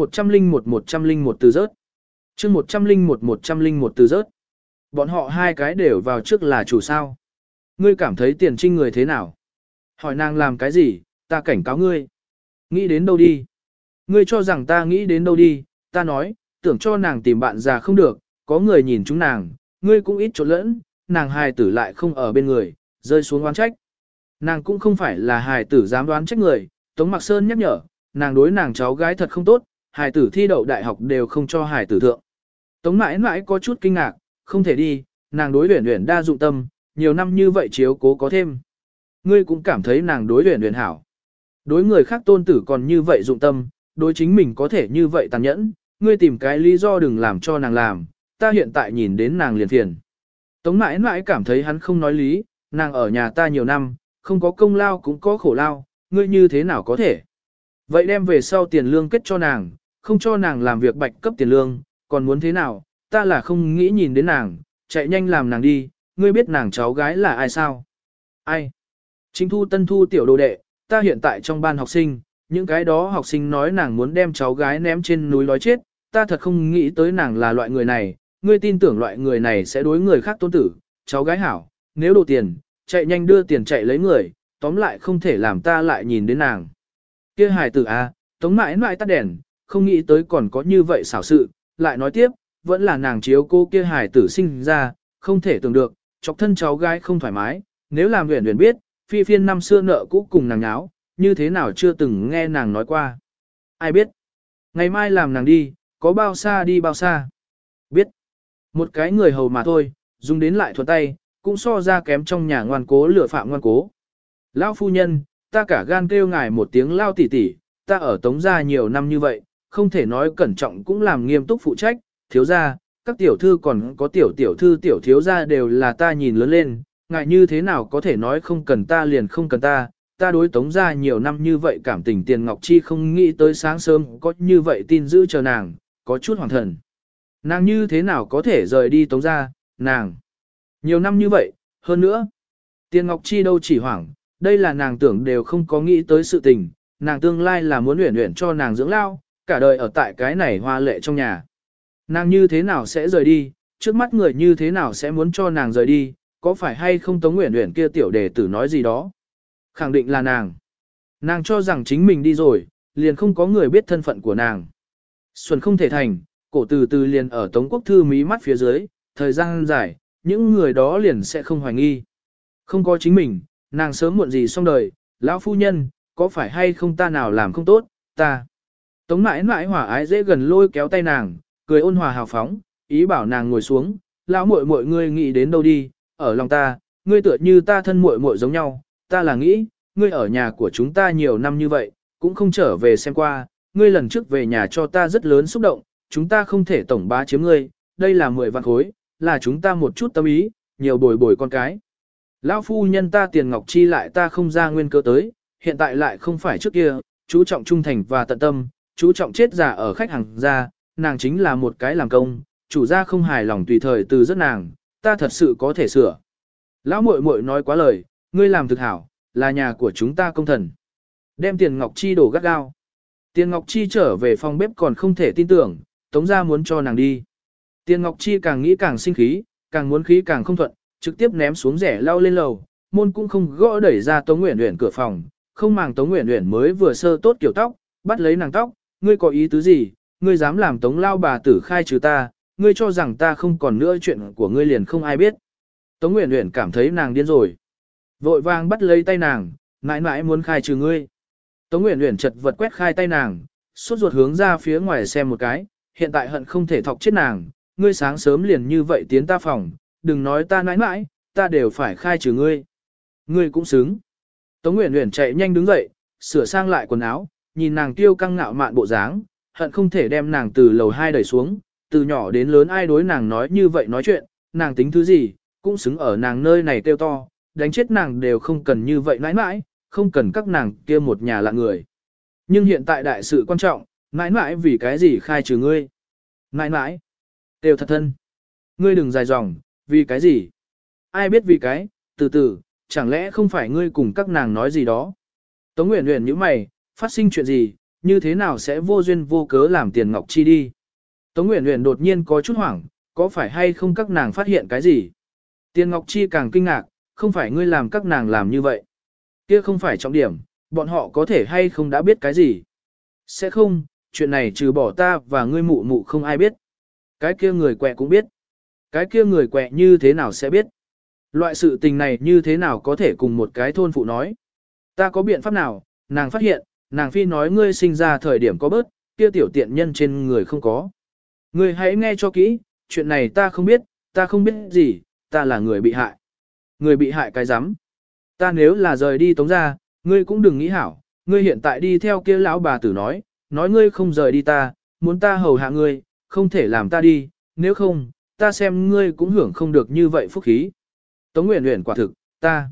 101 từ rớt. Chương 101 từ rớt. Bọn họ hai cái đều vào trước là chủ sao. Ngươi cảm thấy Tiền Trinh người thế nào? Hỏi nàng làm cái gì, ta cảnh cáo ngươi. Nghĩ đến đâu đi? Ngươi cho rằng ta nghĩ đến đâu đi, ta nói, tưởng cho nàng tìm bạn già không được, có người nhìn chúng nàng, ngươi cũng ít trộn lẫn, nàng hài tử lại không ở bên người, rơi xuống oán trách. Nàng cũng không phải là hài tử dám đoán trách người, Tống Mạc Sơn nhắc nhở, nàng đối nàng cháu gái thật không tốt, hài tử thi đậu đại học đều không cho hài tử thượng. Tống mãi mãi có chút kinh ngạc, không thể đi, nàng đối Uyển Uyển đa dụng tâm, nhiều năm như vậy chiếu cố có thêm. Ngươi cũng cảm thấy nàng đối Uyển Uyển hảo. Đối người khác tôn tử còn như vậy dụng tâm, đối chính mình có thể như vậy tàn nhẫn, ngươi tìm cái lý do đừng làm cho nàng làm, ta hiện tại nhìn đến nàng liền phiền. Tống mãi mãi cảm thấy hắn không nói lý, nàng ở nhà ta nhiều năm, không có công lao cũng có khổ lao, ngươi như thế nào có thể. Vậy đem về sau tiền lương kết cho nàng, không cho nàng làm việc bạch cấp tiền lương, còn muốn thế nào, ta là không nghĩ nhìn đến nàng, chạy nhanh làm nàng đi, ngươi biết nàng cháu gái là ai sao? Ai? Chính Thu Tân Thu tiểu đồ đệ, ta hiện tại trong ban học sinh, những cái đó học sinh nói nàng muốn đem cháu gái ném trên núi lói chết, ta thật không nghĩ tới nàng là loại người này, ngươi tin tưởng loại người này sẽ đối người khác tôn tử, cháu gái hảo, nếu đồ tiền, chạy nhanh đưa tiền chạy lấy người, tóm lại không thể làm ta lại nhìn đến nàng. Kia hài tử à, Tống mãi mãi tắt đèn, không nghĩ tới còn có như vậy xảo sự, lại nói tiếp, vẫn là nàng chiếu cô kia hài tử sinh ra, không thể tưởng được, chọc thân cháu gái không thoải mái, nếu làm Uyển Uyển biết, phi phiên năm xưa nợ cũ cùng nàng nháo, như thế nào chưa từng nghe nàng nói qua. Ai biết, ngày mai làm nàng đi, có bao xa đi bao xa. Biết, một cái người hầu mà thôi, dùng đến lại thuận tay, cũng so ra kém trong nhà ngoan cố lựa phạm ngoan cố. Lão phu nhân, ta cả gan kêu ngài một tiếng lao tỉ tỉ, ta ở Tống gia nhiều năm như vậy, không thể nói cẩn trọng cũng làm nghiêm túc phụ trách, thiếu gia, các tiểu thư còn có tiểu tiểu thư tiểu thiếu gia đều là ta nhìn lớn lên, ngài như thế nào có thể nói không cần ta liền không cần ta đối Tống gia nhiều năm như vậy cảm tình Tiền Ngọc Chi không nghĩ tới sáng sớm có như vậy tin giữ chờ nàng, có chút hoàng thần. Nàng như thế nào có thể rời đi Tống gia, nàng. Nhiều năm như vậy, hơn nữa. Tiền Ngọc Chi đâu chỉ hoảng, đây là nàng tưởng đều không có nghĩ tới sự tình, nàng tương lai là muốn Uyển Uyển cho nàng dưỡng lao, cả đời ở tại cái này hoa lệ trong nhà. Nàng như thế nào sẽ rời đi, trước mắt người như thế nào sẽ muốn cho nàng rời đi, có phải hay không Tống Uyển Uyển kia tiểu đề tử nói gì đó. Khẳng định là nàng. Nàng cho rằng chính mình đi rồi, liền không có người biết thân phận của nàng. Xuân không thể thành, cổ từ từ liền ở Tống Quốc Thư mí mắt phía dưới, thời gian dài, những người đó liền sẽ không hoài nghi. Không có chính mình, nàng sớm muộn gì xong đời, lão phu nhân, có phải hay không ta nào làm không tốt, ta. Tống mãi mãi hòa ái dễ gần lôi kéo tay nàng, cười ôn hòa hào phóng, ý bảo nàng ngồi xuống, lão muội muội ngươi nghĩ đến đâu đi, ở lòng ta, ngươi tựa như ta thân muội muội giống nhau, ta là nghĩ, ngươi ở nhà của chúng ta nhiều năm như vậy, cũng không trở về xem qua, ngươi lần trước về nhà cho ta rất lớn xúc động, chúng ta không thể tổng bá chiếm ngươi, đây là 10 vạn khối, là chúng ta một chút tâm ý, nhiều bồi bồi con cái. Lão phu nhân ta Tiền Ngọc Chi lại ta không ra nguyên cơ tới, hiện tại lại không phải trước kia, chú trọng trung thành và tận tâm, chú trọng chết giả ở khách hàng gia, nàng chính là một cái làm công, chủ gia không hài lòng tùy thời từ rất nàng, ta thật sự có thể sửa. Lão muội muội nói quá lời, ngươi làm thực hảo, là nhà của chúng ta công thần. Đem Tiền Ngọc Chi đổ gắt gao. Tiền Ngọc Chi trở về phòng bếp còn không thể tin tưởng, Tống gia muốn cho nàng đi. Tiền Ngọc Chi càng nghĩ càng sinh khí, càng muốn khí càng không thuận, trực tiếp ném xuống rẻ lao lên lầu, môn cũng không gõ đẩy ra Tống Uyển Uyển cửa phòng, không màng Tống Uyển Uyển mới vừa sơ tốt kiểu tóc, bắt lấy nàng tóc, ngươi có ý tứ gì, ngươi dám làm Tống lao bà tử khai trừ ta, ngươi cho rằng ta không còn nữa chuyện của ngươi liền không ai biết. Tống Uyển Uyển cảm thấy nàng điên rồi, vội vàng bắt lấy tay nàng, mãi mãi muốn khai trừ ngươi. Tống Uyển Uyển chật vật quét khai tay nàng, sốt ruột hướng ra phía ngoài xem một cái, hiện tại hận không thể thọc chết nàng, ngươi sáng sớm liền như vậy tiến ta phòng, đừng nói ta nãi nãi, ta đều phải khai trừ ngươi. Ngươi cũng xứng. Tống Uyển Uyển chạy nhanh đứng dậy, sửa sang lại quần áo, nhìn nàng tiêu căng ngạo mạn bộ dáng, hận không thể đem nàng từ lầu 2 đẩy xuống, từ nhỏ đến lớn ai đối nàng nói như vậy nói chuyện, nàng tính thứ gì, cũng xứng ở nàng nơi này kêu to, đánh chết nàng đều không cần như vậy nãi nãi, không cần các nàng kia một nhà lạ người. Nhưng hiện tại đại sự quan trọng, nãi nãi vì cái gì khai trừ ngươi? Nãi nãi, đều thật thân. Ngươi đừng dài dòng, vì cái gì? Ai biết vì cái, từ từ, chẳng lẽ không phải ngươi cùng các nàng nói gì đó? Tống Uyển Uyển nhíu mày, phát sinh chuyện gì, như thế nào sẽ vô duyên vô cớ làm Tiền Ngọc Chi đi? Tống Uyển Uyển đột nhiên có chút hoảng, có phải hay không các nàng phát hiện cái gì? Tiền Ngọc Chi càng kinh ngạc, không phải ngươi làm các nàng làm như vậy. Kia không phải trọng điểm, bọn họ có thể hay không đã biết cái gì? Sẽ không, chuyện này trừ bỏ ta và ngươi mụ mụ không ai biết. Cái kia người quẹ cũng biết. Cái kia người quẹ như thế nào sẽ biết? Loại sự tình này như thế nào có thể cùng một cái thôn phụ nói? Ta có biện pháp nào? Nàng phát hiện, nàng phi nói ngươi sinh ra thời điểm có bớt, kia tiểu tiện nhân trên người không có. Ngươi hãy nghe cho kỹ, chuyện này ta không biết gì, ta là người bị hại. Người bị hại cái rắm Ta nếu là rời đi Tống gia, ngươi cũng đừng nghĩ hảo, ngươi hiện tại đi theo kia lão bà tử nói ngươi không rời đi ta, muốn ta hầu hạ ngươi, không thể làm ta đi, nếu không, ta xem ngươi cũng hưởng không được như vậy phúc khí. Tống Uyển Uyển quả thực,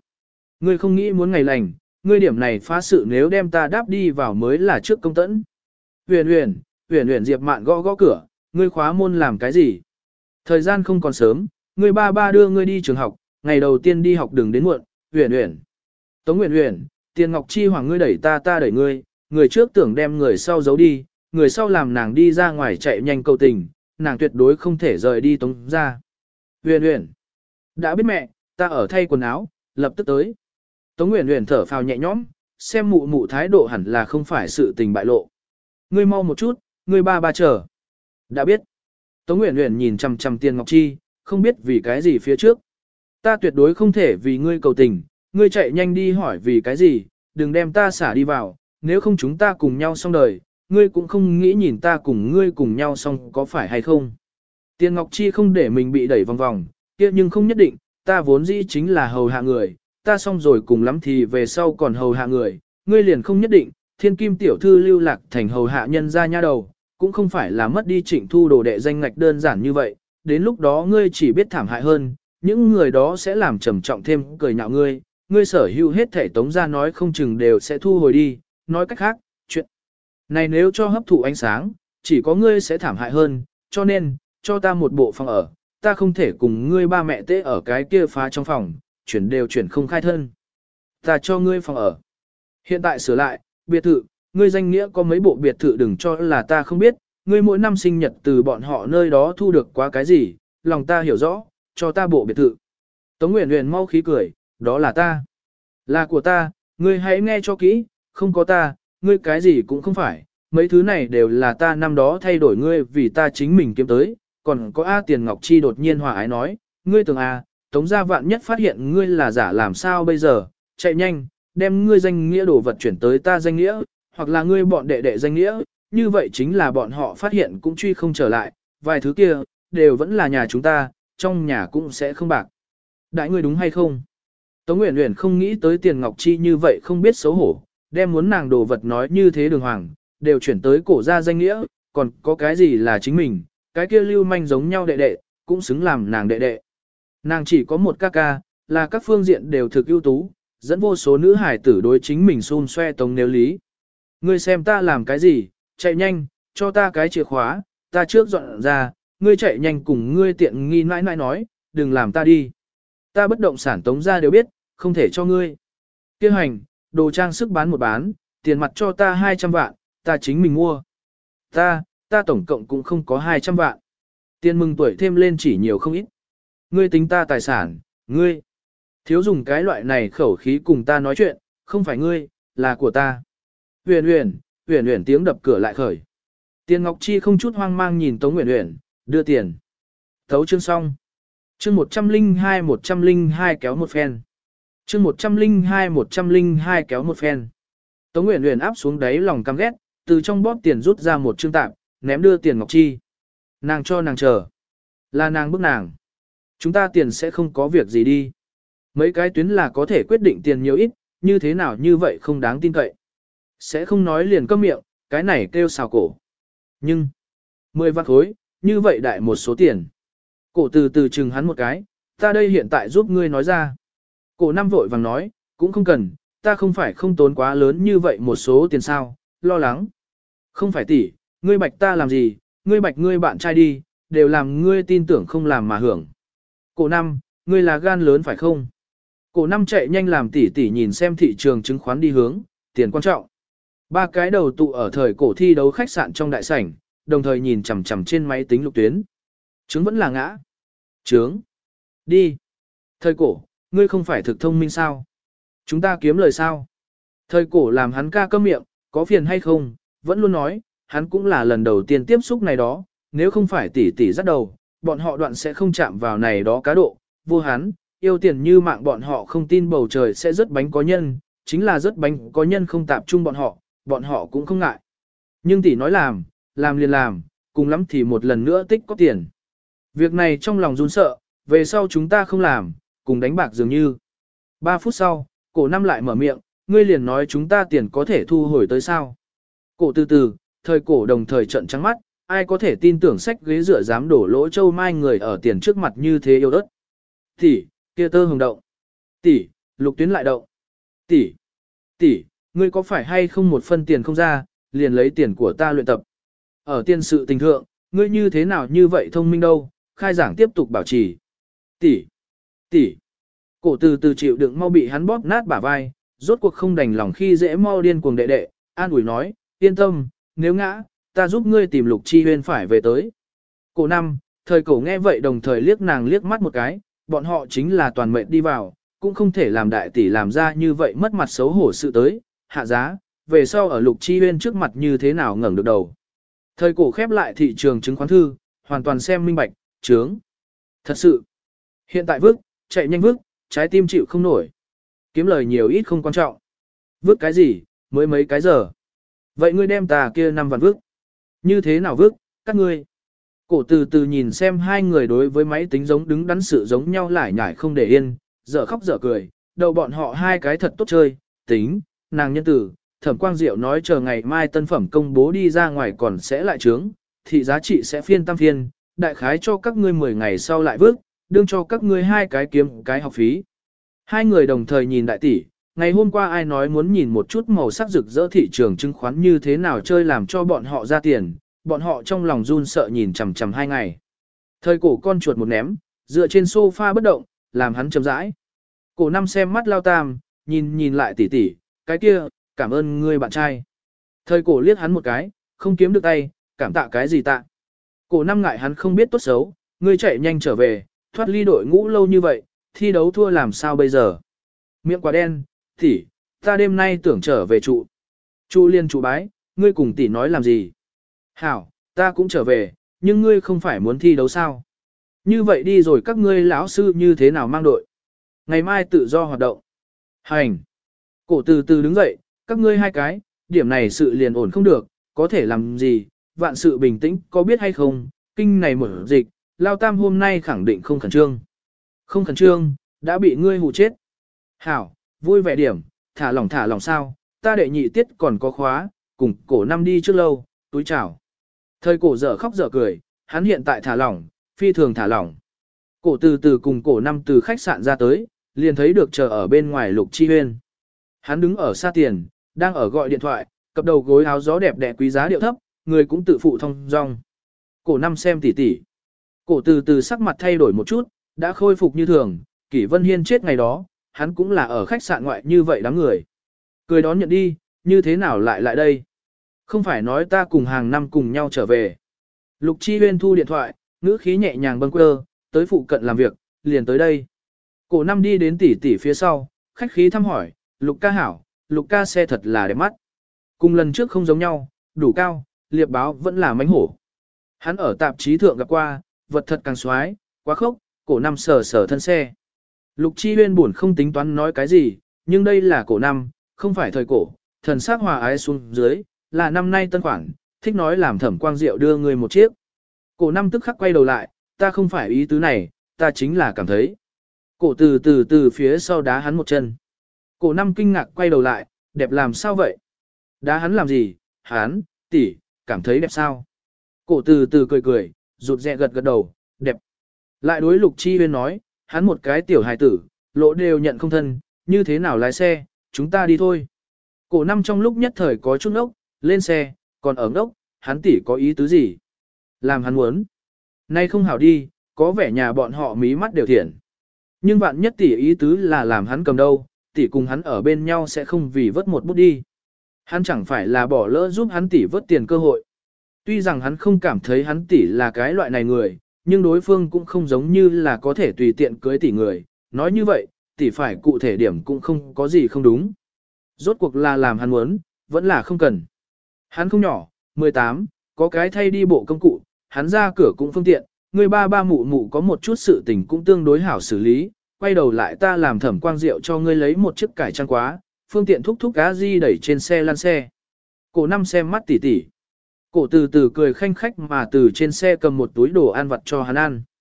ngươi không nghĩ muốn ngày lành, ngươi điểm này phá sự nếu đem ta đáp đi vào mới là trước công tẫn. Uyển Uyển Diệp Mạn gõ gõ cửa, ngươi khóa môn làm cái gì? Thời gian không còn sớm, ngươi ba đưa ngươi đi trường học, ngày đầu tiên đi học đừng đến muộn, Uyển Uyển. Tống Uyển Uyển, Tiền Ngọc Chi hoàng ngươi đẩy ta đẩy ngươi, người trước tưởng đem người sau giấu đi, người sau làm nàng đi ra ngoài chạy nhanh cầu tình, nàng tuyệt đối không thể rời đi Tống gia. Uyển Uyển, đã biết mẹ, ta ở thay quần áo, lập tức tới. Tống Uyển Uyển thở phào nhẹ nhõm, xem mụ mụ thái độ hẳn là không phải sự tình bại lộ. Ngươi mau một chút, ngươi ba chờ. Đã biết. Tống Uyển Uyển nhìn chằm chằm Tiền Ngọc Chi, không biết vì cái gì phía trước. Ta tuyệt đối không thể vì ngươi cầu tình, ngươi chạy nhanh đi hỏi vì cái gì, đừng đem ta xả đi vào, nếu không chúng ta cùng nhau xong đời, ngươi cũng không nghĩ nhìn ta cùng ngươi cùng nhau xong có phải hay không. Tiền Ngọc Chi không để mình bị đẩy vòng vòng, kia nhưng không nhất định, ta vốn dĩ chính là hầu hạ người, ta xong rồi cùng lắm thì về sau còn hầu hạ người, ngươi liền không nhất định, thiên kim tiểu thư lưu lạc thành hầu hạ nhân ra nha đầu, cũng không phải là mất đi Trịnh Thu đồ đệ danh ngạch đơn giản như vậy, đến lúc đó ngươi chỉ biết thảm hại hơn, những người đó sẽ làm trầm trọng thêm cười nhạo ngươi, ngươi sở hữu hết thể Tống gia nói không chừng đều sẽ thu hồi đi, nói cách khác, chuyện này nếu cho hấp thụ ánh sáng, chỉ có ngươi sẽ thảm hại hơn, cho nên, cho ta một bộ phòng ở, ta không thể cùng ngươi ba mẹ tế ở cái kia phá trong phòng, chuyển không khai thân. Ta cho ngươi phòng ở. Hiện tại sửa lại, biệt thự, ngươi danh nghĩa có mấy bộ biệt thự đừng cho là ta không biết, ngươi mỗi năm sinh nhật từ bọn họ nơi đó thu được quá cái gì, lòng ta hiểu rõ, cho ta bộ biệt thự. Tống Uyển Uyển mau khí cười, đó là ta. Là của ta, ngươi hãy nghe cho kỹ, không có ta, ngươi cái gì cũng không phải, mấy thứ này đều là ta năm đó thay đổi ngươi vì ta chính mình kiếm tới, còn có A Tiền Ngọc Chi đột nhiên hòa ái nói, ngươi tưởng A, Tống gia vạn nhất phát hiện ngươi là giả làm sao bây giờ, chạy nhanh, đem ngươi danh nghĩa đồ vật chuyển tới ta danh nghĩa, hoặc là ngươi bọn đệ đệ danh nghĩa, như vậy chính là bọn họ phát hiện cũng truy không trở lại, vài thứ kia, đều vẫn là nhà chúng ta, trong nhà cũng sẽ không bạc. Đại ngươi đúng hay không? Tống Uyển Uyển không nghĩ tới Tiền Ngọc Chi như vậy không biết xấu hổ, đem muốn nàng đồ vật nói như thế đường hoàng, đều chuyển tới cổ gia danh nghĩa, còn có cái gì là chính mình, cái kia lưu manh giống nhau đệ đệ, cũng xứng làm nàng đệ đệ. Nàng chỉ có một ca ca, là các phương diện đều thực ưu tú, dẫn vô số nữ hải tử đối chính mình xun xoe Tống nếu lý. Ngươi xem ta làm cái gì, chạy nhanh, cho ta cái chìa khóa, ta trước dọn ra, ngươi chạy nhanh cùng ngươi tiện nghi nãi nãi nói, đừng làm ta đi. Ta bất động sản Tống gia đều biết, không thể cho ngươi. Kêu hành, đồ trang sức bán một bán, tiền mặt cho ta 200 vạn, ta chính mình mua. Ta tổng cộng cũng không có 200 vạn. Tiền mừng tuổi thêm lên chỉ nhiều không ít. Ngươi tính ta tài sản, ngươi. Thiếu dùng cái loại này khẩu khí cùng ta nói chuyện, không phải ngươi, là của ta. Uyển Uyển tiếng đập cửa lại khởi. Tiền Ngọc Chi không chút hoang mang nhìn Tống Uyển Uyển, đưa tiền. Thấu chương xong. Chương 102 kéo một phen. Chương 102 kéo một phen. Tống Uyển Uyển áp xuống đáy lòng căm ghét, từ trong bóp tiền rút ra một trương tạm, ném đưa Tiền Ngọc Chi. Nàng cho nàng chờ. Là nàng bức nàng. Chúng ta tiền sẽ không có việc gì đi. Mấy cái tuyến là có thể quyết định tiền nhiều ít, như thế nào như vậy không đáng tin cậy. Sẽ không nói liền câm miệng, cái này kêu xào cổ. Nhưng, 10 vạn khối, như vậy đại một số tiền. Cổ từ từ chừng hắn một cái, ta đây hiện tại giúp ngươi nói ra. Cổ năm vội vàng nói, cũng không cần, ta không phải không tốn quá lớn như vậy một số tiền sao, lo lắng. Không phải tỷ, ngươi bạch ta làm gì, ngươi bạch ngươi bạn trai đi, đều làm ngươi tin tưởng không làm mà hưởng. Cổ năm, ngươi là gan lớn phải không? Cổ năm chạy nhanh làm tỷ tỷ nhìn xem thị trường chứng khoán đi hướng, tiền quan trọng. Ba cái đầu tụ ở thời cổ thi đấu khách sạn trong đại sảnh, đồng thời nhìn chằm chằm trên máy tính lục tuyến. Trứng vẫn là ngã. Trướng. Đi. Thời cổ, ngươi không phải thực thông minh sao? Chúng ta kiếm lời sao? Thời cổ làm hắn ca câm miệng, có phiền hay không? Vẫn luôn nói, hắn cũng là lần đầu tiên tiếp xúc này đó, nếu không phải tỷ tỷ dắt đầu, bọn họ đoạn sẽ không chạm vào này đó cá độ, vô hắn, yêu tiền như mạng bọn họ không tin bầu trời sẽ rớt bánh có nhân, chính là rớt bánh có nhân không tạp trung bọn họ cũng không ngại. Nhưng tỷ nói làm liền làm, cùng lắm thì một lần nữa tích có tiền. Việc này trong lòng run sợ, về sau chúng ta không làm, cùng đánh bạc dường như. 3 phút sau, cổ năm lại mở miệng, ngươi liền nói chúng ta tiền có thể thu hồi tới sao. Cổ từ từ, thời cổ đồng thời trận trắng mắt, ai có thể tin tưởng sách ghế dựa dám đổ lỗ châu mai người ở tiền trước mặt như thế yêu đất. Tỷ, kia tơ hồng động. Tỷ, lục tuyến lại động. Tỷ, ngươi có phải hay không một phân tiền không ra, liền lấy tiền của ta luyện tập. Ở tiên sự tình thượng, ngươi như thế nào như vậy thông minh đâu, khai giảng tiếp tục bảo trì. Tỷ. Cổ từ từ chịu đựng mau bị hắn bóp nát bả vai, rốt cuộc không đành lòng khi dễ mau điên cuồng đệ đệ, an ủi nói, yên tâm, nếu ngã, ta giúp ngươi tìm Lục Chi Huyên phải về tới. Cổ năm, thời cổ nghe vậy đồng thời liếc nàng liếc mắt một cái, bọn họ chính là toàn mệnh đi vào, cũng không thể làm đại tỷ làm ra như vậy mất mặt xấu hổ sự tới, hạ giá, về sau ở Lục Chi Huyên trước mặt như thế nào ngẩng được đầu. Thời cổ khép lại thị trường chứng khoán thư, hoàn toàn xem minh bạch, trướng. Thật sự, hiện tại vước, chạy nhanh vước, trái tim chịu không nổi. Kiếm lời nhiều ít không quan trọng. Vước cái gì, mới mấy cái giờ. Vậy ngươi đem ta kia 5 vạn vước. Như thế nào vước, các ngươi. Cổ từ từ nhìn xem hai người đối với máy tính giống đứng đắn sự giống nhau lải nhải không để yên, dở khóc dở cười, đầu bọn họ hai cái thật tốt chơi, tính, nàng nhân tử, Thẩm Quang Diệu nói chờ ngày mai tân phẩm công bố đi ra ngoài còn sẽ lại trướng, thị giá trị sẽ phiên tam phiên, đại khái cho các ngươi 10 ngày sau lại vước, đương cho các ngươi hai cái kiếm cái học phí. Hai người đồng thời nhìn đại tỷ, ngày hôm qua ai nói muốn nhìn một chút màu sắc rực rỡ thị trường chứng khoán như thế nào chơi làm cho bọn họ ra tiền, bọn họ trong lòng run sợ nhìn chằm chằm 2 ngày. Thời cổ con chuột một ném, dựa trên sofa bất động, làm hắn chậm rãi. Cổ năm xem mắt lao tam, nhìn lại tỷ tỷ, cái kia, cảm ơn ngươi bạn trai. Thời cổ liếc hắn một cái, không kiếm được tay, cảm tạ cái gì tạ. Cổ năm ngại hắn không biết tốt xấu, ngươi chạy nhanh trở về, thoát ly đội ngũ lâu như vậy, thi đấu thua làm sao bây giờ. Miệng quả đen, tỷ, ta đêm nay tưởng trở về trụ. Trụ liên trụ bái, ngươi cùng tỷ nói làm gì. Hảo, ta cũng trở về, nhưng ngươi không phải muốn thi đấu sao. Như vậy đi rồi các ngươi lão sư như thế nào mang đội. Ngày mai tự do hoạt động. Hành. Cổ từ từ đứng dậy, các ngươi hai cái, điểm này sự liền ổn không được, có thể làm gì, vạn sự bình tĩnh, có biết hay không, kinh này mở dịch, lao tam hôm nay khẳng định không khẩn trương. Không khẩn trương, đã bị ngươi hù chết. Hảo, vui vẻ điểm, thả lỏng sao, ta đệ nhị tiết còn có khóa, cùng cổ năm đi trước lâu, túi chào. Thời cổ dở khóc dở cười, hắn hiện tại thả lỏng, phi thường thả lỏng. Cổ từ từ cùng cổ năm từ khách sạn ra tới, liền thấy được chờ ở bên ngoài Lục Chi Huyên. Hắn đứng ở xa tiền, đang ở gọi điện thoại, cặp đầu gối áo gió đẹp đẽ quý giá điệu thấp, người cũng tự phụ thông dong. Cổ năm xem tỉ tỉ. Cổ từ từ sắc mặt thay đổi một chút, đã khôi phục như thường, Kỷ Vân Hiên chết ngày đó, hắn cũng là ở khách sạn ngoại như vậy đám người. Cười đón nhận đi, như thế nào lại đây? Không phải nói ta cùng hàng năm cùng nhau trở về. Lục Chi Huyên thu điện thoại, ngữ khí nhẹ nhàng bâng quơ, tới phụ cận làm việc, liền tới đây. Cổ năm đi đến tỉ tỉ phía sau, khách khí thăm hỏi, Lục ca hảo, Lục ca xe thật là đẹp mắt. Cùng lần trước không giống nhau, đủ cao, liệp báo vẫn là mánh hổ. Hắn ở tạp chí thượng gặp qua, vật thật càng xoái, quá khốc, cổ năm sờ thân xe. Lục Chi Huyên buồn không tính toán nói cái gì, nhưng đây là cổ năm, không phải thời cổ, thần sắc hòa ái xuống dưới, là năm nay tân khoản, thích nói làm Thẩm Quang Diệu đưa người một chiếc. Cổ năm tức khắc quay đầu lại, ta không phải ý tứ này, ta chính là cảm thấy. Cổ từ phía sau đá hắn một chân. Cổ năm kinh ngạc quay đầu lại, đẹp làm sao vậy? Đá hắn làm gì? Hắn, tỷ, cảm thấy đẹp sao? Cổ từ cười, rụt rè gật đầu, đẹp. Lại đối Lục Chi Huyên nói, hắn một cái tiểu hài tử, lộ đều nhận không thân, như thế nào lái xe, chúng ta đi thôi. Cổ năm trong lúc nhất thời có chút ốc, lên xe, còn ở ốc, hắn tỷ có ý tứ gì? Làm hắn muốn. Nay không hảo đi, có vẻ nhà bọn họ mí mắt đều thiện. Nhưng vạn nhất tỷ ý tứ là làm hắn cầm đâu, tỷ cùng hắn ở bên nhau sẽ không vì vớt một bút đi. Hắn chẳng phải là bỏ lỡ giúp hắn tỷ vớt tiền cơ hội. Tuy rằng hắn không cảm thấy hắn tỷ là cái loại này người, nhưng đối phương cũng không giống như là có thể tùy tiện cưới tỷ người. Nói như vậy, tỷ phải cụ thể điểm cũng không có gì không đúng. Rốt cuộc là làm hắn muốn, vẫn là không cần. Hắn không nhỏ, 18, có cái thay đi bộ công cụ, hắn ra cửa cũng phương tiện, người ba mụ mụ có một chút sự tình cũng tương đối hảo xử lý, quay đầu lại ta làm Thẩm Quang Diệu cho ngươi lấy một chiếc cải trang quá, phương tiện thúc cá di đẩy trên xe lăn xe. Cổ năm xem mắt tỉ. Cổ từ cười khanh khách mà từ trên xe cầm một túi đồ ăn vặt cho hắn ăn.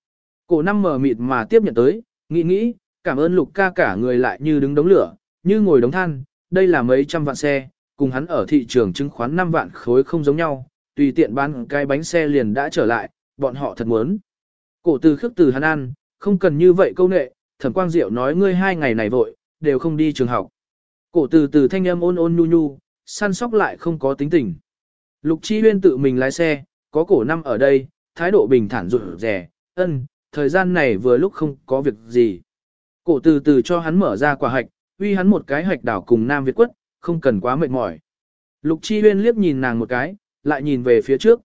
Cổ năm mở mịt mà tiếp nhận tới, nghĩ, cảm ơn Lục ca cả người lại như đứng đống lửa, như ngồi đống than, đây là mấy trăm vạn xe, cùng hắn ở thị trường chứng khoán 5 vạn khối không giống nhau, tùy tiện bán cái bánh xe liền đã trở lại, bọn họ thật muốn. Cổ từ khước từ hắn ăn, không cần như vậy câu nệ, Thẩm Quang Diệu nói ngươi 2 ngày này vội, đều không đi trường học. Cổ từ thanh âm ôn ôn nhu nhu, săn sóc lại không có tính tình. Lục Chi Huyên tự mình lái xe, có cổ năm ở đây, thái độ bình thản rụt rẻ, thời gian này vừa lúc không có việc gì. Cổ từ cho hắn mở ra quả hạch, uy hắn một cái hạch đảo cùng Nam Việt quất, không cần quá mệt mỏi. Lục Chi Huyên liếc nhìn nàng một cái, lại nhìn về phía trước,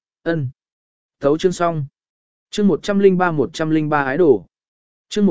Thấu chương xong. Chương 103 ái đồ. Chương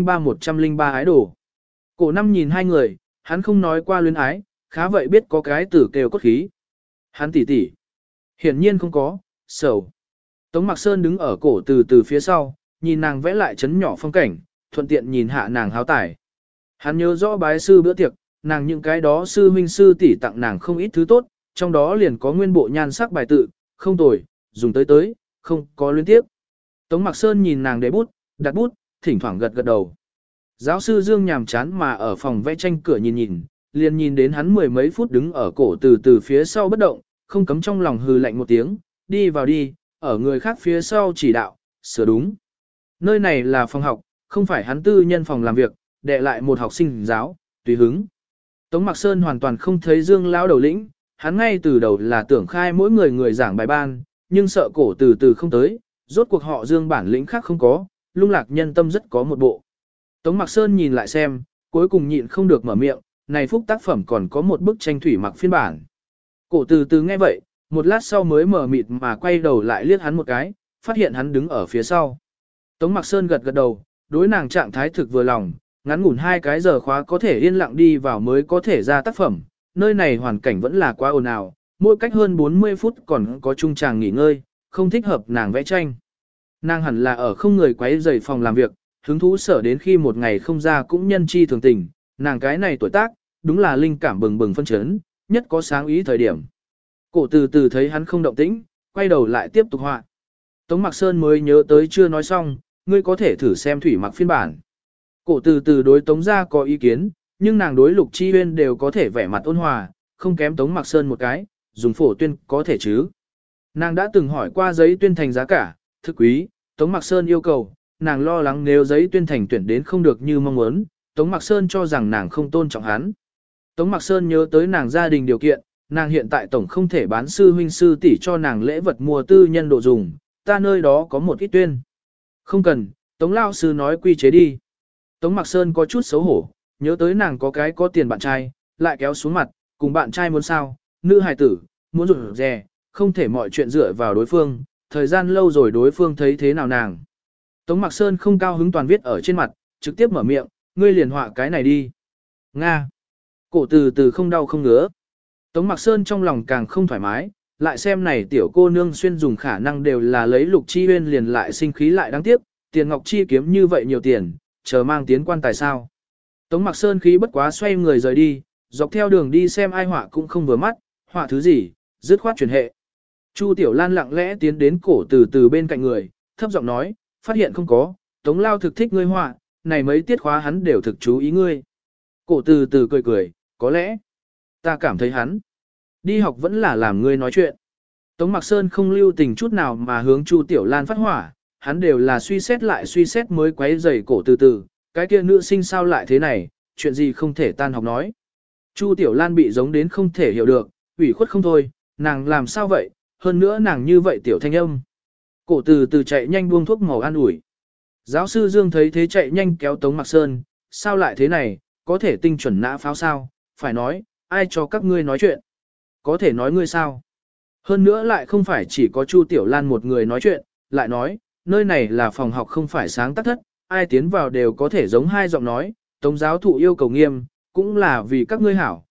103 ái đồ. Cổ năm nhìn hai người, hắn không nói qua luyến ái, khá vậy biết có cái tử kêu cốt khí. Hắn tỉ. Hiển nhiên không có, sầu. Tống Mạc Sơn đứng ở cổ từ phía sau, nhìn nàng vẽ lại chấn nhỏ phong cảnh, thuận tiện nhìn hạ nàng háo tải. Hắn nhớ rõ bái sư bữa tiệc, nàng những cái đó sư huynh sư tỷ tặng nàng không ít thứ tốt, trong đó liền có nguyên bộ nhan sắc bài tự, không tồi, dùng tới, không có luyến tiếp. Tống Mạc Sơn nhìn nàng để bút, đặt bút, thỉnh thoảng gật đầu. Giáo sư Dương nhàm chán mà ở phòng vẽ tranh cửa nhìn, liền nhìn đến hắn mười mấy phút đứng ở cổ từ phía sau bất động, không cấm trong lòng hừ lạnh một tiếng, đi vào đi, ở người khác phía sau chỉ đạo, sửa đúng. Nơi này là phòng học, không phải hắn tư nhân phòng làm việc, đệ lại một học sinh giáo, tùy hứng. Tống Mạc Sơn hoàn toàn không thấy Dương lão đầu lĩnh, hắn ngay từ đầu là tưởng khai mỗi người giảng bài ban, nhưng sợ cổ từ không tới, rốt cuộc họ Dương bản lĩnh khác không có, lung lạc nhân tâm rất có một bộ. Tống Mạc Sơn nhìn lại xem, cuối cùng nhịn không được mở miệng, này phúc tác phẩm còn có một bức tranh thủy mặc phiên bản. Cổ từ nghe vậy, một lát sau mới mở mịt mà quay đầu lại liếc hắn một cái, phát hiện hắn đứng ở phía sau. Tống Mạc Sơn gật đầu, đối nàng trạng thái thực vừa lòng, ngắn ngủn 2 cái giờ khóa có thể yên lặng đi vào mới có thể ra tác phẩm, nơi này hoàn cảnh vẫn là quá ồn ào, mỗi cách hơn 40 phút còn có trung tràng nghỉ ngơi, không thích hợp nàng vẽ tranh. Nàng hẳn là ở không người quấy rầy phòng làm việc, hứng thú sở đến khi một ngày không ra cũng nhân chi thường tình, nàng cái này tuổi tác, đúng là linh cảm bừng bừng phân chấn, nhất có sáng ý thời điểm. Cổ từ thấy hắn không động tĩnh, quay đầu lại tiếp tục họa. Tống Mạc Sơn mới nhớ tới chưa nói xong, ngươi có thể thử xem thủy mặc phiên bản. Cổ từ đối Tống gia có ý kiến, nhưng nàng đối Lục Chi Huyên đều có thể vẻ mặt ôn hòa, không kém Tống Mạc Sơn một cái, dùng phổ tuyên có thể chứ. Nàng đã từng hỏi qua giấy tuyên thành giá cả, thực quý, Tống Mạc Sơn yêu cầu, nàng lo lắng nếu giấy tuyên thành tuyển đến không được như mong muốn, Tống Mạc Sơn cho rằng nàng không tôn trọng hắn. Tống Mạc Sơn nhớ tới nàng gia đình điều kiện, nàng hiện tại tổng không thể bán sư huynh sư tỷ cho nàng lễ vật mua tư nhân độ dùng, ta nơi đó có một ít tuyên. Không cần, Tống Lao sư nói quy chế đi. Tống Mạc Sơn có chút xấu hổ, nhớ tới nàng có cái có tiền bạn trai, lại kéo xuống mặt, cùng bạn trai muốn sao, nữ hài tử, muốn rụt rè, không thể mọi chuyện dựa vào đối phương, thời gian lâu rồi đối phương thấy thế nào nàng. Tống Mạc Sơn không cao hứng toàn viết ở trên mặt, trực tiếp mở miệng, ngươi liền họa cái này đi. Nga. Cổ từ không đau không ngứa. Tống Mạc Sơn trong lòng càng không thoải mái, lại xem này tiểu cô nương xuyên dùng khả năng đều là lấy Lục Chi Huyên liền lại sinh khí lại đáng tiếc, tiền Ngọc Chi kiếm như vậy nhiều tiền, chờ mang tiến quan tài sao. Tống Mạc Sơn khí bất quá xoay người rời đi, dọc theo đường đi xem ai họa cũng không vừa mắt, họa thứ gì, dứt khoát chuyển hệ. Chu Tiểu Lan lặng lẽ tiến đến cổ từ bên cạnh người, thấp giọng nói, phát hiện không có, Tống Lao thực thích ngươi họa, này mấy tiết khóa hắn đều thực chú ý ngươi. Cổ từ cười, có lẽ, ta cảm thấy hắn đi học vẫn là làm ngươi nói chuyện. Tống Mạc Sơn không lưu tình chút nào mà hướng Chu Tiểu Lan phát hỏa, hắn đều là suy xét lại suy xét mới quấy rầy cổ từ, cái kia nữ sinh sao lại thế này, chuyện gì không thể tan học nói. Chu Tiểu Lan bị giống đến không thể hiểu được, ủy khuất không thôi, nàng làm sao vậy, hơn nữa nàng như vậy tiểu thanh âm. Cổ từ chạy nhanh buông thuốc màu an ủi. Giáo sư Dương thấy thế chạy nhanh kéo Tống Mạc Sơn, sao lại thế này, có thể tinh chuẩn nã pháo sao, phải nói, ai cho các ngươi nói chuyện. Có thể nói ngươi sao. Hơn nữa lại không phải chỉ có Chu Tiểu Lan một người nói chuyện, lại nói, nơi này là phòng học không phải sáng tác thất, ai tiến vào đều có thể giống hai giọng nói, Tống giáo thụ yêu cầu nghiêm, cũng là vì các ngươi hảo,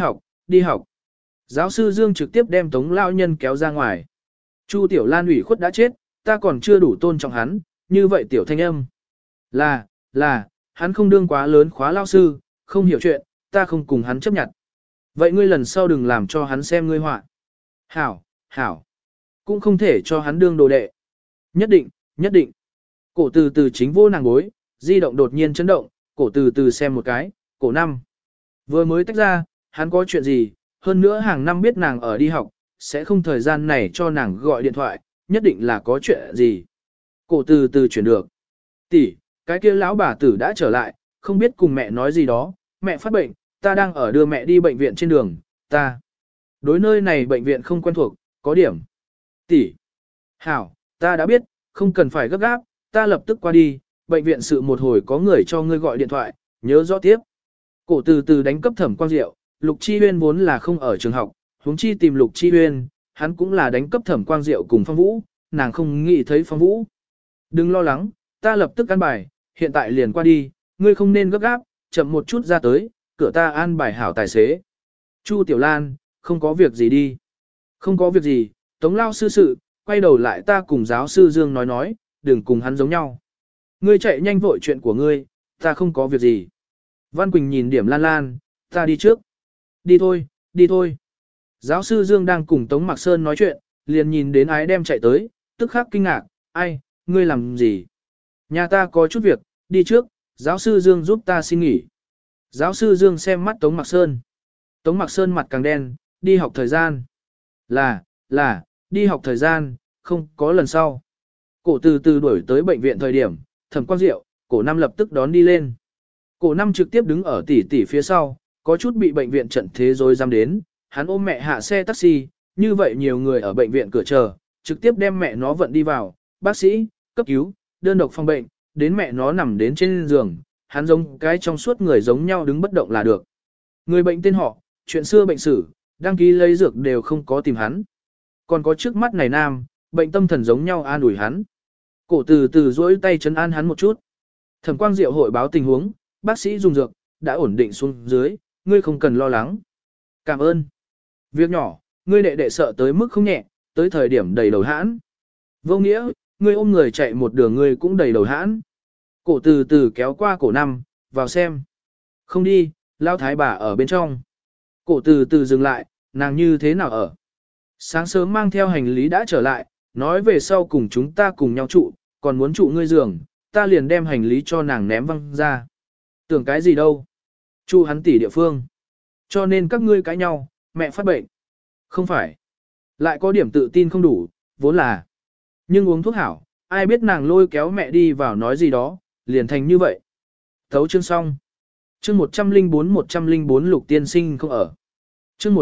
đi học. Giáo sư Dương trực tiếp đem Tống lao nhân kéo ra ngoài. Chu Tiểu Lan ủy khuất đã chết, ta còn chưa đủ tôn trọng hắn, như vậy tiểu thanh âm. Là, hắn không đương quá lớn khóa lao sư, không hiểu chuyện, ta không cùng hắn chấp nhận. Vậy ngươi lần sau đừng làm cho hắn xem ngươi họa. Hảo, cũng không thể cho hắn đương đồ đệ. Nhất định. Cổ từ từ chính vô nàng gối, di động đột nhiên chấn động, cổ từ từ xem một cái, cổ năm. Vừa mới tách ra, hắn có chuyện gì, hơn nữa hàng năm biết nàng ở đi học, sẽ không thời gian này cho nàng gọi điện thoại, nhất định là có chuyện gì. Cổ từ từ chuyển được. Tỷ, cái kia lão bà tử đã trở lại, không biết cùng mẹ nói gì đó, mẹ phát bệnh, ta đang ở đưa mẹ đi bệnh viện trên đường, ta. Đối nơi này bệnh viện không quen thuộc, có điểm. Tỷ. Hảo, ta đã biết, không cần phải gấp gáp, ta lập tức qua đi, bệnh viện sự một hồi có người cho ngươi gọi điện thoại, nhớ rõ tiếp. Cổ từ từ đánh cấp Thẩm Quang Diệu, Lục Chi Huyên vốn là không ở trường học, huống chi tìm Lục Chi Huyên, hắn cũng là đánh cấp Thẩm Quang Diệu cùng Phong Vũ, nàng không nghĩ thấy Phong Vũ. Đừng lo lắng, ta lập tức an bài, hiện tại liền qua đi, ngươi không nên gấp gáp, chậm một chút ra tới, cửa ta an bài hảo tài xế. Chu Tiểu Lan, không có việc gì đi. Không có việc gì, Tống lao sư sự, quay đầu lại ta cùng giáo sư Dương nói, đừng cùng hắn giống nhau. Ngươi chạy nhanh vội chuyện của ngươi, ta không có việc gì. Văn Quỳnh nhìn Điểm Lan Lan, ta đi trước. Đi thôi, đi thôi. Giáo sư Dương đang cùng Tống Mạc Sơn nói chuyện, liền nhìn đến ái đem chạy tới, tức khắc kinh ngạc, ai, ngươi làm gì? Nhà ta có chút việc, đi trước, giáo sư Dương giúp ta xin nghỉ. Giáo sư Dương xem mắt Tống Mạc Sơn. Tống Mạc Sơn mặt càng đen, đi học thời gian. Là, đi học thời gian, không có lần sau. Cổ từ từ đuổi tới bệnh viện thời điểm, Thẩm Quang Diệu, cổ năm lập tức đón đi lên. Cổ năm trực tiếp đứng ở tỉ tỉ phía sau, có chút bị bệnh viện trận thế rồi dám đến, hắn ôm mẹ hạ xe taxi, như vậy nhiều người ở bệnh viện cửa chờ, trực tiếp đem mẹ nó vận đi vào, bác sĩ, cấp cứu, đơn độc phòng bệnh, đến mẹ nó nằm đến trên giường, hắn giống cái trong suốt người giống nhau đứng bất động là được. Người bệnh tên họ, chuyện xưa bệnh sử, đăng ký lấy dược đều không có tìm hắn. Còn có trước mắt này nam, bệnh tâm thần giống nhau an ủi hắn. Cổ từ từ duỗi tay trấn an hắn một chút. Thẩm Quang Diệu hội báo tình huống, bác sĩ dùng dược, đã ổn định xuống dưới, ngươi không cần lo lắng. Cảm ơn. Việc nhỏ, ngươi đệ đệ sợ tới mức không nhẹ, tới thời điểm đầy đầu hãn. Vô nghĩa, ngươi ôm người chạy một đường ngươi cũng đầy đầu hãn. Cổ từ từ kéo qua cổ năm, vào xem. Không đi, lao thái bà ở bên trong. Cổ từ từ dừng lại, nàng như thế nào ở. Sáng sớm mang theo hành lý đã trở lại, nói về sau cùng chúng ta cùng nhau trụ, còn muốn trụ ngươi giường, ta liền đem hành lý cho nàng ném văng ra. Tưởng cái gì đâu. Chu hắn tỉ địa phương. Cho nên các ngươi cãi nhau, mẹ phát bệnh. Không phải. Lại có điểm tự tin không đủ, vốn là. Nhưng uống thuốc hảo, ai biết nàng lôi kéo mẹ đi vào nói gì đó, liền thành như vậy. Thấu chương xong. Chương 104 Lục Tiên Sinh không ở. Chương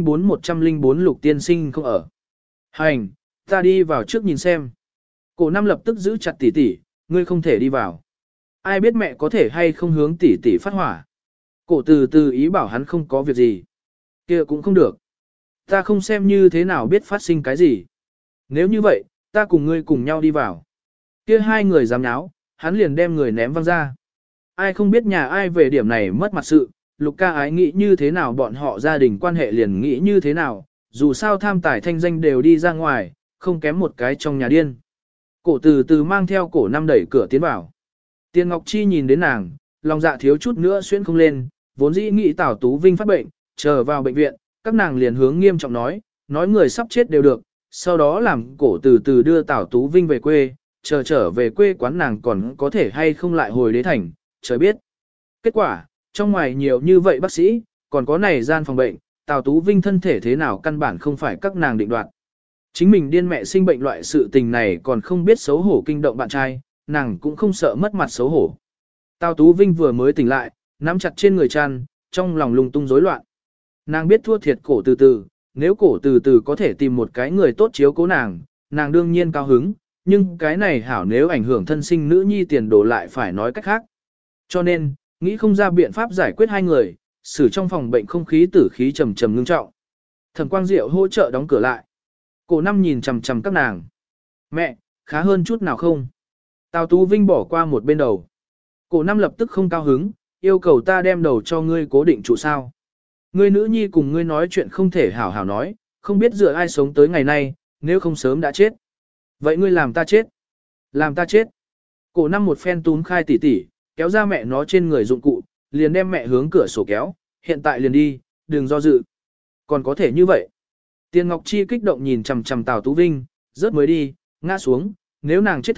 104 Lục Tiên Sinh không ở. Hành, ta đi vào trước nhìn xem. Cổ năm lập tức giữ chặt tỷ tỷ, ngươi không thể đi vào. Ai biết mẹ có thể hay không hướng tỷ tỷ phát hỏa. Cổ từ từ ý bảo hắn không có việc gì. Kia cũng không được. Ta không xem như thế nào biết phát sinh cái gì. Nếu như vậy, ta cùng ngươi cùng nhau đi vào. Kia hai người dám nháo, hắn liền đem người ném văng ra. Ai không biết nhà ai về điểm này mất mặt sự, Lục ca ái nghĩ như thế nào bọn họ gia đình quan hệ liền nghĩ như thế nào, dù sao tham tài thanh danh đều đi ra ngoài, không kém một cái trong nhà điên. Cổ từ từ mang theo cổ năm đẩy cửa tiến vào. Tiền Ngọc Chi nhìn đến nàng, lòng dạ thiếu chút nữa xuyên không lên, vốn dĩ nghĩ Tào Tú Vinh phát bệnh, chờ vào bệnh viện, các nàng liền hướng nghiêm trọng nói người sắp chết đều được, sau đó làm cổ từ từ đưa Tào Tú Vinh về quê, chờ trở về quê quán nàng còn có thể hay không lại hồi đế thành, trời biết. Kết quả, trong ngoài nhiều như vậy bác sĩ, còn có này gian phòng bệnh, Tào Tú Vinh thân thể thế nào căn bản không phải các nàng định đoạt. Chính mình điên mẹ sinh bệnh loại sự tình này còn không biết xấu hổ kinh động bạn trai, nàng cũng không sợ mất mặt xấu hổ. Tào Tú Vinh vừa mới tỉnh lại, nắm chặt trên người chăn, trong lòng lung tung rối loạn. Nàng biết thua thiệt cổ từ từ, nếu cổ từ từ có thể tìm một cái người tốt chiếu cố nàng đương nhiên cao hứng, nhưng cái này hảo nếu ảnh hưởng thân sinh nữ nhi tiền đồ lại phải nói cách khác. Cho nên, nghĩ không ra biện pháp giải quyết hai người, xử trong phòng bệnh không khí tử khí trầm trầm ngưng trọng. Thẩm Quang Diệu hỗ trợ đóng cửa lại. Cổ năm nhìn chằm chằm các nàng. Mẹ, khá hơn chút nào không? Tào Tú Vinh bỏ qua một bên đầu. Cổ năm lập tức không cao hứng, yêu cầu ta đem đầu cho ngươi cố định trụ sao. Ngươi nữ nhi cùng ngươi nói chuyện không thể hảo hảo nói, không biết dựa ai sống tới ngày nay, nếu không sớm đã chết. Vậy ngươi làm ta chết. Làm ta chết. Cổ năm một phen túm khai tỉ tỉ, kéo ra mẹ nó trên người dụng cụ, liền đem mẹ hướng cửa sổ kéo, hiện tại liền đi, đừng do dự. Còn có thể như vậy. Tiền Ngọc Chi kích động nhìn chằm chằm Tào Tú Vinh, rớt mới đi, ngã xuống, nếu nàng chết thật,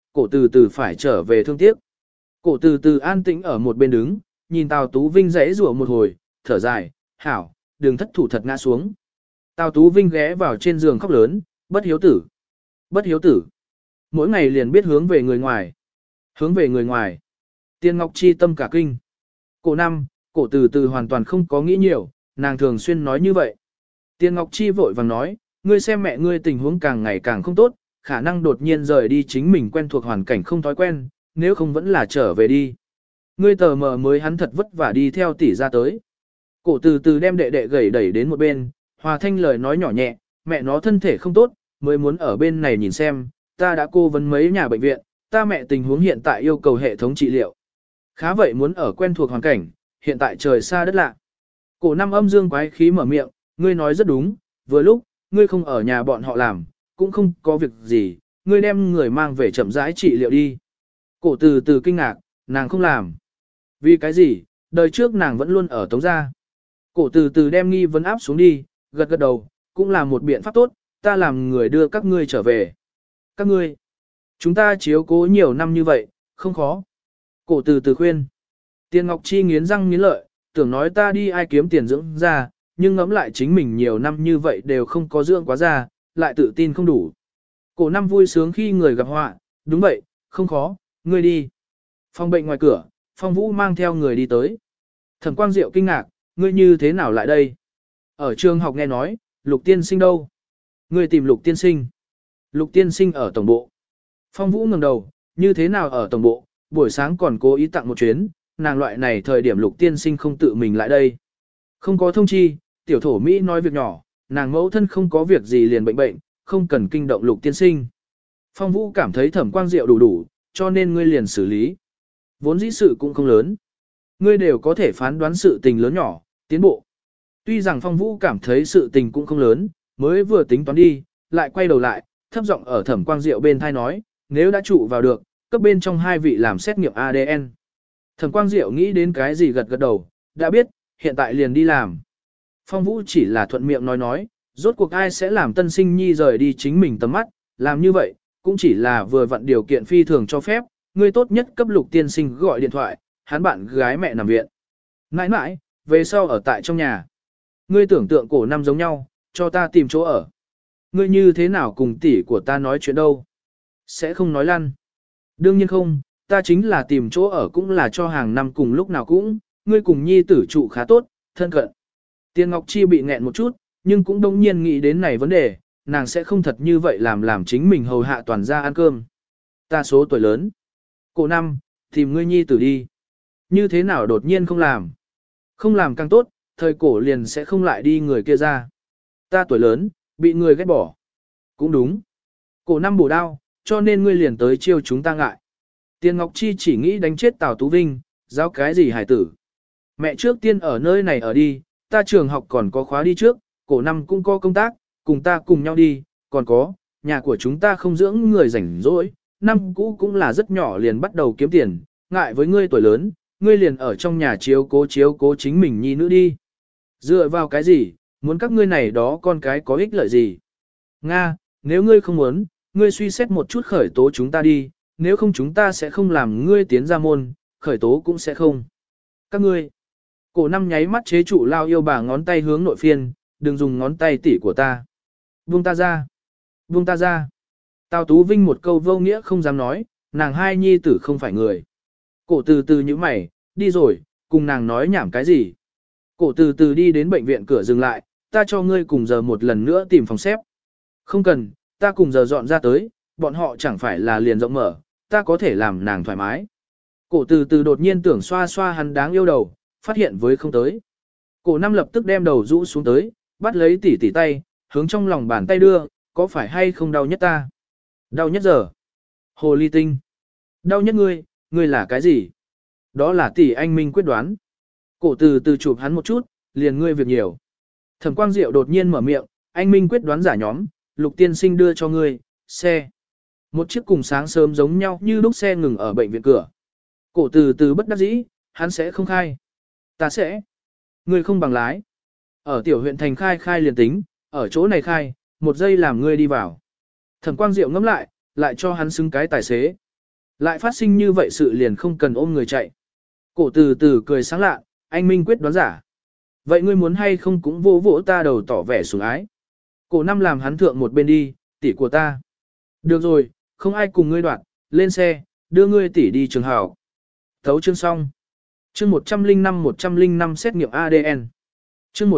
cổ từ từ phải trở về thương tiếc. Cổ từ từ an tĩnh ở một bên đứng, nhìn Tào Tú Vinh rẽ rủa một hồi, thở dài, hảo, đừng thất thủ thật ngã xuống. Tào Tú Vinh ghé vào trên giường khóc lớn, bất hiếu tử. Bất hiếu tử. Mỗi ngày liền biết hướng về người ngoài. Hướng về người ngoài. Tiên Ngọc Chi tâm cả kinh. Cổ năm, cổ từ từ hoàn toàn không có nghĩ nhiều, nàng thường xuyên nói như vậy. Tiên Ngọc Chi vội vàng nói, ngươi xem mẹ ngươi tình huống càng ngày càng không tốt, khả năng đột nhiên rời đi chính mình quen thuộc hoàn cảnh không thói quen, nếu không vẫn là trở về đi. Ngươi tờ mờ mới hắn thật vất vả đi theo tỷ ra tới. Cổ từ từ đem đệ đệ gầy đẩy đến một bên, hòa thanh lời nói nhỏ nhẹ, mẹ nó thân thể không tốt, mới muốn ở bên này nhìn xem, ta đã cố vấn mấy nhà bệnh viện, ta mẹ tình huống hiện tại yêu cầu hệ thống trị liệu. Khá vậy muốn ở quen thuộc hoàn cảnh, hiện tại trời xa đất lạ. Cổ năm âm dương quái khí mở miệng, ngươi nói rất đúng, vừa lúc, ngươi không ở nhà bọn họ làm, cũng không có việc gì, ngươi đem người mang về chậm rãi trị liệu đi. Cổ từ từ kinh ngạc, nàng không làm. Vì cái gì, đời trước nàng vẫn luôn ở Tống gia. Cổ từ từ đem nghi vấn áp xuống đi, gật gật đầu, cũng là một biện pháp tốt, ta làm người đưa các ngươi trở về. Các ngươi, chúng ta chiếu cố nhiều năm như vậy, không khó. Cổ từ từ khuyên. Tiên Ngọc Chi nghiến răng nghiến lợi, tưởng nói ta đi ai kiếm tiền dưỡng ra, nhưng ngẫm lại chính mình nhiều năm như vậy đều không có dưỡng quá ra, lại tự tin không đủ. Cổ năm vui sướng khi người gặp họa, đúng vậy, không khó, ngươi đi. Phòng bệnh ngoài cửa, Phong Vũ mang theo người đi tới. Thẩm Quang Diệu kinh ngạc, ngươi như thế nào lại đây? Ở trường học nghe nói, Lục tiên sinh đâu? Ngươi tìm Lục tiên sinh. Lục tiên sinh ở tổng bộ. Phong Vũ ngẩng đầu, như thế nào ở tổng bộ, buổi sáng còn cố ý tặng một chuyến, nàng loại này thời điểm Lục tiên sinh không tự mình lại đây. Không có thông chi, tiểu thổ Mỹ nói việc nhỏ, nàng mẫu thân không có việc gì liền bệnh, không cần kinh động Lục tiên sinh. Phong Vũ cảm thấy Thẩm Quang Diệu đủ, cho nên ngươi liền xử lý. Vốn dĩ sự cũng không lớn. Ngươi đều có thể phán đoán sự tình lớn nhỏ, tiến bộ. Tuy rằng Phong Vũ cảm thấy sự tình cũng không lớn, mới vừa tính toán đi, lại quay đầu lại, thấp giọng ở Thẩm Quang Diệu bên thai nói, nếu đã trụ vào được, cấp bên trong hai vị làm xét nghiệm ADN. Thẩm Quang Diệu nghĩ đến cái gì gật gật đầu, đã biết, hiện tại liền đi làm. Phong Vũ chỉ là thuận miệng nói, rốt cuộc ai sẽ làm tân sinh nhi rời đi chính mình tầm mắt, làm như vậy, cũng chỉ là vừa vặn điều kiện phi thường cho phép, ngươi tốt nhất cấp Lục tiên sinh gọi điện thoại, hắn bạn gái mẹ nằm viện. Nãi nãi, về sau ở tại trong nhà. Ngươi tưởng tượng cổ năm giống nhau, cho ta tìm chỗ ở. Ngươi như thế nào cùng tỷ của ta nói chuyện đâu? Sẽ không nói lăn. Đương nhiên không, ta chính là tìm chỗ ở cũng là cho hàng năm cùng lúc nào cũng, ngươi cùng nhi tử trụ khá tốt, thân cận. Tiên Ngọc Chi bị nghẹn một chút, nhưng cũng đông nhiên nghĩ đến này vấn đề, nàng sẽ không thật như vậy làm chính mình hầu hạ toàn gia ăn cơm. Ta số tuổi lớn. Cổ năm, tìm ngươi nhi tử đi. Như thế nào đột nhiên không làm? Không làm càng tốt, thời cổ liền sẽ không lại đi người kia ra. Ta tuổi lớn, bị người ghét bỏ. Cũng đúng. Cổ năm bổ đao, cho nên ngươi liền tới chiêu chúng ta ngại. Tiên Ngọc Chi chỉ nghĩ đánh chết Tào Tú Vinh, giáo cái gì hải tử. Mẹ trước tiên ở nơi này ở đi, ta trường học còn có khóa đi trước, cổ năm cũng có công tác, cùng ta cùng nhau đi, còn có, nhà của chúng ta không dưỡng người rảnh rỗi, năm cũ cũng là rất nhỏ liền bắt đầu kiếm tiền, ngại với ngươi tuổi lớn, ngươi liền ở trong nhà chiếu cố chính mình nhi nữ đi. Dựa vào cái gì, muốn các ngươi này đó con cái có ích lợi gì? Nga, nếu ngươi không muốn, ngươi suy xét một chút khởi tố chúng ta đi, nếu không chúng ta sẽ không làm ngươi tiến ra môn, khởi tố cũng sẽ không. Các ngươi, cổ năm nháy mắt chế trụ lao yêu bà ngón tay hướng nội phiên, đừng dùng ngón tay tỉ của ta. Buông ta ra, buông ta ra. Tào Tú Vinh một câu vô nghĩa không dám nói, nàng hai nhi tử không phải người. Cổ từ từ như mày, đi rồi, cùng nàng nói nhảm cái gì. Cổ từ từ đi đến bệnh viện cửa dừng lại, ta cho ngươi cùng giờ một lần nữa tìm phòng xếp. Không cần, ta cùng giờ dọn ra tới, bọn họ chẳng phải là liền rộng mở, ta có thể làm nàng thoải mái. Cổ từ từ đột nhiên tưởng xoa xoa hắn đáng yêu đầu, phát hiện với không tới. Cổ năm lập tức đem đầu rũ xuống tới, bắt lấy tỉ tay, hướng trong lòng bàn tay đưa, có phải hay không đau nhất ta? Đau nhất giờ. Hồ ly tinh. Đau nhất ngươi là cái gì? Đó là tỷ anh Minh quyết đoán. Cổ từ từ chụp hắn một chút, liền ngươi việc nhiều. Thẩm Quang Diệu đột nhiên mở miệng, anh Minh quyết đoán giả nhóm, Lục tiên sinh đưa cho ngươi, xe. Một chiếc cùng sáng sớm giống nhau như lúc xe ngừng ở bệnh viện cửa. Cổ từ từ bất đắc dĩ, hắn sẽ không khai. Ta sẽ. Ngươi không bằng lái. Ở tiểu huyện thành khai liền tính, ở chỗ này khai, một giây làm ngươi đi vào. Thẩm Quang Diệu ngẫm lại cho hắn xứng cái tài xế. Lại phát sinh như vậy sự liền không cần ôm người chạy. Cổ từ từ cười sáng lạ, anh minh quyết đoán giả. Vậy ngươi muốn hay không cũng vỗ vỗ ta đầu tỏ vẻ sủng ái. Cổ năm làm hắn thượng một bên đi, tỷ của ta. Được rồi, không ai cùng ngươi đoạt, lên xe, đưa ngươi tỷ đi trường học. Thấu chương xong. Chương 105 xét nghiệm ADN. Chương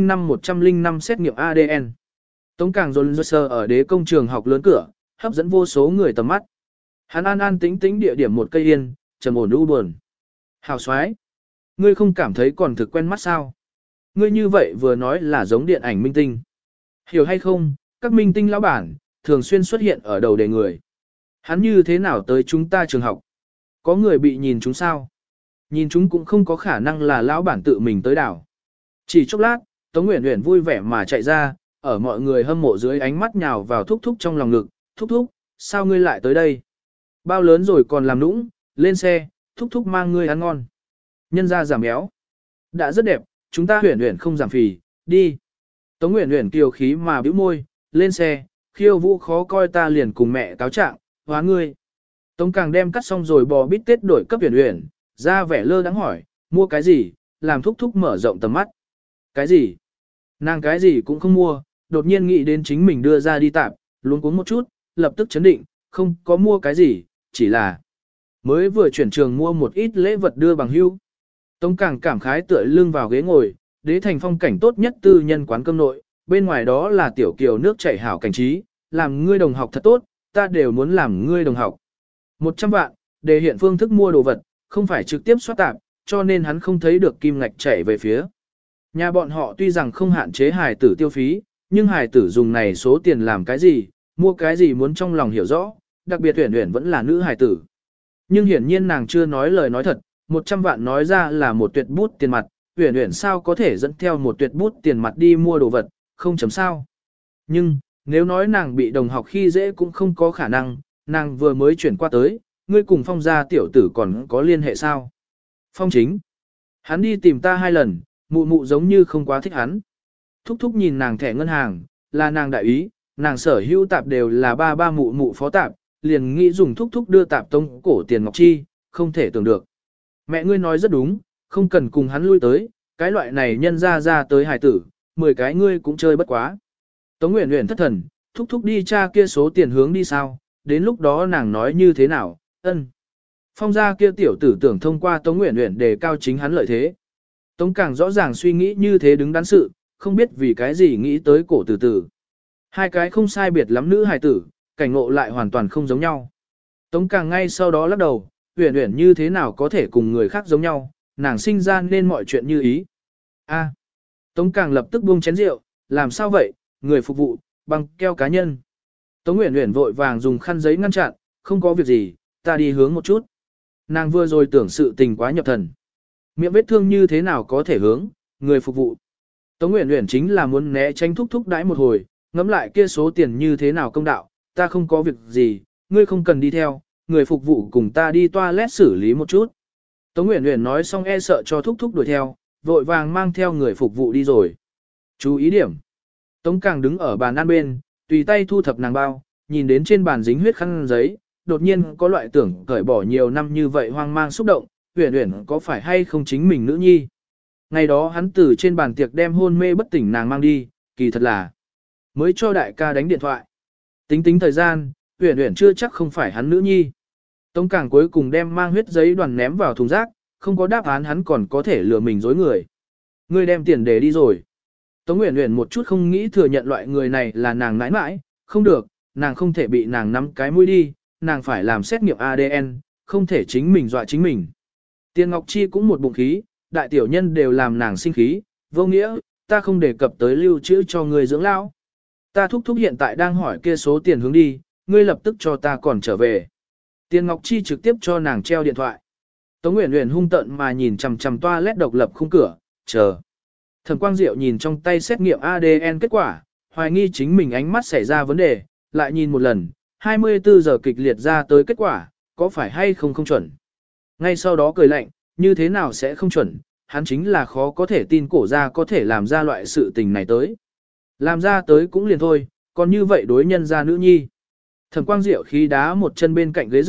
105 xét nghiệm ADN. Tống Càng dồn sơ ở đế công trường học lớn cửa, hấp dẫn vô số người tầm mắt. Hắn an an tĩnh tĩnh địa điểm một cây yên, trầm ổn u buồn. Hào xoái. Ngươi không cảm thấy còn thực quen mắt sao? Ngươi như vậy vừa nói là giống điện ảnh minh tinh. Hiểu hay không, các minh tinh lão bản, thường xuyên xuất hiện ở đầu đề người. Hắn như thế nào tới chúng ta trường học? Có người bị nhìn chúng sao? Nhìn chúng cũng không có khả năng là lão bản tự mình tới đảo. Chỉ chốc lát, Tống Uyển Uyển vui vẻ mà chạy ra, ở mọi người hâm mộ dưới ánh mắt nhào vào thúc thúc trong lòng ngực. Thúc thúc, sao ngươi lại tới đây? Bao lớn rồi còn làm nũng, lên xe, thúc thúc mang ngươi ăn ngon. Nhân ra giảm béo. Đã rất đẹp, chúng ta Uyển Uyển không giảm phì, đi. Tống Uyển Uyển kiều khí mà bĩu môi, lên xe, khiêu vũ khó coi ta liền cùng mẹ cáo trạng, hóa ngươi. Tống Càng đem cắt xong rồi bò bít tết đổi cấp Uyển Uyển, ra vẻ lơ đãng hỏi, mua cái gì, làm thúc thúc mở rộng tầm mắt. Cái gì? Nàng cái gì cũng không mua, đột nhiên nghĩ đến chính mình đưa ra đi tạm, luống cuống một chút, lập tức chấn định, không có mua cái gì, chỉ là mới vừa chuyển trường mua một ít lễ vật đưa bằng hưu. Tống Càng cảm khái tựa lưng vào ghế ngồi, đế thành phong cảnh tốt nhất tư nhân quán cơm nội, bên ngoài đó là tiểu kiều nước chảy hảo cảnh trí, làm ngươi đồng học thật tốt, ta đều muốn làm ngươi đồng học. 100 vạn, để hiện phương thức mua đồ vật, không phải trực tiếp soát tạp, cho nên hắn không thấy được kim ngạch chảy về phía. Nhà bọn họ tuy rằng không hạn chế hài tử tiêu phí, nhưng hài tử dùng này số tiền làm cái gì, mua cái gì muốn trong lòng hiểu rõ, đặc biệt Uyển Uyển vẫn là nữ hài tử. Nhưng hiển nhiên nàng chưa nói lời nói thật, 100 vạn nói ra là một tuyệt bút tiền mặt, Uyển Uyển sao có thể dẫn theo một tuyệt bút tiền mặt đi mua đồ vật, không chấm sao. Nhưng, nếu nói nàng bị đồng học khi dễ cũng không có khả năng, nàng vừa mới chuyển qua tới, ngươi cùng Phong gia tiểu tử còn có liên hệ sao? Phong Chính, hắn đi tìm ta 2 lần, mụ mụ giống như không quá thích hắn. Thúc thúc nhìn nàng thẻ ngân hàng, là nàng đại ý, nàng sở hữu tạp đều là ba mụ mụ phó tạp, liền nghĩ dùng thúc thúc đưa tạp tông cổ tiền ngọc chi, không thể tưởng được. Mẹ ngươi nói rất đúng, không cần cùng hắn lui tới, cái loại này nhân ra tới hài tử, 10 cái ngươi cũng chơi bất quá. Tống Uyển Uyển thất thần, thúc thúc đi tra kia số tiền hướng đi sao, đến lúc đó nàng nói như thế nào, ân. Phong gia kia tiểu tử tưởng thông qua Tống Uyển Uyển để cao chính hắn lợi thế. Tống Càng rõ ràng suy nghĩ như thế đứng đắn sự, không biết vì cái gì nghĩ tới cổ từ từ. Hai cái không sai biệt lắm nữ hài tử, cảnh ngộ lại hoàn toàn không giống nhau. Tống Càng ngay sau đó lắc đầu, Uyển Uyển như thế nào có thể cùng người khác giống nhau, nàng sinh ra nên mọi chuyện như ý. A. Tống Càng lập tức buông chén rượu, làm sao vậy, người phục vụ, bằng keo cá nhân. Tống Uyển Uyển vội vàng dùng khăn giấy ngăn chặn, không có việc gì, ta đi hướng một chút. Nàng vừa rồi tưởng sự tình quá nhập thần. Miệng vết thương như thế nào có thể hướng, người phục vụ. Tống Uyển Uyển chính là muốn né tránh thúc thúc đãi một hồi, ngẫm lại kia số tiền như thế nào công đạo, ta không có việc gì, ngươi không cần đi theo, người phục vụ cùng ta đi toilet xử lý một chút. Tống Uyển Uyển nói xong e sợ cho thúc thúc đuổi theo, vội vàng mang theo người phục vụ đi rồi. Chú ý điểm. Tống Càng đứng ở bàn ăn bên, tùy tay thu thập nàng bao, nhìn đến trên bàn dính huyết khăn giấy, đột nhiên có loại tưởng cởi bỏ nhiều năm như vậy hoang mang xúc động, Uyển Uyển có phải hay không chính mình nữ nhi. Ngày đó hắn từ trên bàn tiệc đem hôn mê bất tỉnh nàng mang đi, kỳ thật là mới cho đại ca đánh điện thoại. Tính thời gian, Uyển Uyển chưa chắc không phải hắn nữ nhi. Tống Càng cuối cùng đem mang huyết giấy đoàn ném vào thùng rác, không có đáp án hắn còn có thể lừa mình dối người. Ngươi đem tiền để đi rồi. Tống Uyển Uyển một chút không nghĩ thừa nhận loại người này là nàng nãi nãi, không được, nàng không thể bị nàng nắm cái mũi đi, nàng phải làm xét nghiệm ADN, không thể chính mình dọa chính mình. Tiền Ngọc Chi cũng một bụng khí, đại tiểu nhân đều làm nàng sinh khí, vô nghĩa, ta không đề cập tới lưu trữ cho người dưỡng lão. Ta thúc thúc hiện tại đang hỏi kia số tiền hướng đi, ngươi lập tức cho ta còn trở về. Tiền Ngọc Chi trực tiếp cho nàng treo điện thoại. Tống Uyển Uyển hung tợn mà nhìn chằm chằm toilet độc lập khung cửa, chờ. Thẩm Quang Diệu nhìn trong tay xét nghiệm ADN kết quả, hoài nghi chính mình ánh mắt xảy ra vấn đề, lại nhìn một lần, 24 giờ kịch liệt ra tới kết quả, có phải hay không không chuẩn. Ngay sau đó cười lạnh, như thế nào sẽ không chuẩn, hắn chính là khó có thể tin cổ ra có thể làm ra loại sự tình này tới. Làm ra tới cũng liền thôi, còn như vậy đối nhân ra nữ nhi. Thẩm Quang Diệu khí đá một chân bên cạnh ghế dựa,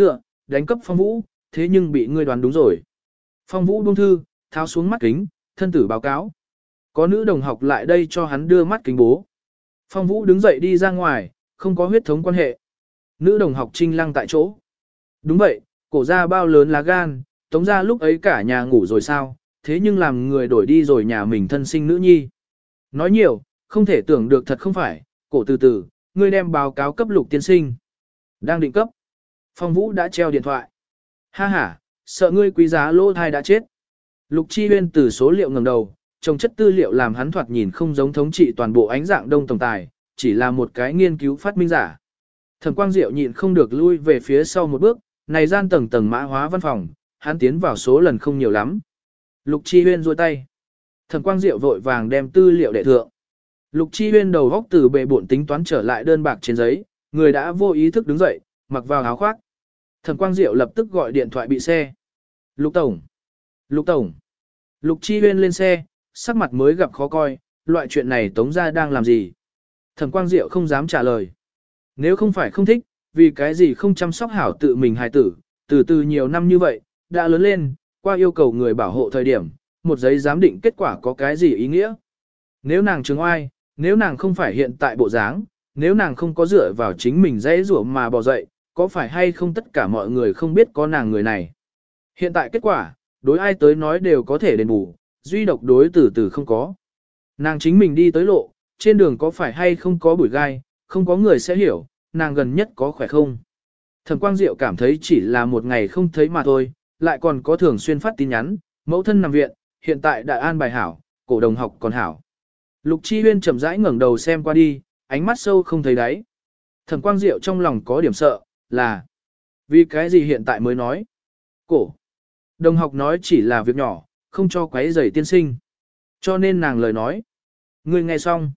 đánh cấp Phong Vũ, thế nhưng bị ngươi đoán đúng rồi. Phong Vũ buông thư, tháo xuống mắt kính, thân tử báo cáo. Có nữ đồng học lại đây cho hắn đưa mắt kính bố. Phong Vũ đứng dậy đi ra ngoài, không có huyết thống quan hệ. Nữ đồng học trinh lăng tại chỗ. Đúng vậy, cổ ra bao lớn lá gan, tống ra lúc ấy cả nhà ngủ rồi sao, thế nhưng làm người đổi đi rồi nhà mình thân sinh nữ nhi. Nói nhiều, không thể tưởng được thật không phải, cổ từ từ, ngươi đem báo cáo cấp Lục tiên sinh. Đang định cấp. Phong Vũ đã treo điện thoại. Ha ha, sợ ngươi quý giá lô thai đã chết. Lục Chi Huyên từ số liệu ngẩng đầu, trồng chất tư liệu làm hắn thoạt nhìn không giống thống trị toàn bộ ánh dạng đông tổng tài, chỉ là một cái nghiên cứu phát minh giả. Thẩm Quang Diệu nhịn không được lui về phía sau một bước, này gian tầng tầng mã hóa văn phòng, hắn tiến vào số lần không nhiều lắm. Lục Chi Huyên duỗi tay. Thẩm Quang Diệu vội vàng đem tư liệu đệ thượng. Lục Chi Huyên đầu góc từ bệ bộn tính toán trở lại đơn bạc trên giấy, người đã vô ý thức đứng dậy, mặc vào áo khoác. Thẩm Quang Diệu lập tức gọi điện thoại bị xe. Lục Tổng! Lục Tổng! Lục Chi Huyên lên xe, sắc mặt mới gặp khó coi, loại chuyện này Tống gia đang làm gì? Thẩm Quang Diệu không dám trả lời. Nếu không phải không thích, vì cái gì không chăm sóc hảo tự mình hài tử, từ từ nhiều năm như vậy, đã lớn lên, qua yêu cầu người bảo hộ thời điểm, một giấy giám định kết quả có cái gì ý nghĩa? Nếu nàng trường oai, nếu nàng không phải hiện tại bộ dáng, nếu nàng không có dựa vào chính mình dễ rủa mà bò dậy, có phải hay không tất cả mọi người không biết có nàng người này? Hiện tại kết quả, đối ai tới nói đều có thể đền bù, duy độc đối từ từ không có. Nàng chính mình đi tới lộ, trên đường có phải hay không có bụi gai, không có người sẽ hiểu, nàng gần nhất có khỏe không. Thẩm Quang Diệu cảm thấy chỉ là một ngày không thấy mà thôi, lại còn có thường xuyên phát tin nhắn, mẫu thân nằm viện, hiện tại đã an bài hảo, cổ đồng học còn hảo. Lục Chi Huyên chậm rãi ngẩng đầu xem qua đi, ánh mắt sâu không thấy đáy. Thẩm Quang Diệu trong lòng có điểm sợ, là vì cái gì hiện tại mới nói. Cổ đồng học nói chỉ là việc nhỏ, không cho quấy rầy tiên sinh. Cho nên nàng lời nói. Ngươi nghe xong.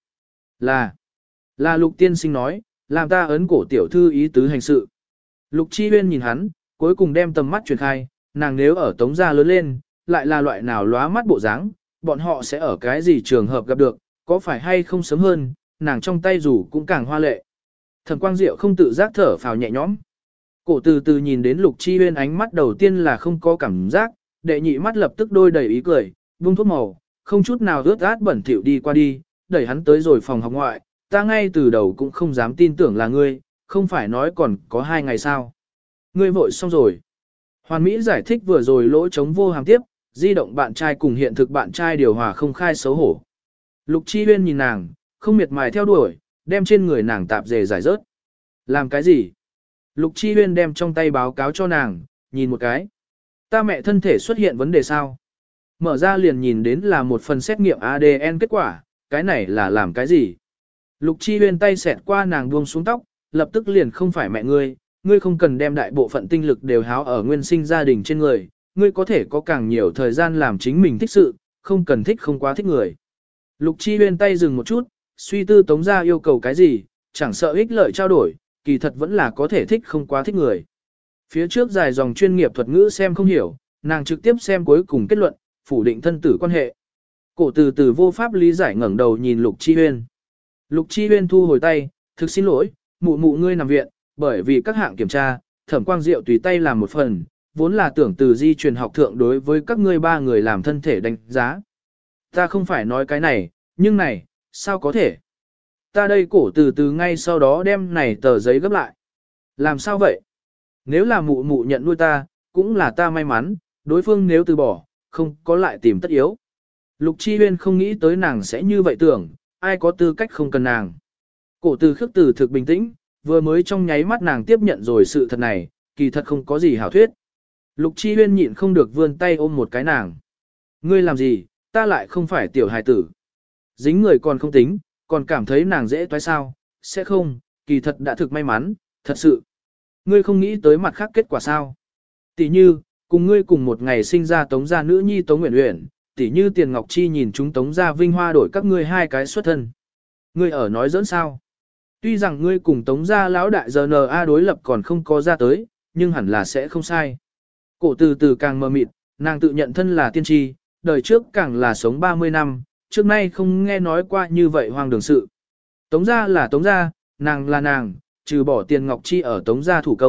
Là Lục tiên sinh nói, làm ta ấn cổ tiểu thư ý tứ hành sự. Lục Chi Huyên nhìn hắn, cuối cùng đem tầm mắt truyền khai, nàng nếu ở Tống gia lớn lên, lại là loại nào lóa mắt bộ dáng, bọn họ sẽ ở cái gì trường hợp gặp được, có phải hay không sớm hơn, nàng trong tay rủ cũng càng hoa lệ. Thẩm Quang Diệu không tự giác thở phào nhẹ nhõm. Cổ từ từ nhìn đến Lục Chi Huyên ánh mắt đầu tiên là không có cảm giác, đệ nhị mắt lập tức đôi đầy ý cười, vung thuốc màu, không chút nào ướt át bẩn thỉu đi qua đi, đẩy hắn tới rồi phòng học ngoại, ta ngay từ đầu cũng không dám tin tưởng là ngươi, không phải nói còn có 2 ngày sao. Ngươi vội xong rồi. Hoàn Mỹ giải thích vừa rồi lỗ chống vô hàm tiếp, di động bạn trai cùng hiện thực bạn trai điều hòa không khai xấu hổ. Lục Chi Huyên nhìn nàng, không miệt mài theo đuổi, đem trên người nàng tạp dề giải rớt. Làm cái gì? Lục Chi Huyên đem trong tay báo cáo cho nàng, nhìn một cái. Ta mẹ thân thể xuất hiện vấn đề sao? Mở ra liền nhìn đến là một phần xét nghiệm ADN kết quả, cái này là làm cái gì? Lục Chi Huyên tay xẹt qua nàng buông xuống tóc, lập tức liền không phải mẹ ngươi, ngươi không cần đem đại bộ phận tinh lực đều háo ở nguyên sinh gia đình trên người, ngươi có thể có càng nhiều thời gian làm chính mình thích sự, không cần thích không quá thích người. Lục Chi Huyên tay dừng một chút, suy tư Tống gia yêu cầu cái gì, chẳng sợ ích lợi trao đổi, kỳ thật vẫn là có thể thích không quá thích người. Phía trước dài dòng chuyên nghiệp thuật ngữ xem không hiểu, nàng trực tiếp xem cuối cùng kết luận, phủ định thân tử quan hệ. Cổ từ từ vô pháp lý giải ngẩng đầu nhìn Lục Chi Huyên. Lục Chi Huyên thu hồi tay, thực xin lỗi, mụ mụ ngươi nằm viện, bởi vì các hạng kiểm tra, Thẩm Quang Diệu tùy tay làm một phần, vốn là tưởng từ di truyền học thượng đối với các ngươi 3 người làm thân thể đánh giá. Ta không phải nói cái này, nhưng này, sao có thể? Ta đây cổ từ từ ngay sau đó đem này tờ giấy gấp lại. Làm sao vậy? Nếu là mụ mụ nhận nuôi ta, cũng là ta may mắn, đối phương nếu từ bỏ, không có lại tìm tất yếu. Lục Chi Huyên không nghĩ tới nàng sẽ như vậy tưởng, ai có tư cách không cần nàng. Cổ từ khước từ thực bình tĩnh, vừa mới trong nháy mắt nàng tiếp nhận rồi sự thật này, kỳ thật không có gì hảo thuyết. Lục Chi Huyên nhịn không được vươn tay ôm một cái nàng. Ngươi làm gì, ta lại không phải tiểu hài tử. Dính người còn không tính, còn cảm thấy nàng dễ toái sao, sẽ không, kỳ thật đã thực may mắn, thật sự. Ngươi không nghĩ tới mặt khác kết quả sao. Tỷ như, cùng ngươi cùng một ngày sinh ra Tống gia nữ nhi Tống Uyển Uyển, tỷ như Tiền Ngọc Chi nhìn chúng Tống gia vinh hoa đổi các ngươi 2 cái xuất thân. Ngươi ở nói giỡn sao? Tuy rằng ngươi cùng Tống gia lão đại giờ GNA đối lập còn không có ra tới, nhưng hẳn là sẽ không sai. Cổ từ từ càng mờ mịt, nàng tự nhận thân là tiên tri, đời trước càng là sống 30 năm, trước nay không nghe nói qua như vậy hoang đường sự. Tống gia là Tống gia, nàng là nàng, trừ bỏ Tiền Ngọc Chi ở Tống gia thủ công,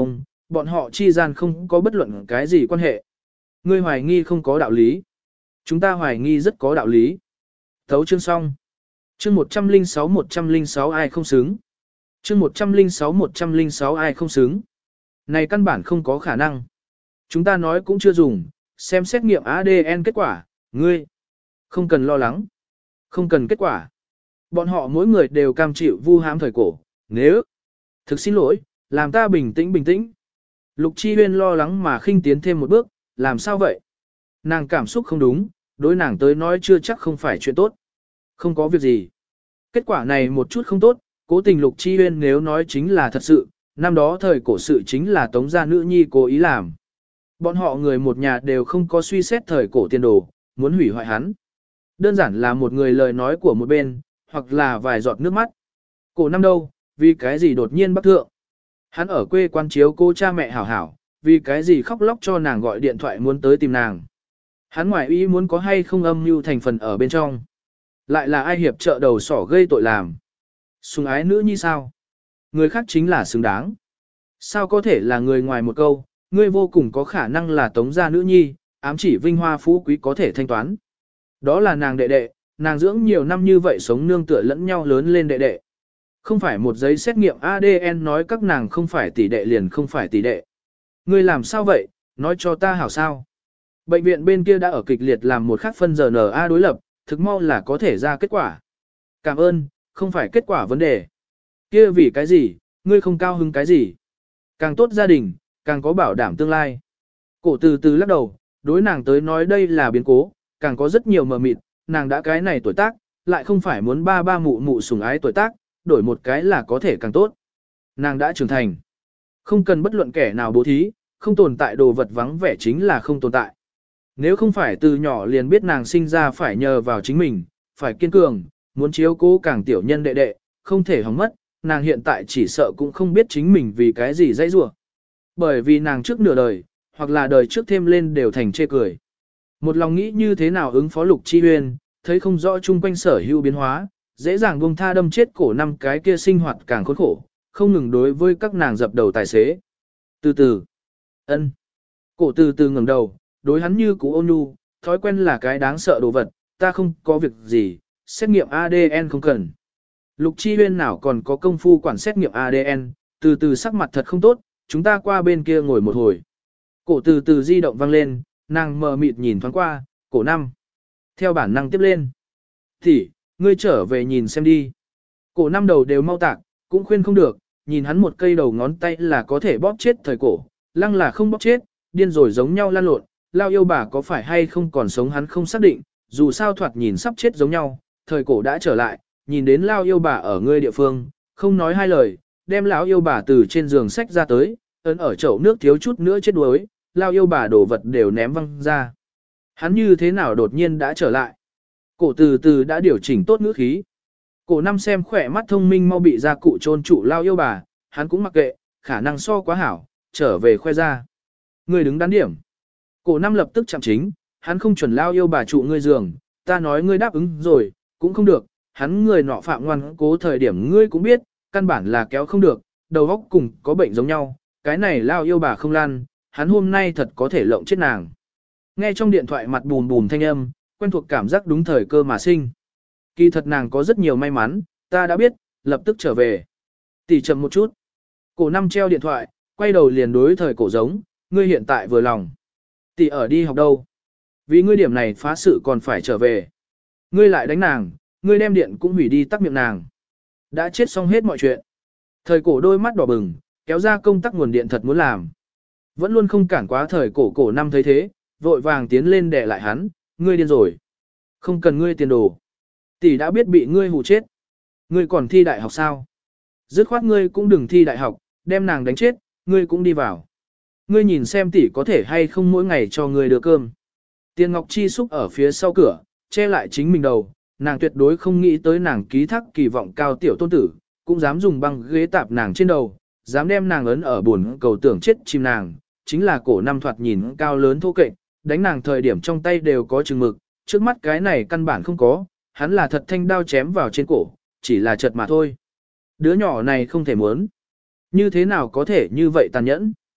Bọn họ chi gian không có bất luận cái gì quan hệ. Ngươi hoài nghi không có đạo lý. Chúng ta hoài nghi rất có đạo lý. Thấu chương xong. Chương 106 ai không xứng. Chương 106 ai không xứng. Này căn bản không có khả năng. Chúng ta nói cũng chưa dùng, xem xét nghiệm ADN kết quả, ngươi. Không cần lo lắng. Không cần kết quả. Bọn họ mỗi người đều cam chịu vu hãm thời cổ. Nếu. Thực xin lỗi, làm ta bình tĩnh bình tĩnh. Lục Chi Huyên lo lắng mà khinh tiến thêm một bước, làm sao vậy? Nàng cảm xúc không đúng, đối nàng tới nói chưa chắc không phải chuyện tốt. Không có việc gì. Kết quả này một chút không tốt, cố tình Lục Chi Huyên nếu nói chính là thật sự, năm đó thời cổ sự chính là tống gia nữ nhi cố ý làm. Bọn họ người một nhà đều không có suy xét thời cổ tiền đồ, muốn hủy hoại hắn. Đơn giản là một người lời nói của một bên, hoặc là vài giọt nước mắt. Cổ năm đâu, vì cái gì đột nhiên bắc thượng. Hắn ở quê quan chiếu cô cha mẹ hảo hảo, vì cái gì khóc lóc cho nàng gọi điện thoại muốn tới tìm nàng. Hắn ngoại ý muốn có hay không âm mưu thành phần ở bên trong. Lại là ai hiệp trợ đầu sỏ gây tội làm. Sùng ái nữ như sao? Người khác chính là xứng đáng. Sao có thể là người ngoài một câu, ngươi vô cùng có khả năng là tống gia nữ nhi, ám chỉ vinh hoa phú quý có thể thanh toán. Đó là nàng đệ đệ, nàng dưỡng nhiều năm như vậy sống nương tựa lẫn nhau lớn lên đệ đệ. Không phải một giấy xét nghiệm ADN nói các nàng không phải tỷ đệ liền không phải tỷ đệ. Ngươi làm sao vậy, nói cho ta hảo sao. Bệnh viện bên kia đã ở kịch liệt làm một khắc phân RNA đối lập, thực mau là có thể ra kết quả. Cảm ơn, không phải kết quả vấn đề. Kia vì cái gì, ngươi không cao hứng cái gì. Càng tốt gia đình, càng có bảo đảm tương lai. Cổ từ từ lắc đầu, đối nàng tới nói đây là biến cố, càng có rất nhiều mờ mịt, nàng đã cái này tuổi tác, lại không phải muốn ba ba mụ mụ sủng ái tuổi tác, đổi một cái là có thể càng tốt. Nàng đã trưởng thành. Không cần bất luận kẻ nào bố thí, không tồn tại đồ vật vắng vẻ chính là không tồn tại. Nếu không phải từ nhỏ liền biết nàng sinh ra phải nhờ vào chính mình, phải kiên cường, muốn chiếu cố càng tiểu nhân đệ đệ, không thể hỏng mất, nàng hiện tại chỉ sợ cũng không biết chính mình vì cái gì dãy rủa. Bởi vì nàng trước nửa đời, hoặc là đời trước thêm lên đều thành chê cười. Một lòng nghĩ như thế nào ứng phó Lục Chi Huyên, thấy không rõ chung quanh sở hữu biến hóa, dễ dàng buông tha đâm chết cổ năm cái kia sinh hoạt càng khốn khổ, không ngừng đối với các nàng dập đầu tài xế. Từ từ, ân, cổ từ từ ngẩng đầu, đối hắn như cũ ôn nhu, thói quen là cái đáng sợ đồ vật, ta không có việc gì, xét nghiệm ADN không cần. Lục Chi Huyên nào còn có công phu quản xét nghiệm ADN, từ từ sắc mặt thật không tốt, chúng ta qua bên kia ngồi một hồi. Cổ từ từ di động vang lên, nàng mờ mịt nhìn thoáng qua, cổ năm. Theo bản năng tiếp lên. Thì, ngươi trở về nhìn xem đi. Cổ năm đầu đều mau tạc, cũng khuyên không được, nhìn hắn một cây đầu ngón tay là có thể bóp chết thời cổ, lăng là không bóp chết, điên rồi giống nhau lan lộn, lao yêu bà có phải hay không còn sống hắn không xác định, dù sao thoạt nhìn sắp chết giống nhau, thời cổ đã trở lại, nhìn đến lao yêu bà ở ngươi địa phương, không nói hai lời, đem lão yêu bà từ trên giường sách ra tới, ấn ở chậu nước thiếu chút nữa chết đuối, lao yêu bà đổ vật đều ném văng ra. Hắn như thế nào đột nhiên đã trở lại? Cổ từ từ đã điều chỉnh tốt ngữ khí. Cổ năm xem khỏe mắt thông minh mau bị gia cụ trôn trụ lao yêu bà, hắn cũng mặc kệ, khả năng so quá hảo, trở về khoe ra. Ngươi đứng đắn điểm. Cổ năm lập tức chạm chính, hắn không chuẩn lao yêu bà trụ ngươi giường, ta nói ngươi đáp ứng rồi, cũng không được, hắn người nọ phạm ngoan cố thời điểm ngươi cũng biết, căn bản là kéo không được, đầu óc cùng có bệnh giống nhau, cái này lao yêu bà không lan, hắn hôm nay thật có thể lộng chết nàng. Nghe trong điện thoại mặt bùm bùm thanh âm, quen thuộc cảm giác đúng thời cơ mà sinh. Kỳ thật nàng có rất nhiều may mắn, ta đã biết, lập tức trở về. Tỷ chậm một chút. Cổ năm treo điện thoại, quay đầu liền đối thời cổ giống, ngươi hiện tại vừa lòng. Tỷ ở đi học đâu? Vì ngươi điểm này phá sự còn phải trở về. Ngươi lại đánh nàng, ngươi đem điện cũng hủy đi tắt miệng nàng. Đã chết xong hết mọi chuyện. Thời cổ đôi mắt đỏ bừng, kéo ra công tắc nguồn điện thật muốn làm. Vẫn luôn không cản quá thời cổ cổ năm thấy thế, vội vàng tiến lên đè lại hắn, ngươi điên rồi. Không cần ngươi tiền đồ. Tỷ đã biết bị ngươi hù chết. Ngươi còn thi đại học sao? Dứt khoát ngươi cũng đừng thi đại học, đem nàng đánh chết, ngươi cũng đi vào. Ngươi nhìn xem tỷ có thể hay không mỗi ngày cho ngươi đưa cơm. Tiền Ngọc Chi xúc ở phía sau cửa, che lại chính mình đầu, nàng tuyệt đối không nghĩ tới nàng ký thác kỳ vọng cao tiểu tôn tử, cũng dám dùng băng ghế tạp nàng trên đầu, dám đem nàng ấn ở buồn cầu tưởng chết chìm nàng, chính là cổ năm thoạt nhìn cao lớn thô kệch, đánh nàng thời điểm trong tay đều có chừng mực, trước mắt cái này căn bản không có, hắn là thật thanh đao chém vào trên cổ, chỉ là chật mà thôi. Đứa nhỏ này không thể muốn. Như thế nào có thể như vậy tàn nhẫn?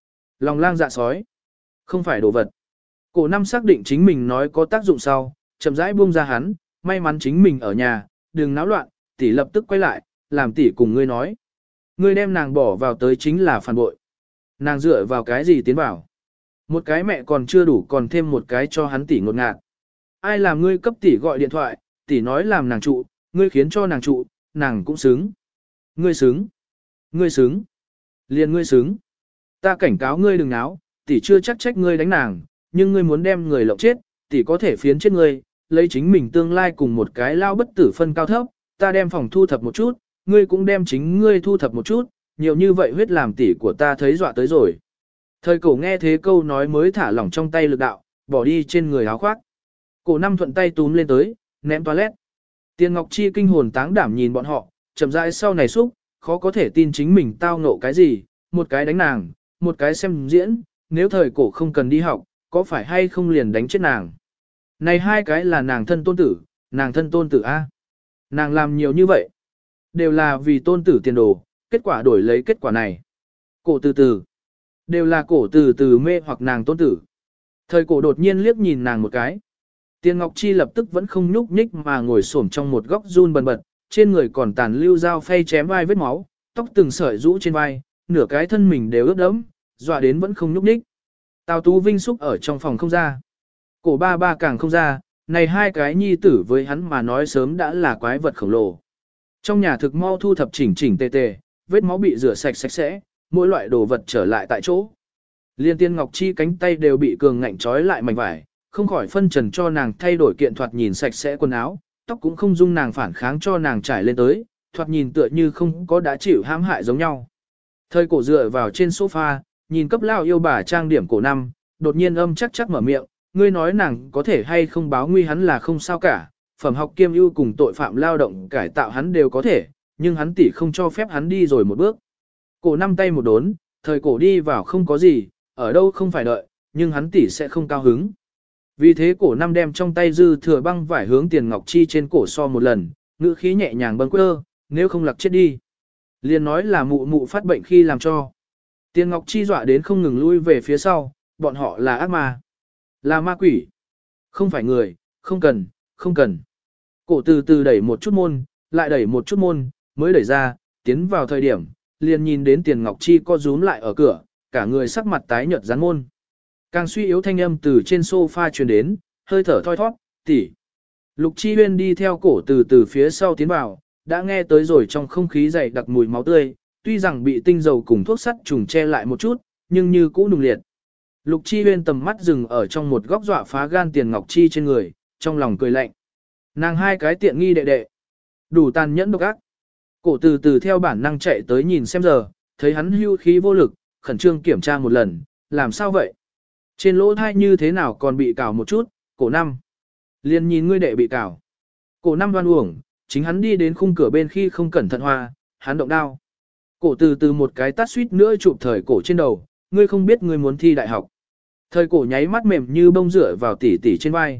Lòng lang dạ sói. Không phải đồ vật. Cổ năm xác định chính mình nói có tác dụng sau, chậm rãi buông ra hắn, may mắn chính mình ở nhà, đừng náo loạn, tỷ lập tức quay lại, làm tỷ cùng ngươi nói. Ngươi đem nàng bỏ vào tới chính là phản bội. Nàng dựa vào cái gì tiến vào? Một cái mẹ còn chưa đủ còn thêm một cái cho hắn tỷ ngột ngạt. Ai làm ngươi cấp tỷ gọi điện thoại, tỷ nói làm nàng trụ, ngươi khiến cho nàng trụ, nàng cũng xứng. Ngươi xứng. Ngươi xứng. Liền ngươi xứng. Ta cảnh cáo ngươi đừng náo, tỷ chưa chắc trách ngươi đánh nàng, nhưng ngươi muốn đem người lộng chết, tỷ có thể phiến chết ngươi, lấy chính mình tương lai cùng một cái lao bất tử phân cao thấp, ta đem phòng thu thập một chút, ngươi cũng đem chính ngươi thu thập một chút, nhiều như vậy huyết làm tỷ của ta thấy dọa tới rồi. Thời cổ nghe thế câu nói mới thả lỏng trong tay lực đạo, bỏ đi trên người áo khoác. Cổ năm thuận tay túm lên tới, ném toilet. Tiền Ngọc Chi kinh hồn táng đảm nhìn bọn họ, chậm rãi sau này xúc, khó có thể tin chính mình tao ngộ cái gì, một cái đánh nàng, một cái xem diễn, nếu thời cổ không cần đi học, có phải hay không liền đánh chết nàng. Này hai cái là nàng thân tôn tử, nàng thân tôn tử A. Nàng làm nhiều như vậy, đều là vì tôn tử tiền đồ, kết quả đổi lấy kết quả này. Cổ từ từ, đều là cổ từ từ mê hoặc nàng tôn tử. Thời cổ đột nhiên liếc nhìn nàng một cái. Tiền Ngọc Chi lập tức vẫn không nhúc nhích mà ngồi xổm trong một góc run bần bật, trên người còn tàn lưu dao phay chém vai vết máu, tóc từng sợi rũ trên vai, nửa cái thân mình đều ướt đẫm, dọa đến vẫn không nhúc nhích. Tào Tú Vinh xúc ở trong phòng không ra. Cổ ba ba càng không ra, này hai cái nhi tử với hắn mà nói sớm đã là quái vật khổng lồ. Trong nhà thực mau thu thập chỉnh chỉnh tề tề, vết máu bị rửa sạch sạch sẽ, mỗi loại đồ vật trở lại tại chỗ. Liên Tiên Ngọc Chi cánh tay đều bị cường ngạnh trói lại mảnh vải, không khỏi phân trần cho nàng thay đổi kiện thoạt nhìn sạch sẽ quần áo, tóc cũng không dung nàng phản kháng cho nàng trải lên tới, thoạt nhìn tựa như không có đã chịu hãm hại giống nhau. Thời cổ dựa vào trên sofa, nhìn cấp lao yêu bà trang điểm cổ năm, đột nhiên âm chắc chắc mở miệng, ngươi nói nàng có thể hay không báo nguy hắn là không sao cả, phẩm học kiêm ưu cùng tội phạm lao động cải tạo hắn đều có thể, nhưng hắn tỷ không cho phép hắn đi rồi một bước. Cổ năm tay một đốn, thời cổ đi vào không có gì, ở đâu không phải đợi, nhưng hắn tỷ sẽ không cao hứng. Vì thế cổ năm đem trong tay dư thừa băng vải hướng Tiền Ngọc Chi trên cổ so một lần, ngữ khí nhẹ nhàng bâng quơ, nếu không lặc chết đi. Liền nói là mụ mụ phát bệnh khi làm cho. Tiền Ngọc Chi dọa đến không ngừng lui về phía sau, bọn họ là ác ma. Là ma quỷ. Không phải người, không cần, không cần. Cổ từ từ đẩy một chút môn, lại đẩy một chút môn, mới đẩy ra, tiến vào thời điểm, liền nhìn đến Tiền Ngọc Chi co rúm lại ở cửa, cả người sắc mặt tái nhợt rắn môn. Càng suy yếu thanh âm từ trên sofa truyền đến, hơi thở thoi thoát, tỷ. Lục Chi Huyên đi theo cổ từ từ phía sau tiến vào, đã nghe tới rồi trong không khí dày đặc mùi máu tươi, tuy rằng bị tinh dầu cùng thuốc sắt trùng che lại một chút, nhưng như cũ nùng liệt. Lục Chi Huyên tầm mắt dừng ở trong một góc dọa phá gan Tiền Ngọc Chi trên người, trong lòng cười lạnh. Nàng hai cái tiện nghi đệ đệ, đủ tàn nhẫn độc ác. Cổ từ từ theo bản năng chạy tới nhìn xem giờ, thấy hắn hưu khí vô lực, khẩn trương kiểm tra một lần, làm sao vậy? Trên lỗ thai như thế nào còn bị cào một chút, cổ năm. Liền nhìn ngươi đệ bị cào. Cổ năm đoan uổng, chính hắn đi đến khung cửa bên khi không cẩn thận hoa, hắn động đao. Cổ từ từ một cái tát suýt nữa chụp thời cổ trên đầu, ngươi không biết ngươi muốn thi đại học. Thời cổ nháy mắt mềm như bông rửa vào tỉ tỉ trên vai.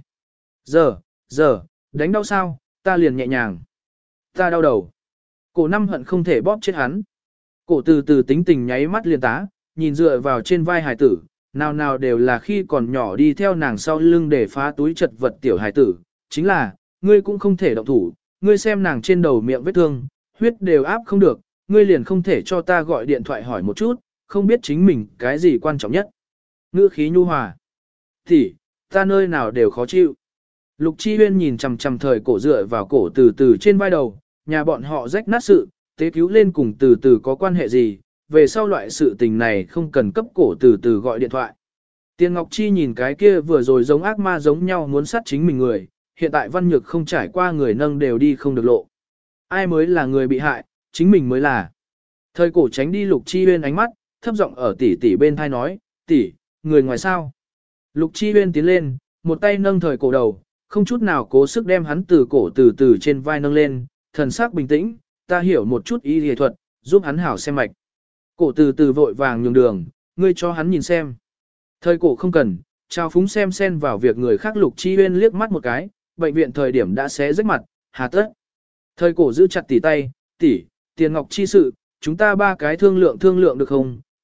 Giờ, đánh đau sao, ta liền nhẹ nhàng. Ta đau đầu. Cổ năm hận không thể bóp chết hắn. Cổ từ từ tính tình nháy mắt liền tá, nhìn dựa vào trên vai hài tử, nào nào đều là khi còn nhỏ đi theo nàng sau lưng để phá túi chật vật tiểu hài tử. Chính là, ngươi cũng không thể động thủ, ngươi xem nàng trên đầu miệng vết thương, huyết đều áp không được, ngươi liền không thể cho ta gọi điện thoại hỏi một chút, không biết chính mình cái gì quan trọng nhất. Ngữ khí nhu hòa. Thì, ta nơi nào đều khó chịu. Lục Chi Huyên nhìn chằm chằm thời cổ dựa vào cổ từ từ trên vai đầu, nhà bọn họ rách nát sự, tế cứu lên cùng từ từ có quan hệ gì, về sau loại sự tình này không cần cấp cổ từ từ gọi điện thoại. Tiền Ngọc Chi nhìn cái kia vừa rồi giống ác ma giống nhau muốn sát chính mình người, hiện tại Văn Nhược không trải qua người nâng đều đi không được lộ. Ai mới là người bị hại, chính mình mới là. Thời cổ tránh đi Lục Chi Huyên ánh mắt, thấp giọng ở tỷ tỷ bên thai nói, tỷ, người ngoài sao. Lục Chi Huyên tiến lên, một tay nâng thời cổ đầu, không chút nào cố sức đem hắn từ cổ từ từ trên vai nâng lên, thần sắc bình tĩnh, ta hiểu một chút y y thuật, giúp hắn hảo xem mạch. Cổ từ từ vội vàng nhường đường, ngươi cho hắn nhìn xem. Thời cổ không cần, trao phúng xem xen vào việc người khác. Lục Chi Huyên liếc mắt một cái, bệnh viện thời điểm đã xé rách mặt, hà tất. Thời cổ giữ chặt tỷ tay, tỷ, Tiền Ngọc Chi sự, chúng ta ba cái thương lượng được không,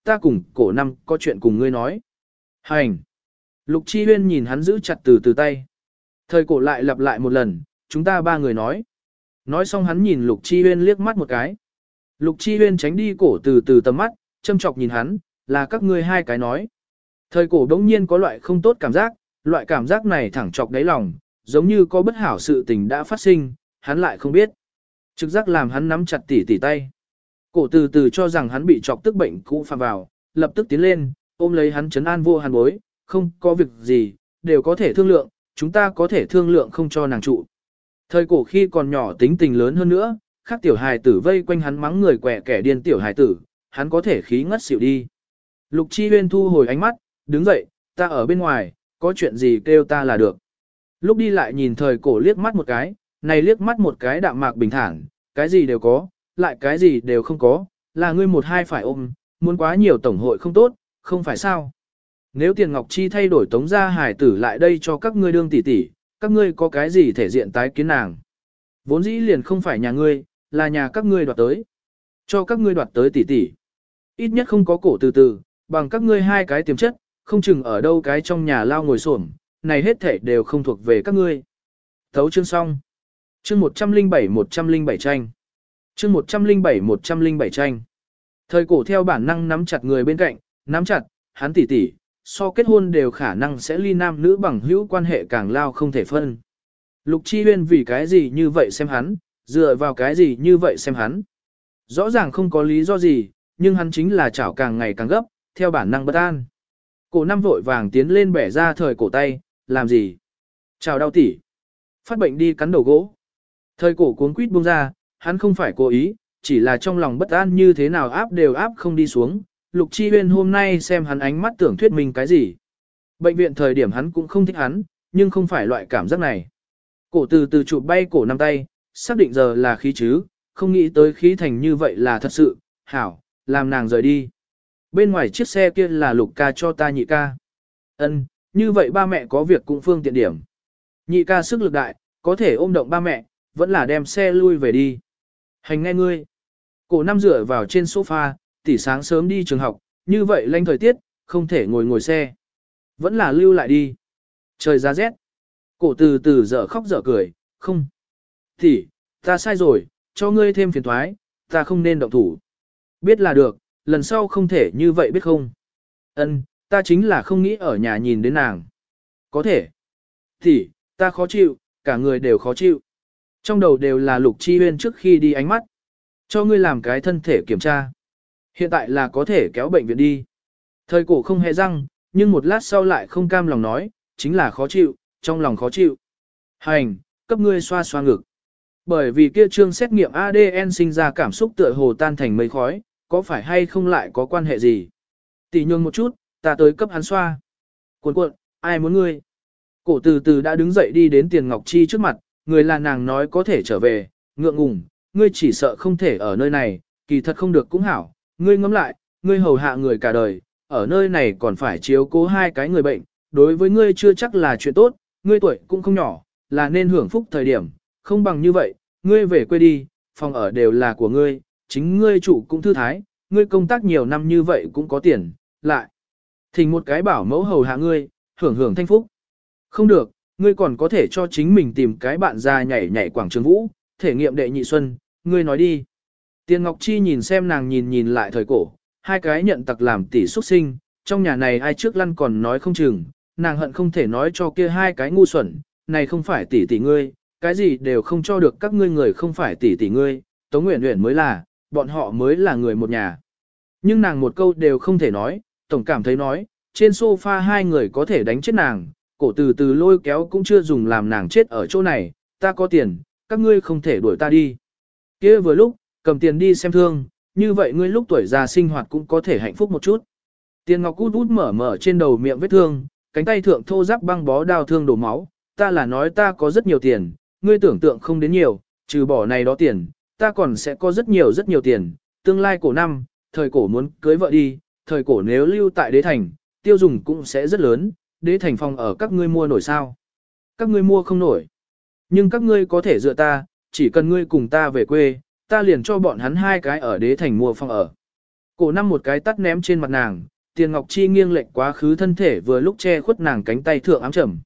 ta cùng cổ năm có chuyện cùng ngươi nói. Hành. Lục Chi Huyên nhìn hắn giữ chặt từ từ tay. Thời cổ lại lặp lại một lần, chúng ta ba người nói. Nói xong hắn nhìn Lục Chi Huyên liếc mắt một cái. Lục Chi Huyên tránh đi cổ từ từ tầm mắt, châm chọc nhìn hắn, là các ngươi hai cái nói. Thời cổ đống nhiên có loại không tốt cảm giác, loại cảm giác này thẳng chọc đáy lòng, giống như có bất hảo sự tình đã phát sinh, hắn lại không biết. Trực giác làm hắn nắm chặt tỉ tay. Cổ từ từ cho rằng hắn bị chọc tức bệnh cũ phạm vào, lập tức tiến lên, ôm lấy hắn trấn an vô hàn bối, không có việc gì, đều có thể thương lượng, chúng ta có thể thương lượng không cho nàng trụ. Thời cổ khi còn nhỏ tính tình lớn hơn nữa, khác tiểu hài tử vây quanh hắn mắng người quẻ kẻ điên tiểu hài tử, hắn có thể khí ngất xỉu đi. Lục Chi Huyên thu hồi ánh mắt, đứng dậy, ta ở bên ngoài, có chuyện gì kêu ta là được. Lúc đi lại nhìn thời cổ liếc mắt một cái, này liếc mắt một cái đạm mạc bình thản, cái gì đều có, lại cái gì đều không có, là ngươi một hai phải ôm, muốn quá nhiều tổng hội không tốt, không phải sao. Nếu Tiền Ngọc Chi thay đổi Tống gia hải tử lại đây cho các ngươi đương tỷ tỷ, các ngươi có cái gì thể diện tái kiến nàng. Vốn dĩ liền không phải nhà ngươi, là nhà các ngươi đoạt tới. Cho các ngươi đoạt tới tỷ tỷ. Ít nhất không có cổ từ từ, bằng các ngươi hai cái tiềm chất, không chừng ở đâu cái trong nhà lao ngồi xổm, này hết thể đều không thuộc về các ngươi. Thấu chương xong. Chương 107 tranh. Chương 107 tranh. Thời cổ theo bản năng nắm chặt người bên cạnh, nắm chặt, hắn tỷ tỷ, so kết hôn đều khả năng sẽ ly nam nữ bằng hữu quan hệ càng lao không thể phân. Lục Chi Huyên vì cái gì như vậy xem hắn, dựa vào cái gì như vậy xem hắn. Rõ ràng không có lý do gì, nhưng hắn chính là chảo càng ngày càng gấp, theo bản năng bất an. Cổ năm vội vàng tiến lên bẻ ra thời cổ tay, làm gì? Chào đau tỉ. Phát bệnh đi cắn đầu gỗ. Thời cổ cuống quýt buông ra, hắn không phải cố ý, chỉ là trong lòng bất an như thế nào áp đều áp không đi xuống. Lục Chi Huyên hôm nay xem hắn ánh mắt tưởng thuyết minh cái gì. Bệnh viện thời điểm hắn cũng không thích hắn, nhưng không phải loại cảm giác này. Cổ từ từ chụp bay cổ năm tay, xác định giờ là khí chứ, không nghĩ tới khí thành như vậy là thật sự, hảo, làm nàng rời đi. Bên ngoài chiếc xe kia là Lục ca cho ta nhị ca. Ân, như vậy ba mẹ có việc cũng phương tiện điểm. Nhị ca sức lực đại, có thể ôm động ba mẹ, vẫn là đem xe lui về đi. Hành nghe ngươi. Cổ năm dựa vào trên sofa, tỉ sáng sớm đi trường học, như vậy lanh thời tiết, không thể ngồi xe. Vẫn là lưu lại đi. Trời ra rét. Cổ từ từ dở khóc dở cười, không. Tỉ, ta sai rồi, cho ngươi thêm phiền thoái, ta không nên động thủ. Biết là được, lần sau không thể như vậy biết không. Ân, ta chính là không nghĩ ở nhà nhìn đến nàng. Có thể. Tỉ, ta khó chịu, cả người đều khó chịu. Trong đầu đều là Lục Chi Huyên trước khi đi ánh mắt. Cho ngươi làm cái thân thể kiểm tra. Hiện tại là có thể kéo bệnh viện đi. Thời cổ không hề răng, nhưng một lát sau lại không cam lòng nói, chính là khó chịu, trong lòng khó chịu. Hành, cấp ngươi xoa xoa ngực. Bởi vì kia trương xét nghiệm ADN sinh ra cảm xúc tựa hồ tan thành mây khói, có phải hay không lại có quan hệ gì? Tỷ nhường một chút, ta tới cấp hắn xoa. Cuộn cuộn, ai muốn ngươi? Cổ từ từ đã đứng dậy đi đến Tiền Ngọc Chi trước mặt, người là nàng nói có thể trở về, ngượng ngùng, ngươi chỉ sợ không thể ở nơi này, kỳ thật không được cũng hảo, ngươi ngẫm lại, ngươi hầu hạ người cả đời, ở nơi này còn phải chiếu cố hai cái người bệnh, đối với ngươi chưa chắc là chuyện tốt, ngươi tuổi cũng không nhỏ, là nên hưởng phúc thời điểm, không bằng như vậy, ngươi về quê đi, phòng ở đều là của ngươi, chính ngươi chủ cũng thư thái, ngươi công tác nhiều năm như vậy cũng có tiền, lại thỉnh một cái bảo mẫu hầu hạ ngươi, hưởng hưởng thanh phúc. Không được, ngươi còn có thể cho chính mình tìm cái bạn già nhảy nhảy quảng trường vũ, thể nghiệm đệ nhị xuân, ngươi nói đi. Tiền Ngọc Chi nhìn xem nàng nhìn lại thời cổ, hai cái nhận tặc làm tỷ xuất sinh, trong nhà này ai trước lăn còn nói không chừng, nàng hận không thể nói cho kia hai cái ngu xuẩn, này không phải tỷ tỷ ngươi, cái gì đều không cho được các ngươi người không phải tỷ tỷ ngươi, Tống Uyển Uyển mới là, bọn họ mới là người một nhà. Nhưng nàng một câu đều không thể nói, tổng cảm thấy nói, trên sofa hai người có thể đánh chết nàng, cổ từ từ lôi kéo cũng chưa dùng làm nàng chết ở chỗ này, ta có tiền, các ngươi không thể đuổi ta đi. Kia vừa lúc, cầm tiền đi xem thương, như vậy ngươi lúc tuổi già sinh hoạt cũng có thể hạnh phúc một chút. Tiền Ngọc út út mở mở trên đầu miệng vết thương, cánh tay thượng thô ráp băng bó đao thương đổ máu, ta là nói ta có rất nhiều tiền, ngươi tưởng tượng không đến nhiều, trừ bỏ này đó tiền, ta còn sẽ có rất nhiều tiền, tương lai cổ năm, thời cổ muốn cưới vợ đi, thời cổ nếu lưu tại đế thành, tiêu dùng cũng sẽ rất lớn, đế thành phòng ở các ngươi mua nổi sao? Các ngươi mua không nổi. Nhưng các ngươi có thể dựa ta, chỉ cần ngươi cùng ta về quê, ta liền cho bọn hắn hai cái ở đế thành mua phòng ở. Cổ năm một cái tắt ném trên mặt nàng, Tiền Ngọc Chi nghiêng lệch quá khứ thân thể vừa lúc che khuất nàng cánh tay thượng ám trầm.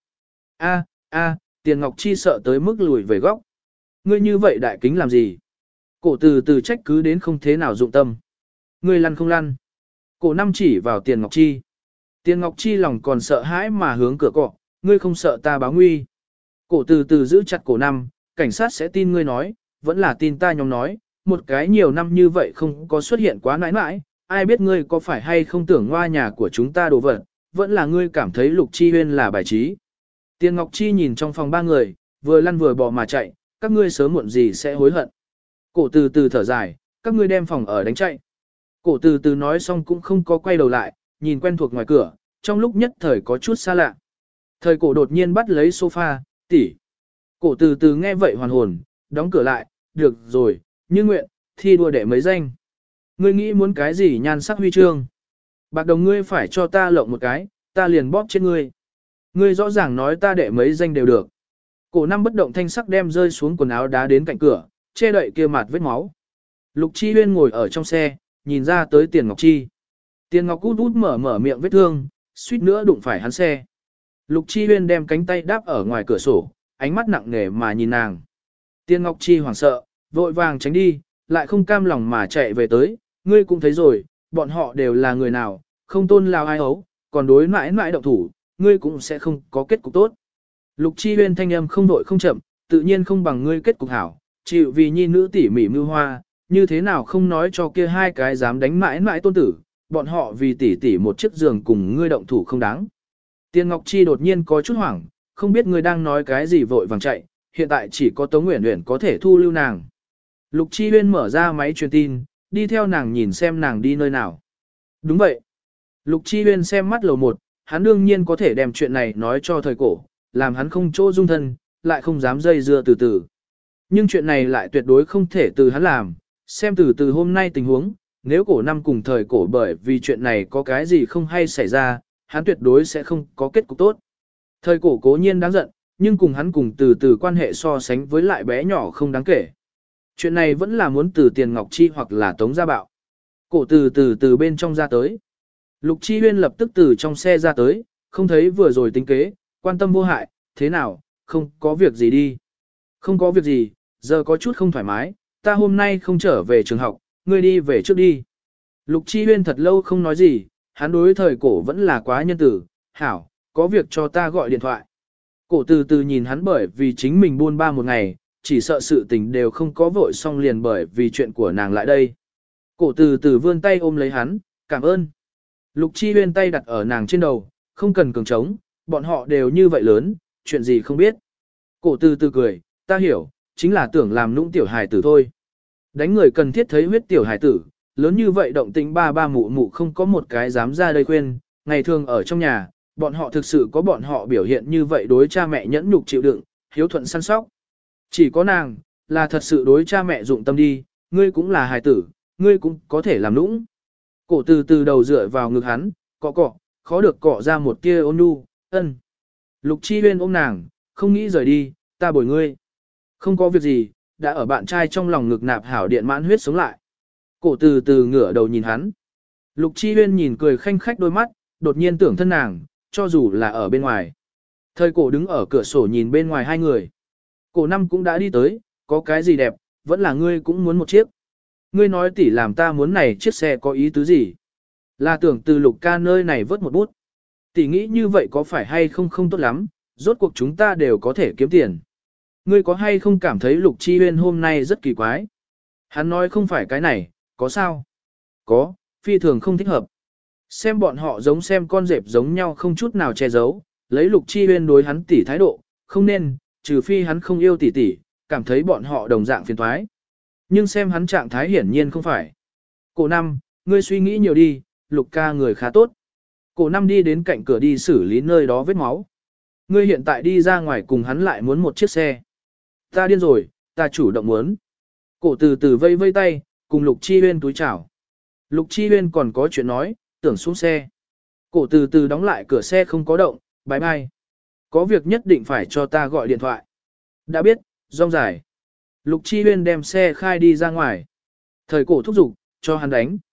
A, Tiền Ngọc Chi sợ tới mức lùi về góc. Ngươi như vậy đại kính làm gì? Cổ từ từ trách cứ đến không thế nào dụng tâm. Ngươi lăn không lăn? Cổ năm chỉ vào Tiền Ngọc Chi. Tiền Ngọc Chi lòng còn sợ hãi mà hướng cửa cọ, ngươi không sợ ta báo nguy. Cổ từ từ giữ chặt cổ năm, cảnh sát sẽ tin ngươi nói, vẫn là tin ta nhóm nói, một cái nhiều năm như vậy không có xuất hiện quá nãi nãi, ai biết ngươi có phải hay không tưởng ngoa nhà của chúng ta đồ vật, vẫn là ngươi cảm thấy Lục Chi Huyên là bài trí. Tiền Ngọc Chi nhìn trong phòng ba người, vừa lăn vừa bò mà chạy, các ngươi sớm muộn gì sẽ hối hận. Cổ từ từ thở dài, các ngươi đem phòng ở đánh chạy. Cổ từ từ nói xong cũng không có quay đầu lại, nhìn quen thuộc ngoài cửa, trong lúc nhất thời có chút xa lạ. Thời cổ đột nhiên bắt lấy sofa, tỷ. Cổ từ từ nghe vậy hoàn hồn, đóng cửa lại, được rồi, như nguyện, thi đua đệ mấy danh. Ngươi nghĩ muốn cái gì nhan sắc huy chương? Bạc đồng ngươi phải cho ta lộng một cái, ta liền bóp trên ngươi. Ngươi rõ ràng nói ta đệ mấy danh đều được. Cổ năm bất động thanh sắc đem rơi xuống quần áo đá đến cạnh cửa, che đậy kia mặt vết máu. Lục Chi Huyên ngồi ở trong xe, nhìn ra tới Tiền Ngọc Chi. Tiền Ngọc út út mở miệng vết thương, suýt nữa đụng phải hắn xe. Lục Chi Huyên đem cánh tay đáp ở ngoài cửa sổ, ánh mắt nặng nề mà nhìn nàng. Tiền Ngọc Chi hoảng sợ, vội vàng tránh đi, lại không cam lòng mà chạy về tới, ngươi cũng thấy rồi, bọn họ đều là người nào, không tôn lao ai ấu, còn đối mãi mãi động thủ, ngươi cũng sẽ không có kết cục tốt. Lục Chi Huyên thanh âm không vội không chậm, tự nhiên không bằng ngươi kết cục hảo, chịu vì nhi nữ tỉ mỉ mưu hoa, như thế nào không nói cho kia hai cái dám đánh mãi mãi tôn tử, bọn họ vì tỉ tỉ một chiếc giường cùng ngươi động thủ không đáng. Tiền Ngọc Chi đột nhiên có chút hoảng, không biết ngươi đang nói cái gì vội vàng chạy, hiện tại chỉ có Tống Uyển Uyển có thể thu lưu nàng. Lục Chi Huyên mở ra máy truyền tin, đi theo nàng nhìn xem nàng đi nơi nào. Đúng vậy. Lục Chi Huyên xem mắt lầu một, hắn đương nhiên có thể đem chuyện này nói cho thời cổ, làm hắn không chỗ dung thân, lại không dám dây dưa từ từ. Nhưng chuyện này lại tuyệt đối không thể từ hắn làm, xem từ hôm nay tình huống, nếu cổ năm cùng thời cổ bởi vì chuyện này có cái gì không hay xảy ra, hắn tuyệt đối sẽ không có kết cục tốt. Thời cổ cố nhiên đáng giận, nhưng cùng hắn cùng từ quan hệ so sánh với lại bé nhỏ không đáng kể. Chuyện này vẫn là muốn từ Tiền Ngọc Chi hoặc là Tống Gia Bạo. Cổ từ bên trong ra tới. Lục Chi Huyên lập tức từ trong xe ra tới, không thấy vừa rồi tính kế, quan tâm vô hại, thế nào, không có việc gì đi. Không có việc gì, giờ có chút không thoải mái, ta hôm nay không trở về trường học, ngươi đi về trước đi. Lục Chi Huyên thật lâu không nói gì, hắn đối thời cổ vẫn là quá nhân tử, hảo, có việc cho ta gọi điện thoại. Cổ từ nhìn hắn bởi vì chính mình buôn ba một ngày, chỉ sợ sự tình đều không có vội xong liền bởi vì chuyện của nàng lại đây. Cổ từ vươn tay ôm lấy hắn, cảm ơn. Lục Chi Huyên tay đặt ở nàng trên đầu, không cần cường trống, bọn họ đều như vậy lớn, chuyện gì không biết. Cổ từ cười, ta hiểu, chính là tưởng làm nũng tiểu hài tử thôi. Đánh người cần thiết thấy huyết tiểu hài tử, lớn như vậy động tĩnh ba mụ mụ không có một cái dám ra đây khuyên, ngày thường ở trong nhà, bọn họ thực sự có bọn họ biểu hiện như vậy đối cha mẹ nhẫn nhục chịu đựng, hiếu thuận săn sóc. Chỉ có nàng, là thật sự đối cha mẹ dụng tâm đi, ngươi cũng là hài tử, ngươi cũng có thể làm nũng. Cổ từ đầu dựa vào ngực hắn, cọ, khó được cọ ra một tia ôn nhu, ân. Lục Chi Huyên ôm nàng, không nghĩ rời đi, ta bồi ngươi. Không có việc gì, đã ở bạn trai trong lòng ngực nạp hảo điện mãn huyết sống lại. Cổ từ ngửa đầu nhìn hắn. Lục Chi Huyên nhìn cười khanh khách đôi mắt, đột nhiên tưởng thân nàng, cho dù là ở bên ngoài. Thời cổ đứng ở cửa sổ nhìn bên ngoài hai người. Cổ năm cũng đã đi tới, có cái gì đẹp, vẫn là ngươi cũng muốn một chiếc. Ngươi nói tỷ làm ta muốn này chiếc xe có ý tứ gì? Là tưởng từ Lục ca nơi này vớt một bút. Tỷ nghĩ như vậy có phải hay không không tốt lắm, rốt cuộc chúng ta đều có thể kiếm tiền. Ngươi có hay không cảm thấy Lục Chi Huyên hôm nay rất kỳ quái? Hắn nói không phải cái này, có sao? Có, phi thường không thích hợp. Xem bọn họ giống xem con dẹp giống nhau không chút nào che giấu, lấy Lục Chi Huyên đối hắn tỷ thái độ, không nên, trừ phi hắn không yêu tỷ, cảm thấy bọn họ đồng dạng phiền toái. Nhưng xem hắn trạng thái hiển nhiên không phải. Cổ năm, ngươi suy nghĩ nhiều đi, Lục ca người khá tốt. Cổ năm đi đến cạnh cửa đi xử lý nơi đó vết máu. Ngươi hiện tại đi ra ngoài cùng hắn lại muốn một chiếc xe. Ta điên rồi, ta chủ động muốn. Cổ từ vây vây tay, cùng Lục Chi Huyên túi chào. Lục Chi Huyên còn có chuyện nói, tưởng xuống xe. Cổ từ đóng lại cửa xe không có động, bye bye. Có việc nhất định phải cho ta gọi điện thoại. Đã biết, rong dài. Lục Chi Huyên đem xe khai đi ra ngoài. Thời cổ thúc giục, cho hắn đánh.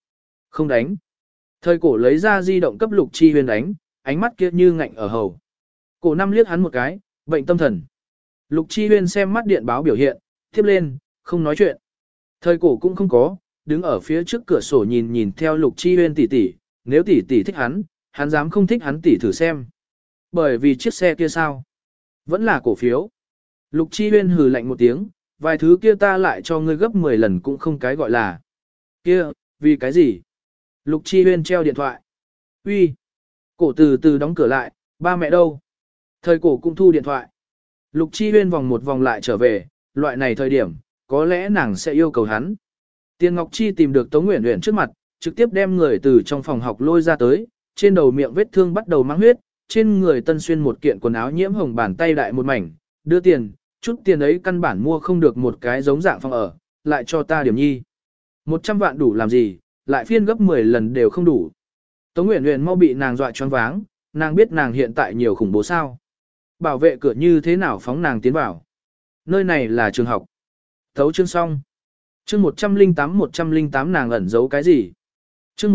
Không đánh. Thời cổ lấy ra di động cấp Lục Chi Huyên đánh, ánh mắt kia như ngạnh ở hầu. Cổ năm liếc hắn một cái, bệnh tâm thần. Lục Chi Huyên xem mắt điện báo biểu hiện, tiếp lên, không nói chuyện. Thời cổ cũng không có, đứng ở phía trước cửa sổ nhìn nhìn theo Lục Chi Huyên tỷ tỷ, nếu tỷ tỷ thích hắn dám không thích hắn tỷ thử xem. Bởi vì chiếc xe kia sao? Vẫn là cổ phiếu. Lục Chi Huyên hừ lạnh một tiếng, vài thứ kia ta lại cho ngươi gấp 10 lần cũng không cái gọi là. Kia, vì cái gì? Lục Chi Huyên treo điện thoại. Uy. Cổ từ từ đóng cửa lại, ba mẹ đâu? Thời cổ cũng thu điện thoại. Lục Chi Huyên vòng một vòng lại trở về, loại này thời điểm, có lẽ nàng sẽ yêu cầu hắn. Tiền Ngọc Chi tìm được Tống Uyển Uyển trước mặt, trực tiếp đem người từ trong phòng học lôi ra tới, trên đầu miệng vết thương bắt đầu mang huyết, trên người tân xuyên một kiện quần áo nhiễm hồng bàn tay đại một mảnh, đưa tiền, chút tiền ấy căn bản mua không được một cái giống dạng phòng ở, lại cho ta điểm nhi. 100 vạn đủ làm gì, lại phiên gấp 10 lần đều không đủ. Tống Uyển Uyển mau bị nàng dọa choáng váng, nàng biết nàng hiện tại nhiều khủng bố sao. Bảo vệ cửa như thế nào phóng nàng tiến vào. Nơi này là trường học. Thấu chương xong. Chương 108 nàng ẩn giấu cái gì? Chương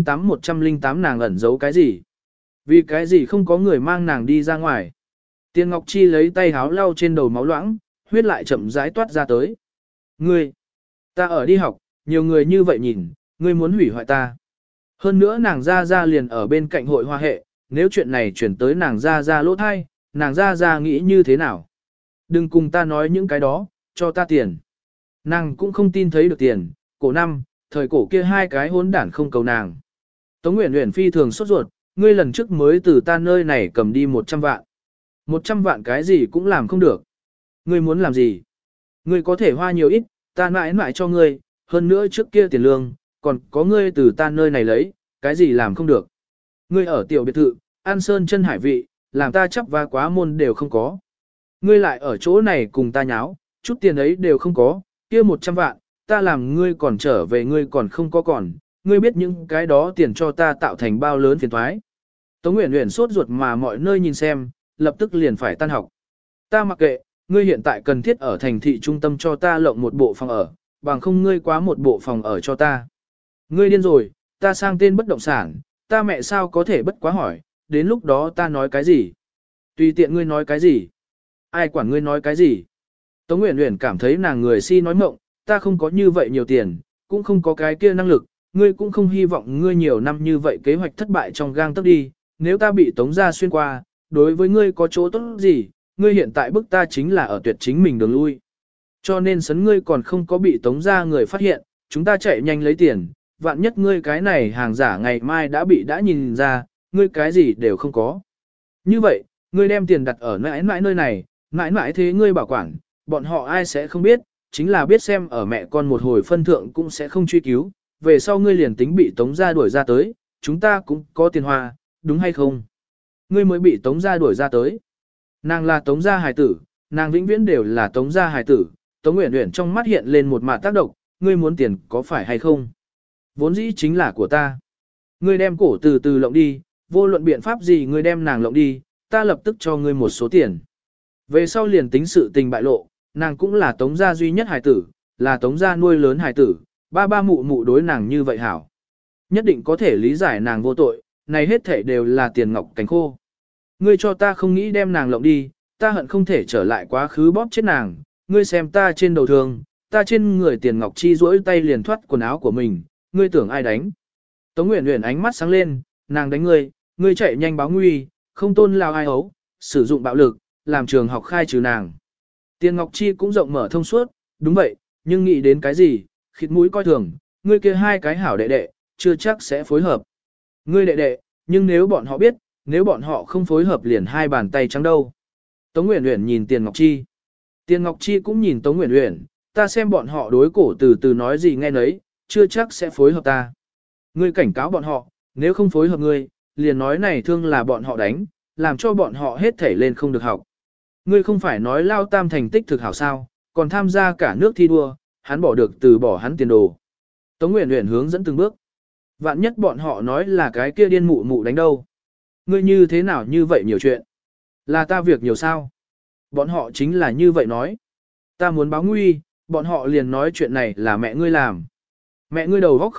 108 nàng ẩn giấu cái gì? Vì cái gì không có người mang nàng đi ra ngoài? Tiền Ngọc Chi lấy tay háo lau trên đầu máu loãng, huyết lại chậm rãi toát ra tới. Ngươi, ta ở đi học, nhiều người như vậy nhìn, ngươi muốn hủy hoại ta. Hơn nữa nàng ra liền ở bên cạnh hội hoa hệ, nếu chuyện này chuyển tới nàng ra lỗ thai, nàng ra nghĩ như thế nào? Đừng cùng ta nói những cái đó, cho ta tiền. Nàng cũng không tin thấy được tiền, cổ năm, thời cổ kia hai cái hỗn đản không cầu nàng. Tống Uyển Uyển phi thường sốt ruột, ngươi lần trước mới từ ta nơi này cầm đi 100 vạn. 100 vạn cái gì cũng làm không được. Ngươi muốn làm gì? Ngươi có thể hoa nhiều ít, ta mãi mãi cho ngươi, hơn nữa trước kia tiền lương, còn có ngươi từ ta nơi này lấy, cái gì làm không được. Ngươi ở tiểu biệt thự, ăn sơn chân hải vị, làm ta chấp và quá môn đều không có. Ngươi lại ở chỗ này cùng ta nháo, chút tiền ấy đều không có, kia 100 vạn, ta làm ngươi còn trở về ngươi còn không có còn, ngươi biết những cái đó tiền cho ta tạo thành bao lớn phiền toái. Tống Uyển Uyển sốt ruột mà mọi nơi nhìn xem, lập tức liền phải tan học. Ta mặc kệ, ngươi hiện tại cần thiết ở thành thị trung tâm cho ta lộng một bộ phòng ở, bằng không ngươi quá một bộ phòng ở cho ta. Ngươi điên rồi, ta sang tên bất động sản, ta mẹ sao có thể bất quá hỏi, đến lúc đó ta nói cái gì? Tùy tiện ngươi nói cái gì? Ai quản ngươi nói cái gì? Tống Uyển Uyển cảm thấy nàng người si nói mộng, ta không có như vậy nhiều tiền, cũng không có cái kia năng lực, ngươi cũng không hy vọng ngươi nhiều năm như vậy kế hoạch thất bại trong gang tấc đi, nếu ta bị tống ra xuyên qua, đối với ngươi có chỗ tốt gì, ngươi hiện tại bức ta chính là ở tuyệt chính mình đường lui. Cho nên sấn ngươi còn không có bị tống ra người phát hiện, chúng ta chạy nhanh lấy tiền, vạn nhất ngươi cái này hàng giả ngày mai đã nhìn ra, ngươi cái gì đều không có. Như vậy, ngươi đem tiền đặt ở mãi mãi nơi này, mãi mãi thế ngươi bảo quản, bọn họ ai sẽ không biết, chính là biết xem ở mẹ con một hồi phân thượng cũng sẽ không truy cứu, về sau ngươi liền tính bị tống ra đuổi ra tới, chúng ta cũng có tiền hoa, đúng hay không? Ngươi mới bị tống ra đuổi ra tới. Nàng là tống gia hài tử, nàng vĩnh viễn đều là tống gia hài tử, Tống Uyển Uyển trong mắt hiện lên một mạt tác động, ngươi muốn tiền có phải hay không? Vốn dĩ chính là của ta. Ngươi đem cổ từ từ lộng đi, vô luận biện pháp gì ngươi đem nàng lộng đi, ta lập tức cho ngươi một số tiền. Về sau liền tính sự tình bại lộ, nàng cũng là tống gia duy nhất hài tử, là tống gia nuôi lớn hài tử, ba mụ mụ đối nàng như vậy hảo. Nhất định có thể lý giải nàng vô tội, này hết thể đều là tiền ngọc cánh khô. Ngươi cho ta không nghĩ đem nàng lộng đi, ta hận không thể trở lại quá khứ bóp chết nàng, ngươi xem ta trên đầu thường, ta trên người tiền ngọc chi duỗi tay liền thoát quần áo của mình, ngươi tưởng ai đánh. Tống Uyển Uyển ánh mắt sáng lên, nàng đánh ngươi, ngươi chạy nhanh báo nguy, không tôn lao ai ấu, sử dụng bạo lực, làm trường học khai trừ nàng. Tiền ngọc chi cũng rộng mở thông suốt, đúng vậy, nhưng nghĩ đến cái gì, khịt mũi coi thường, ngươi kia hai cái hảo đệ đệ, chưa chắc sẽ phối hợp. Ngươi đệ đệ, nhưng nếu bọn họ biết, nếu bọn họ không phối hợp liền hai bàn tay trắng đâu. Tống Uyển Uyển nhìn Tiền Ngọc Chi. Tiền Ngọc Chi cũng nhìn Tống Uyển Uyển, ta xem bọn họ đối cổ từ từ nói gì nghe nấy, chưa chắc sẽ phối hợp ta. Ngươi cảnh cáo bọn họ, nếu không phối hợp ngươi, liền nói này thương là bọn họ đánh, làm cho bọn họ hết thể lên không được học. Ngươi không phải nói Lao Tam thành tích thực hảo sao, còn tham gia cả nước thi đua, hắn bỏ được từ bỏ hắn tiền đồ. Tống Uyển Uyển hướng dẫn từng bước. Vạn nhất bọn họ nói là cái kia điên mụ mụ đánh đâu. Ngươi như thế nào như vậy nhiều chuyện? Là ta việc nhiều sao? Bọn họ chính là như vậy nói. Ta muốn báo nguy, bọn họ liền nói chuyện này là mẹ ngươi làm. Mẹ ngươi đầu óc không tốt,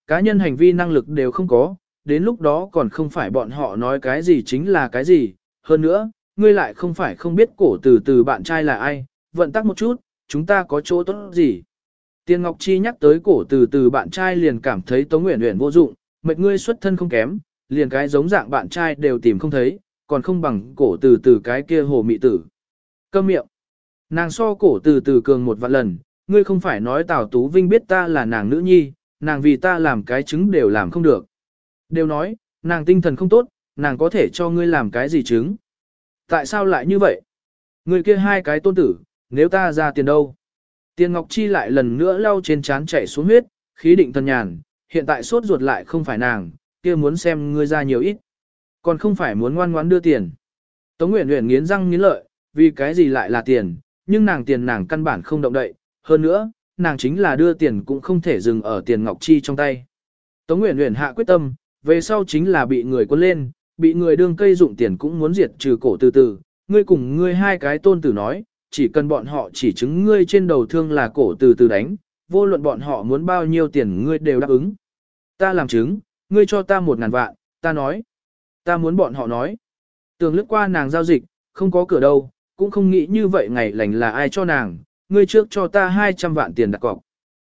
cá nhân hành vi năng lực đều không có, đến lúc đó còn không phải bọn họ nói cái gì chính là cái gì. Hơn nữa, ngươi lại không phải không biết cổ từ từ bạn trai là ai, vận tắc một chút, chúng ta có chỗ tốt gì. Tiền Ngọc Chi nhắc tới cổ từ từ bạn trai liền cảm thấy Tống Uyển Uyển vô dụng, mệt ngươi xuất thân không kém, liền cái giống dạng bạn trai đều tìm không thấy, còn không bằng cổ từ từ cái kia hồ mị tử. Câm miệng. Nàng so cổ từ từ cường một vạn lần, ngươi không phải nói Tào Tú Vinh biết ta là nàng nữ nhi, nàng vì ta làm cái chứng đều làm không được. Đều nói, nàng tinh thần không tốt, nàng có thể cho ngươi làm cái gì chứng. Tại sao lại như vậy? Người kia hai cái tôn tử, nếu ta ra tiền đâu? Tiền Ngọc Chi lại lần nữa lau trên trán chảy xuống huyết, khí định thần nhàn, hiện tại sốt ruột lại không phải nàng, kia muốn xem ngươi ra nhiều ít. Còn không phải muốn ngoan ngoãn đưa tiền. Tống Uyển Uyển nghiến răng nghiến lợi, vì cái gì lại là tiền, nhưng nàng tiền nàng căn bản không động đậy, hơn nữa, nàng chính là đưa tiền cũng không thể dừng ở Tiền Ngọc Chi trong tay. Tống Uyển Uyển hạ quyết tâm, về sau chính là bị người cuốn lên, bị người đương cây dụng tiền cũng muốn diệt trừ cổ từ từ, ngươi cùng ngươi hai cái tôn tử nói, chỉ cần bọn họ chỉ chứng ngươi trên đầu thương là cổ từ từ đánh, vô luận bọn họ muốn bao nhiêu tiền ngươi đều đáp ứng. Ta làm chứng, ngươi cho ta 1.000 vạn, ta nói. Ta muốn bọn họ nói. Tường lướt qua nàng giao dịch, không có cửa đâu, cũng không nghĩ như vậy ngày lành là ai cho nàng, ngươi trước cho ta 200 vạn tiền đặt cọc.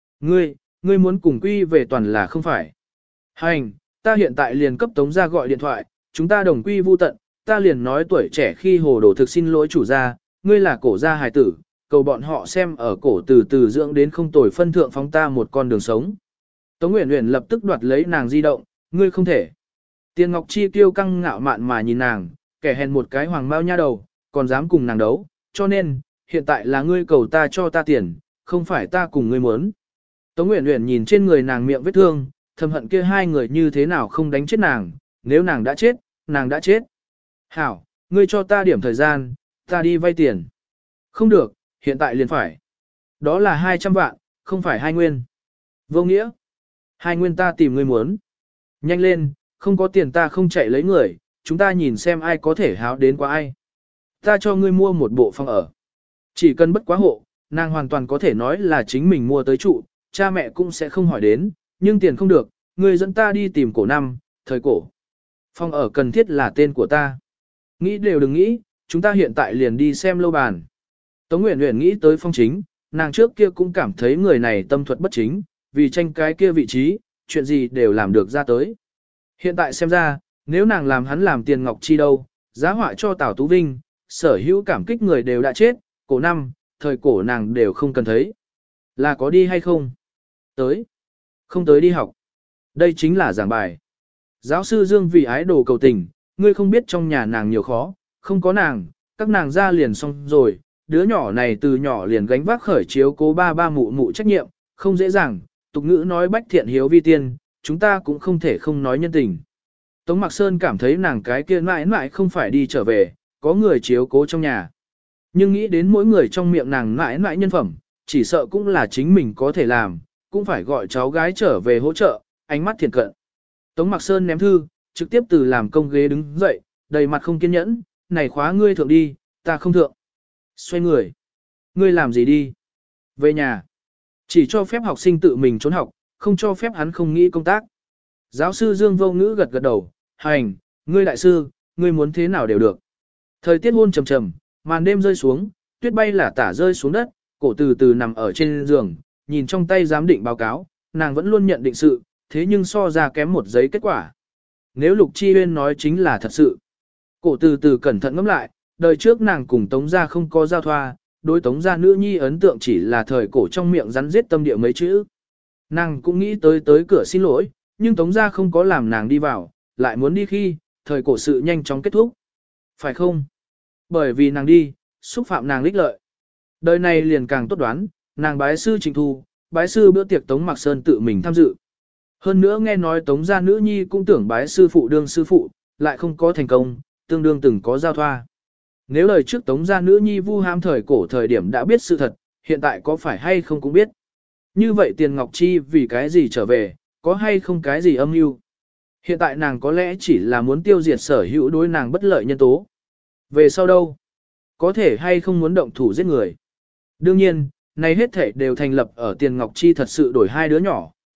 Ngươi muốn cùng quy về toàn là không phải. Hành, ta hiện tại liền cấp Tống gia gọi điện thoại, chúng ta đồng quy vu tận, ta liền nói tuổi trẻ khi hồ đồ thực xin lỗi chủ gia, ngươi là cổ gia hài tử, cầu bọn họ xem ở cổ từ từ dưỡng đến không tồi phân thượng phóng ta một con đường sống. Tống Uyển Uyển lập tức đoạt lấy nàng di động, ngươi không thể. Tiền Ngọc Chi tiêu căng ngạo mạn mà nhìn nàng, kẻ hèn một cái hoàng mao nha đầu, còn dám cùng nàng đấu, cho nên, hiện tại là ngươi cầu ta cho ta tiền, không phải ta cùng ngươi muốn. Tống Uyển Uyển nhìn trên người nàng miệng vết thương, thầm hận kia hai người như thế nào không đánh chết nàng, nếu nàng đã chết, nàng đã chết. Hảo, ngươi cho ta điểm thời gian, ta đi vay tiền. Không được, hiện tại liền phải. Đó là 200 vạn, không phải 2 nguyên. Vô nghĩa. 2 nguyên ta tìm ngươi muốn. Nhanh lên, không có tiền ta không chạy lấy người, chúng ta nhìn xem ai có thể háo đến qua ai. Ta cho ngươi mua một bộ phòng ở. Chỉ cần bất quá hộ, nàng hoàn toàn có thể nói là chính mình mua tới trụ, cha mẹ cũng sẽ không hỏi đến, nhưng tiền không được, ngươi dẫn ta đi tìm cổ năm, thời cổ. Phòng ở cần thiết là tên của ta. Nghĩ đều đừng nghĩ, chúng ta hiện tại liền đi xem lâu bàn. Tống Uyển Uyển nghĩ tới Phong Chính, nàng trước kia cũng cảm thấy người này tâm thuật bất chính, vì tranh cái kia vị trí, chuyện gì đều làm được ra tới. Hiện tại xem ra, nếu nàng làm hắn làm Tiền Ngọc Chi đâu, giá họa cho Tào Tú Vinh, sở hữu cảm kích người đều đã chết, cổ năm, thời cổ nàng đều không cần thấy. Là có đi hay không? Tới. Không tới đi học. Đây chính là giảng bài. Giáo sư Dương vì ái đồ cầu tình, ngươi không biết trong nhà nàng nhiều khó, không có nàng, các nàng ra liền xong rồi, đứa nhỏ này từ nhỏ liền gánh vác khởi chiếu cố ba ba mụ mụ trách nhiệm, không dễ dàng, tục ngữ nói bách thiện hiếu vi tiên, chúng ta cũng không thể không nói nhân tình. Tống Mạc Sơn cảm thấy nàng cái kia mãi mãi không phải đi trở về, có người chiếu cố trong nhà. Nhưng nghĩ đến mỗi người trong miệng nàng mãi mãi nhân phẩm, chỉ sợ cũng là chính mình có thể làm, cũng phải gọi cháu gái trở về hỗ trợ, ánh mắt thiện cận. Tống Mạc Sơn ném thư, trực tiếp từ làm công ghế đứng dậy, đầy mặt không kiên nhẫn, này khóa ngươi thượng đi, ta không thượng. Xoay người. Ngươi làm gì đi? Về nhà. Chỉ cho phép học sinh tự mình trốn học, không cho phép hắn không nghĩ công tác. Giáo sư Dương Vô Ngữ gật gật đầu, hành, ngươi đại sư, ngươi muốn thế nào đều được. Thời tiết hôn trầm trầm, màn đêm rơi xuống, tuyết bay lả tả rơi xuống đất, cổ từ từ nằm ở trên giường, nhìn trong tay giám định báo cáo, nàng vẫn luôn nhận định sự, thế nhưng so ra kém một giấy kết quả. Nếu Lục Chi Huyên nói chính là thật sự. Cổ từ từ cẩn thận ngẫm lại, đời trước nàng cùng Tống gia không có giao thoa, đối Tống gia nữ nhi ấn tượng chỉ là thời cổ trong miệng rắn giết tâm địa mấy chữ. Nàng cũng nghĩ tới cửa xin lỗi, nhưng Tống gia không có làm nàng đi vào, lại muốn đi khi, thời cổ sự nhanh chóng kết thúc. Phải không? Bởi vì nàng đi, xúc phạm nàng lích lợi. Đời này liền càng tốt đoán, nàng bái sư Trịnh Thu, bái sư bữa tiệc Tống Mạc Sơn tự mình tham dự. Hơn nữa nghe nói Tống gia nữ nhi cũng tưởng bái sư phụ đương sư phụ, lại không có thành công, tương đương từng có giao thoa. Nếu lời trước Tống gia nữ nhi vu ham thời cổ thời điểm đã biết sự thật, hiện tại có phải hay không cũng biết. Như vậy Tiền Ngọc Chi vì cái gì trở về, có hay không cái gì âm mưu? Hiện tại nàng có lẽ chỉ là muốn tiêu diệt sở hữu đối nàng bất lợi nhân tố. Về sau đâu? Có thể hay không muốn động thủ giết người? Đương nhiên, này hết thể đều thành lập ở Tiền Ngọc Chi thật sự đổi hai đứa nhỏ,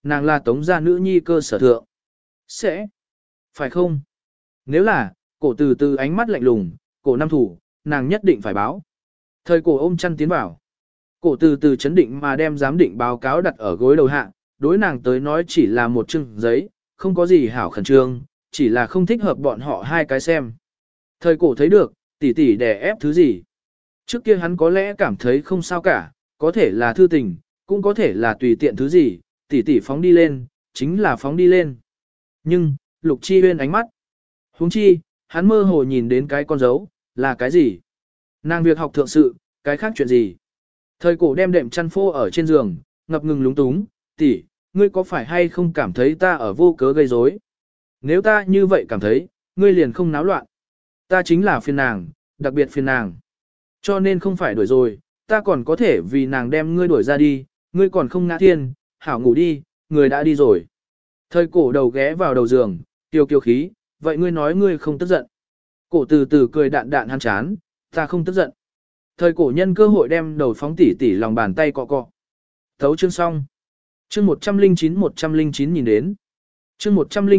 nàng là Tống gia nữ nhi cơ sở thượng. Sẽ. Phải không? Nếu là, cổ từ từ ánh mắt lạnh lùng, cổ năm thủ, nàng nhất định phải báo. Thời cổ ôm chăn tiến vào. Cổ từ từ chấn định mà đem giám định báo cáo đặt ở gối đầu hạ, đối nàng tới nói chỉ là một chừng giấy, không có gì hảo khẩn trương, chỉ là không thích hợp bọn họ hai cái xem. Thời cổ thấy được, tỷ tỷ đè ép thứ gì. Trước kia hắn có lẽ cảm thấy không sao cả, có thể là thư tình, cũng có thể là tùy tiện thứ gì, tỷ tỷ phóng đi lên, chính là phóng đi lên. Nhưng, Lục Chi Huyên ánh mắt. Huống chi, hắn mơ hồ nhìn đến cái con dấu, là cái gì? Nàng việc học thượng sự, cái khác chuyện gì? Thời cổ đem đệm chăn phô ở trên giường, ngập ngừng lúng túng, tỷ, ngươi có phải hay không cảm thấy ta ở vô cớ gây rối? Nếu ta như vậy cảm thấy, ngươi liền không náo loạn. Ta chính là phiền nàng, đặc biệt phiền nàng. Cho nên không phải đuổi rồi, ta còn có thể vì nàng đem ngươi đuổi ra đi, ngươi còn không ngã thiên, hảo ngủ đi, người đã đi rồi. Thời cổ đầu ghé vào đầu giường, tiêu kiêu khí, vậy ngươi nói ngươi không tức giận. Cổ từ từ cười đạn đạn hắn chán, ta không tức giận. Thời cổ nhân cơ hội đem đầu phóng tỉ tỉ lòng bàn tay cọ cọ. Thấu chương xong. Chương 109 nhìn đến. Chương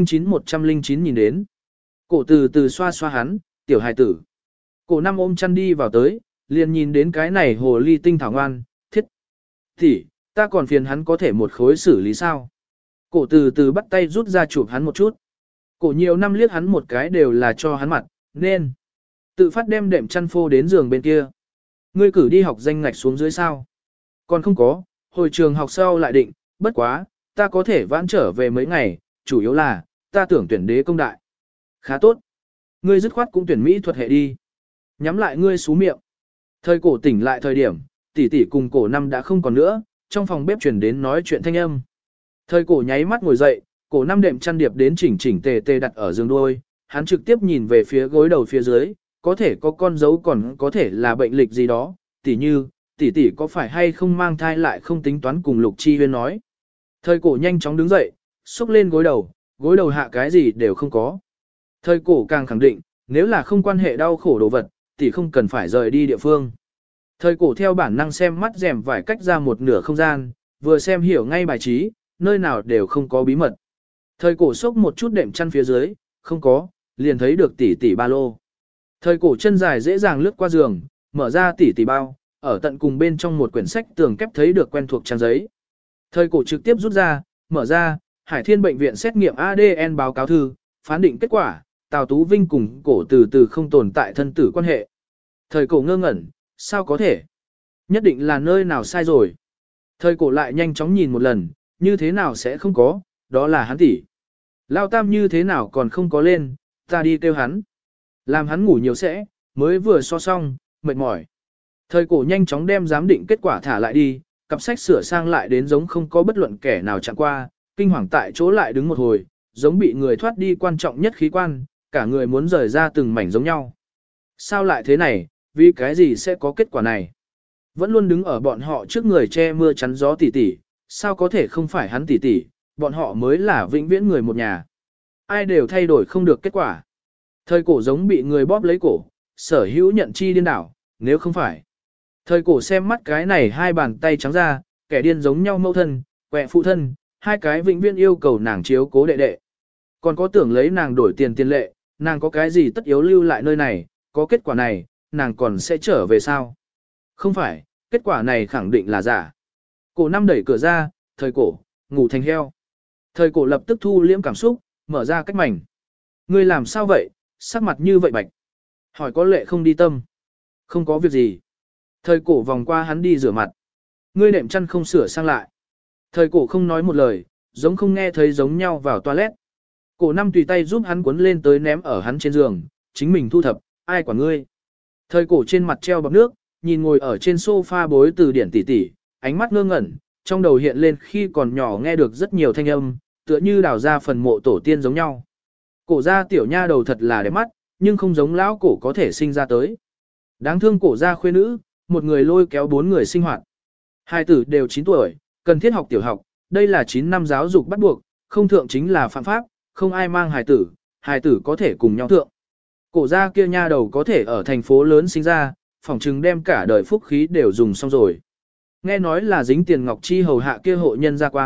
109 nhìn đến. Cổ từ từ xoa xoa hắn, tiểu hài tử. Cổ năm ôm chăn đi vào tới, liền nhìn đến cái này hồ ly tinh thảo ngoan, thiết. Thì, ta còn phiền hắn có thể một khối xử lý sao. Cổ từ từ bắt tay rút ra chụp hắn một chút. Cổ nhiều năm liếc hắn một cái đều là cho hắn mặt, nên. Tự phát đem đệm chăn phô đến giường bên kia. Ngươi cử đi học danh ngạch xuống dưới sao. Còn không có, hồi trường học sau lại định, bất quá, ta có thể vãn trở về mấy ngày, chủ yếu là, ta tưởng tuyển đế công đại. Khá tốt. Ngươi dứt khoát cũng tuyển mỹ thuật hệ đi. Nhắm lại ngươi xú miệng. Thời cổ tỉnh lại thời điểm, tỷ tỷ cùng cổ năm đã không còn nữa, trong phòng bếp chuyển đến nói chuyện thanh âm. Thời cổ nháy mắt ngồi dậy, cổ năm đệm chăn điệp đến chỉnh chỉnh tề tề đặt ở giường đuôi, hắn trực tiếp nhìn về phía gối đầu phía dưới, có thể có con dấu còn có thể là bệnh lịch gì đó, tỷ như, tỷ có phải hay không mang thai lại không tính toán cùng Lục Chi Huyên nói. Thời cổ nhanh chóng đứng dậy, xúc lên gối đầu hạ cái gì đều không có. Thời cổ càng khẳng định, nếu là không quan hệ đau khổ đồ vật, tỷ không cần phải rời đi địa phương. Thời cổ theo bản năng xem mắt rèm vải cách ra một nửa không gian, vừa xem hiểu ngay bài trí, nơi nào đều không có bí mật. Thời cổ xốc một chút đệm chăn phía dưới, không có, liền thấy được tỷ ba lô. Thời cổ chân dài dễ dàng lướt qua giường, mở ra tỷ bao, ở tận cùng bên trong một quyển sách tường kép thấy được quen thuộc trang giấy. Thời cổ trực tiếp rút ra, mở ra, Hải Thiên bệnh viện xét nghiệm ADN báo cáo thư, phán định kết quả, Tào Tú Vinh cùng cổ từ từ không tồn tại thân tử quan hệ. Thời cổ ngơ ngẩn, sao có thể? Nhất định là nơi nào sai rồi. Thời cổ lại nhanh chóng nhìn một lần, như thế nào sẽ không có, đó là hắn tỷ. Lao Tam như thế nào còn không có lên, ta đi kêu hắn. Làm hắn ngủ nhiều sẽ, mới vừa so xong, mệt mỏi. Thời cổ nhanh chóng đem giám định kết quả thả lại đi, cặp sách sửa sang lại đến giống không có bất luận kẻ nào chạm qua, kinh hoàng tại chỗ lại đứng một hồi, giống bị người thoát đi quan trọng nhất khí quan, cả người muốn rời ra từng mảnh giống nhau. Sao lại thế này, vì cái gì sẽ có kết quả này? Vẫn luôn đứng ở bọn họ trước người che mưa chắn gió tỷ, sao có thể không phải hắn tỷ, bọn họ mới là vĩnh viễn người một nhà. Ai đều thay đổi không được kết quả. Thời cổ giống bị người bóp lấy cổ, sở hữu nhận chi điên đảo, nếu không phải. Thời cổ xem mắt cái này hai bàn tay trắng ra, kẻ điên giống nhau mâu thân, quẹ phụ thân, hai cái vĩnh viễn yêu cầu nàng chiếu cố đệ đệ. Còn có tưởng lấy nàng đổi tiền lệ, nàng có cái gì tất yếu lưu lại nơi này, có kết quả này, nàng còn sẽ trở về sao? Không phải, kết quả này khẳng định là giả. Cổ năm đẩy cửa ra, thời cổ, ngủ thành heo. Thời cổ lập tức thu liễm cảm xúc, mở ra cách mảnh. Ngươi làm sao vậy, sắc mặt như vậy bạch. Hỏi có lệ không đi tâm. Không có việc gì. Thời cổ vòng qua hắn đi rửa mặt. Ngươi đệm chăn không sửa sang lại. Thời cổ không nói một lời, giống không nghe thấy giống nhau vào toilet. Cổ năm tùy tay giúp hắn cuốn lên tới ném ở hắn trên giường, chính mình thu thập, ai quản ngươi. Thời cổ trên mặt treo bọt nước, nhìn ngồi ở trên sofa bối từ điển tỷ, ánh mắt ngơ ngẩn, trong đầu hiện lên khi còn nhỏ nghe được rất nhiều thanh âm, tựa như đào ra phần mộ tổ tiên giống nhau. Cổ ra tiểu nha đầu thật là đẹp mắt, nhưng không giống lão cổ có thể sinh ra tới. Đáng thương cổ ra khuê nữ, một người lôi kéo 4 người sinh hoạt. Hai tử đều 9 tuổi, cần thiết học tiểu học, đây là 9 năm giáo dục bắt buộc, không thượng chính là phạm pháp, không ai mang hài tử có thể cùng nhau thượng. Cổ ra kia nha đầu có thể ở thành phố lớn sinh ra, phỏng chừng đem cả đời phúc khí đều dùng xong rồi. Nghe nói là dính tiền ngọc chi hầu hạ kia hộ nhân gia quang,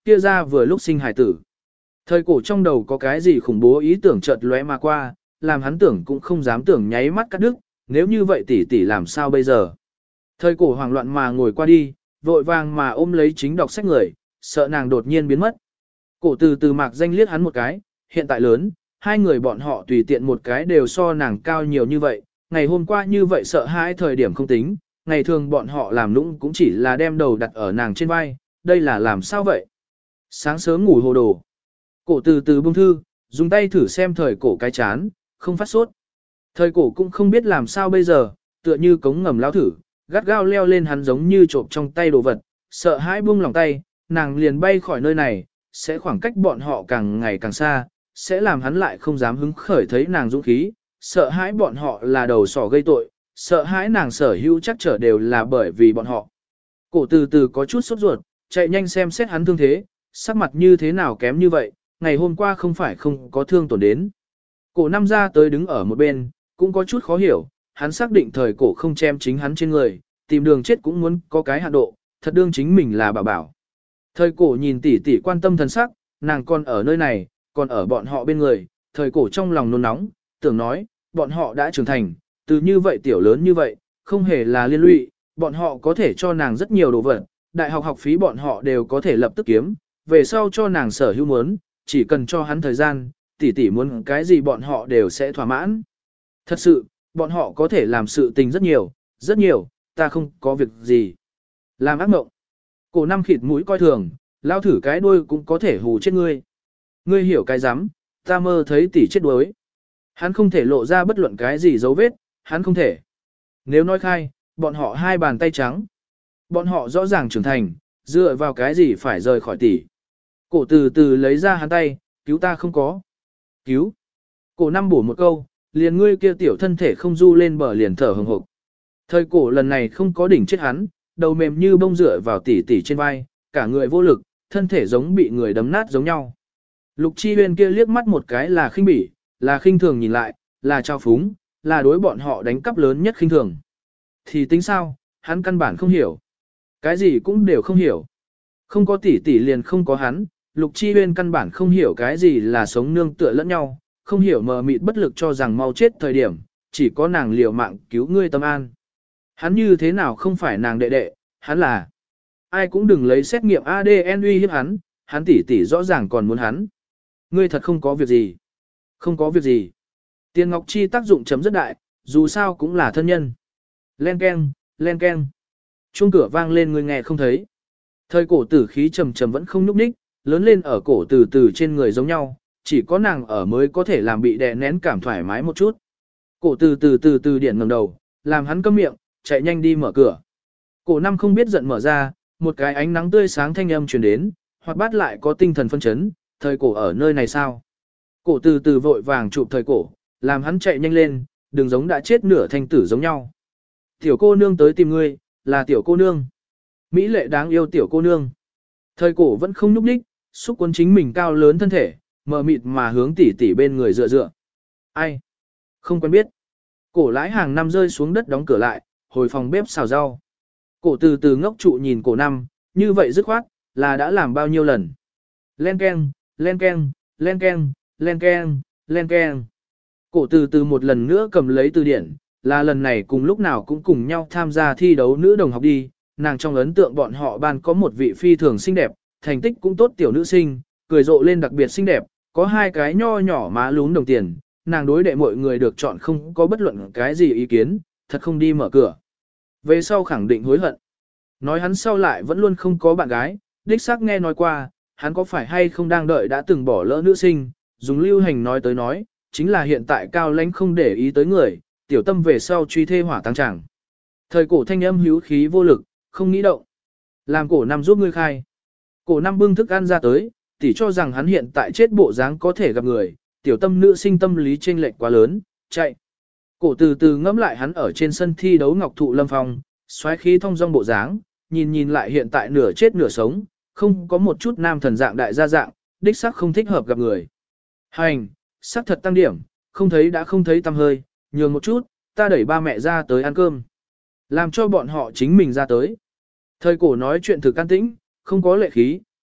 kia ra vừa lúc sinh hải tử. Thời cổ trong đầu có cái gì khủng bố ý tưởng chợt lóe mà qua, làm hắn tưởng cũng không dám tưởng nháy mắt cắt đứt, nếu như vậy tỷ tỷ làm sao bây giờ. Thời cổ hoảng loạn mà ngồi qua đi, vội vàng mà ôm lấy chính đọc sách người, sợ nàng đột nhiên biến mất. Cổ từ từ mạc danh liếc hắn một cái, hiện tại lớn, hai người bọn họ tùy tiện một cái đều so nàng cao nhiều như vậy, ngày hôm qua như vậy sợ hãi thời điểm không tính, ngày thường bọn họ làm nũng cũng chỉ là đem đầu đặt ở nàng trên vai, đây là làm sao vậy? Sáng sớm ngủ hồ đồ. Cổ từ từ buông thư, dùng tay thử xem thời cổ cái chán, không phát sốt. Thời cổ cũng không biết làm sao bây giờ, tựa như cống ngầm lao thử, gắt gao leo lên hắn giống như trộm trong tay đồ vật, sợ hãi buông lòng tay, nàng liền bay khỏi nơi này, sẽ khoảng cách bọn họ càng ngày càng xa, sẽ làm hắn lại không dám hứng khởi thấy nàng dũng khí, sợ hãi bọn họ là đầu sỏ gây tội, sợ hãi nàng sở hữu chắc trở đều là bởi vì bọn họ. Cổ từ từ có chút sốt ruột, chạy nhanh xem xét hắn thương thế, sắc mặt như thế nào kém như vậy, ngày hôm qua không phải không có thương tổn đến. Cổ năm ra tới đứng ở một bên, cũng có chút khó hiểu, hắn xác định thời cổ không chém chính hắn trên người, tìm đường chết cũng muốn có cái hạn độ, thật đương chính mình là bảo bảo. Thời cổ nhìn tỷ tỷ quan tâm thần sắc, nàng còn ở nơi này, còn ở bọn họ bên người, thời cổ trong lòng nôn nóng, tưởng nói, bọn họ đã trưởng thành, từ như vậy tiểu lớn như vậy, không hề là liên lụy, bọn họ có thể cho nàng rất nhiều đồ vật, đại học học phí bọn họ đều có thể lập tức kiếm, về sau cho nàng sở hữu muốn, chỉ cần cho hắn thời gian, tỷ tỷ muốn cái gì bọn họ đều sẽ thỏa mãn. Thật sự, bọn họ có thể làm sự tình rất nhiều, ta không có việc gì. Làm ác mộng. Cổ năm khịt mũi coi thường, lao thử cái đuôi cũng có thể hù chết ngươi. Ngươi hiểu cái rắm, ta mơ thấy tỷ chết đuối. Hắn không thể lộ ra bất luận cái gì dấu vết, hắn không thể. Nếu nói khai, bọn họ hai bàn tay trắng. Bọn họ rõ ràng trưởng thành, dựa vào cái gì phải rời khỏi tỷ. Cổ từ từ lấy ra hắn tay, cứu ta không có. Cứu. Cổ năm bổ một câu, liền ngươi kia tiểu thân thể không du lên bờ liền thở hừng hực. Thời cổ lần này không có đỉnh chết hắn, đầu mềm như bông dựa vào tỷ tỷ trên vai, cả người vô lực, thân thể giống bị người đấm nát giống nhau. Lục Chi Huyên kia liếc mắt một cái là khinh bỉ, là khinh thường nhìn lại, là trao phúng, là đối bọn họ đánh cắp lớn nhất khinh thường. Thì tính sao, hắn căn bản không hiểu. Cái gì cũng đều không hiểu. Không có tỷ tỷ liền không có hắn, Lục Chi Huyên căn bản không hiểu cái gì là sống nương tựa lẫn nhau, không hiểu mờ mịt bất lực cho rằng mau chết thời điểm, chỉ có nàng liều mạng cứu ngươi tâm an. Hắn như thế nào không phải nàng đệ đệ, hắn là. Ai cũng đừng lấy xét nghiệm ADN uy hiếp hắn, hắn tỷ tỷ rõ ràng còn muốn hắn. Ngươi thật không có việc gì. Không có việc gì. Tiền Ngọc Chi tác dụng chấm rất đại, dù sao cũng là thân nhân. Len keng, len keng. Chuông cửa vang lên người nghe không thấy. Thời cổ tử khí trầm trầm vẫn không nhúc nhích, lớn lên ở cổ từ từ trên người giống nhau, chỉ có nàng ở mới có thể làm bị đè nén cảm thoải mái một chút. Cổ từ điện ngẩng đầu, làm hắn câm miệng, chạy nhanh đi mở cửa. Cổ năm không biết giận mở ra, một cái ánh nắng tươi sáng thanh âm truyền đến, hoặc bát lại có tinh thần phân chấn, thời cổ ở nơi này sao? Cổ từ từ vội vàng chụp thời cổ, làm hắn chạy nhanh lên, đừng giống đã chết nửa thanh tử giống nhau. Tiểu cô nương tới tìm ngươi, là tiểu cô nương. Mỹ lệ đáng yêu tiểu cô nương. Thời cổ vẫn không nhúc nhích, xúc quân chính mình cao lớn thân thể, mờ mịt mà hướng tỉ tỉ bên người dựa dựa. Ai? Không quen biết. Cổ lái hàng năm rơi xuống đất đóng cửa lại, hồi phòng bếp xào rau. Cổ từ từ ngốc trụ nhìn cổ năm, như vậy dứt khoát, là đã làm bao nhiêu lần. Len keng, len keng, len keng, len keng, len keng. Cổ từ từ một lần nữa cầm lấy từ điển, là lần này cùng lúc nào cũng cùng nhau tham gia thi đấu nữ đồng học đi, nàng trong ấn tượng bọn họ ban có một vị phi thường xinh đẹp, thành tích cũng tốt tiểu nữ sinh, cười rộ lên đặc biệt xinh đẹp, có hai cái nho nhỏ má lún đồng tiền, nàng đối đệ mọi người được chọn không có bất luận cái gì ý kiến, thật không đi mở cửa. Về sau khẳng định hối hận. Nói hắn sau lại vẫn luôn không có bạn gái, đích xác nghe nói qua, hắn có phải hay không đang đợi đã từng bỏ lỡ nữ sinh, dùng lưu hành nói tới nói, chính là hiện tại cao lãnh không để ý tới người, tiểu tâm về sau truy thê hỏa tăng tràng. Thời cổ thanh âm hữu khí vô lực, không nghĩ động. Làm cổ năm giúp ngươi khai. Cổ năm bưng thức ăn ra tới, tỉ cho rằng hắn hiện tại chết bộ dáng có thể gặp người, tiểu tâm nữ sinh tâm lý chênh lệch quá lớn, chạy. Cổ từ từ ngẫm lại hắn ở trên sân thi đấu ngọc thụ lâm phong, xoáy khí thông dong bộ dáng, nhìn lại hiện tại nửa chết nửa sống, không có một chút nam thần dạng đại gia dạng, đích xác không thích hợp gặp người. Hành, sắc thật tăng điểm, không thấy đã không thấy tăm hơi, nhường một chút, ta đẩy ba mẹ ra tới ăn cơm. Làm cho bọn họ chính mình ra tới. Thời cổ nói chuyện thực can tĩnh, không có lệ khí,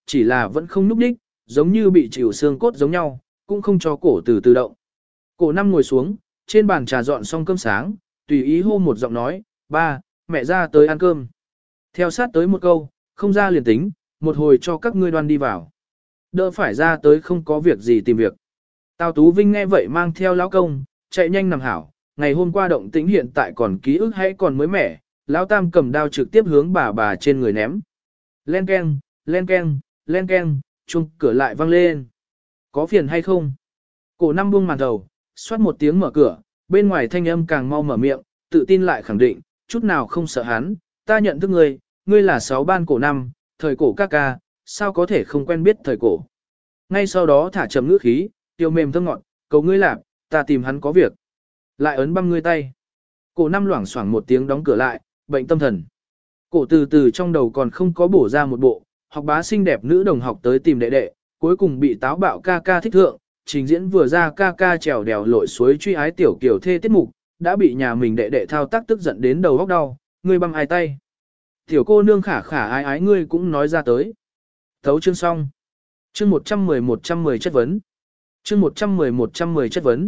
chỉ là vẫn không nhúc nhích, giống như bị chịu xương cốt giống nhau, cũng không cho cổ từ từ động. Cổ năm ngồi xuống, trên bàn trà dọn xong cơm sáng, tùy ý hô một giọng nói, ba, mẹ ra tới ăn cơm. Theo sát tới một câu, không ra liền tính, một hồi cho các ngươi đoan đi vào. Đỡ phải ra tới không có việc gì tìm việc. Tào Tú Vinh nghe vậy mang theo lão công, chạy nhanh nằm hảo, ngày hôm qua động tĩnh hiện tại còn ký ức hay còn mới mẻ, lão tam cầm đao trực tiếp hướng bà trên người ném. Len keng, len keng, len keng, chuông cửa lại vang lên. Có phiền hay không? Cổ năm buông màn đầu, xoát một tiếng mở cửa, bên ngoài thanh âm càng mau mở miệng, tự tin lại khẳng định, chút nào không sợ hắn, ta nhận thức ngươi, ngươi là 6 ban cổ năm, thời cổ ca ca, sao có thể không quen biết thời cổ. Ngay sau đó thả chậm ngữ khí, tiêu mềm thơm ngọt, cầu ngươi làm, ta tìm hắn có việc. Lại ấn băm ngươi tay. Cổ năm loảng xoảng một tiếng đóng cửa lại, bệnh tâm thần. Cổ từ từ trong đầu còn không có bổ ra một bộ, học bá xinh đẹp nữ đồng học tới tìm đệ đệ, cuối cùng bị táo bạo ca ca thích thượng, trình diễn vừa ra ca ca trèo đèo lội suối truy ái tiểu kiểu thê tiết mục, đã bị nhà mình đệ đệ thao tác tức giận đến đầu góc đau, ngươi băm ai tay. Tiểu cô nương khả khả ái ái ngươi cũng nói ra tới. Thấu chương xong. Chương 110 chất vấn. Chương 110 chất vấn.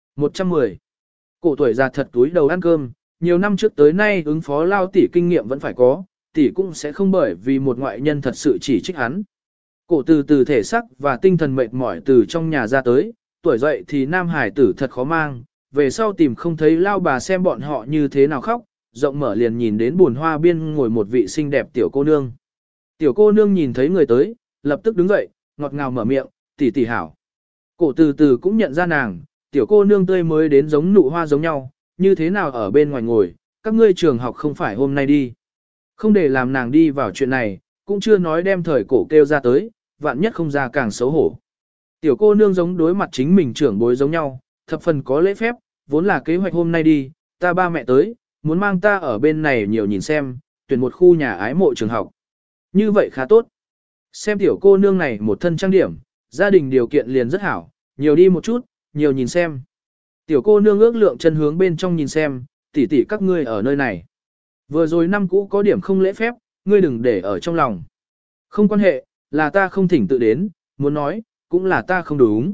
110. Cổ tuổi già thật túi đầu ăn cơm, nhiều năm trước tới nay ứng phó lao tỷ kinh nghiệm vẫn phải có, tỷ cũng sẽ không bởi vì một ngoại nhân thật sự chỉ trích hắn. Cổ từ từ thể sắc và tinh thần mệt mỏi từ trong nhà ra tới, tuổi dậy thì nam hải tử thật khó mang, về sau tìm không thấy lao bà xem bọn họ như thế nào khóc, rộng mở liền nhìn đến buồn hoa biên ngồi một vị xinh đẹp tiểu cô nương. Tiểu cô nương nhìn thấy người tới, lập tức đứng dậy, ngọt ngào mở miệng, tỷ tỷ hảo. Cổ từ từ cũng nhận ra nàng, tiểu cô nương tươi mới đến giống nụ hoa giống nhau, như thế nào ở bên ngoài ngồi, các ngươi trường học không phải hôm nay đi. Không để làm nàng đi vào chuyện này, cũng chưa nói đem thời cổ kêu ra tới, vạn nhất không ra càng xấu hổ. Tiểu cô nương giống đối mặt chính mình trưởng bối giống nhau, thập phần có lễ phép, vốn là kế hoạch hôm nay đi, ta ba mẹ tới, muốn mang ta ở bên này nhiều nhìn xem, tuyển một khu nhà ái mộ trường học. Như vậy khá tốt. Xem tiểu cô nương này một thân trang điểm, gia đình điều kiện liền rất hảo, nhiều đi một chút, nhiều nhìn xem. Tiểu cô nương ước lượng chân hướng bên trong nhìn xem, tỷ tỷ các ngươi ở nơi này. Vừa rồi năm cũ có điểm không lễ phép, ngươi đừng để ở trong lòng. Không quan hệ, là ta không thỉnh tự đến, muốn nói, cũng là ta không đúng.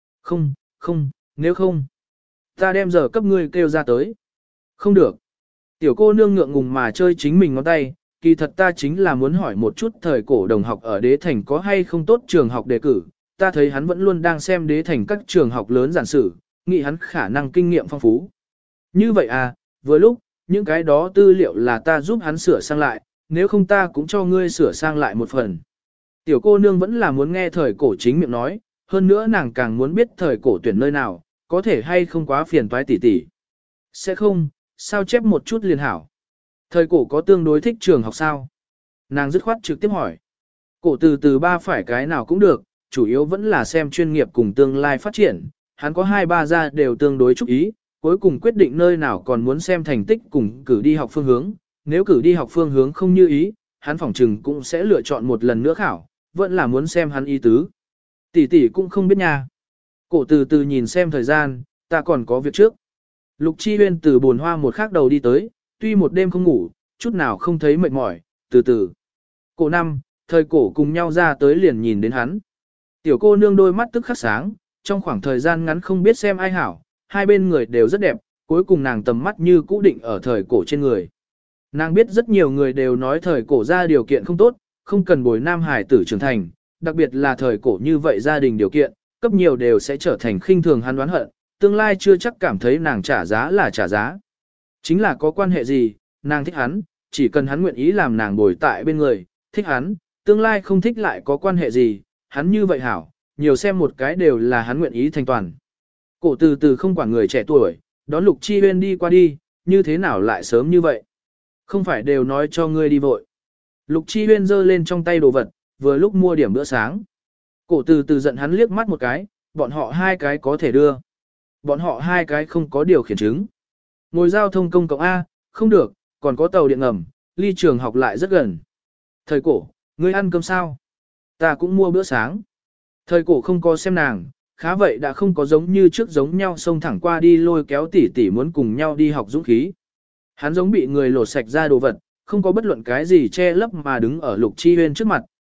Không, nếu không, ta đem giờ cấp ngươi kêu ra tới. Không được. Tiểu cô nương ngượng ngùng mà chơi chính mình ngón tay, kỳ thật ta chính là muốn hỏi một chút thời cổ đồng học ở đế thành có hay không tốt trường học đề cử, ta thấy hắn vẫn luôn đang xem đế thành các trường học lớn giản sử, nghĩ hắn khả năng kinh nghiệm phong phú. Như vậy à, vừa lúc, những cái đó tư liệu là ta giúp hắn sửa sang lại, nếu không ta cũng cho ngươi sửa sang lại một phần. Tiểu cô nương vẫn là muốn nghe thời cổ chính miệng nói, hơn nữa nàng càng muốn biết thời cổ tuyển nơi nào, có thể hay không quá phiền toái tỉ tỉ. Sẽ không, sao chép một chút liền hảo. Thời cổ có tương đối thích trường học sao? Nàng dứt khoát trực tiếp hỏi. Cổ từ từ ba phải cái nào cũng được, chủ yếu vẫn là xem chuyên nghiệp cùng tương lai phát triển. Hắn có 2-3 gia đều tương đối chú ý, cuối cùng quyết định nơi nào còn muốn xem thành tích cùng cử đi học phương hướng. Nếu cử đi học phương hướng không như ý, hắn phỏng chừng cũng sẽ lựa chọn một lần nữa khảo, vẫn là muốn xem hắn ý tứ. Tỷ tỷ cũng không biết nha. Cổ từ từ nhìn xem thời gian, ta còn có việc trước. Lục Chi Huyên từ buồn hoa một khắc đầu đi tới, tuy một đêm không ngủ, chút nào không thấy mệt mỏi, từ từ. Cổ năm, thời cổ cùng nhau ra tới liền nhìn đến hắn. Tiểu cô nương đôi mắt tức khắc sáng, trong khoảng thời gian ngắn không biết xem ai hảo, hai bên người đều rất đẹp, cuối cùng nàng tầm mắt như cũ định ở thời cổ trên người. Nàng biết rất nhiều người đều nói thời cổ ra điều kiện không tốt, không cần bồi nam hải tử trưởng thành, đặc biệt là thời cổ như vậy gia đình điều kiện, cấp nhiều đều sẽ trở thành khinh thường hắn đoán hận, tương lai chưa chắc cảm thấy nàng trả giá là trả giá. Chính là có quan hệ gì, nàng thích hắn, chỉ cần hắn nguyện ý làm nàng bồi tại bên người, thích hắn, tương lai không thích lại có quan hệ gì, hắn như vậy hảo, nhiều xem một cái đều là hắn nguyện ý thành toàn. Cổ từ từ không quản người trẻ tuổi, đón Lục Chi Huyên đi qua đi, như thế nào lại sớm như vậy? Không phải đều nói cho ngươi đi vội. Lục Chi Huyên giơ lên trong tay đồ vật, vừa lúc mua điểm bữa sáng. Cổ từ từ giận hắn liếc mắt một cái, bọn họ hai cái có thể đưa. Bọn họ hai cái không có điều khiển chứng. Ngồi giao thông công cộng A, không được, còn có tàu điện ngầm, ly trường học lại rất gần. Thời cổ, ngươi ăn cơm sao? Ta cũng mua bữa sáng. Thời cổ không có xem nàng, khá vậy đã không có giống như trước giống nhau xông thẳng qua đi lôi kéo tỉ tỉ muốn cùng nhau đi học dũng khí. Hắn giống bị người lột sạch ra đồ vật, không có bất luận cái gì che lấp mà đứng ở Lục Chi Huyên trước mặt,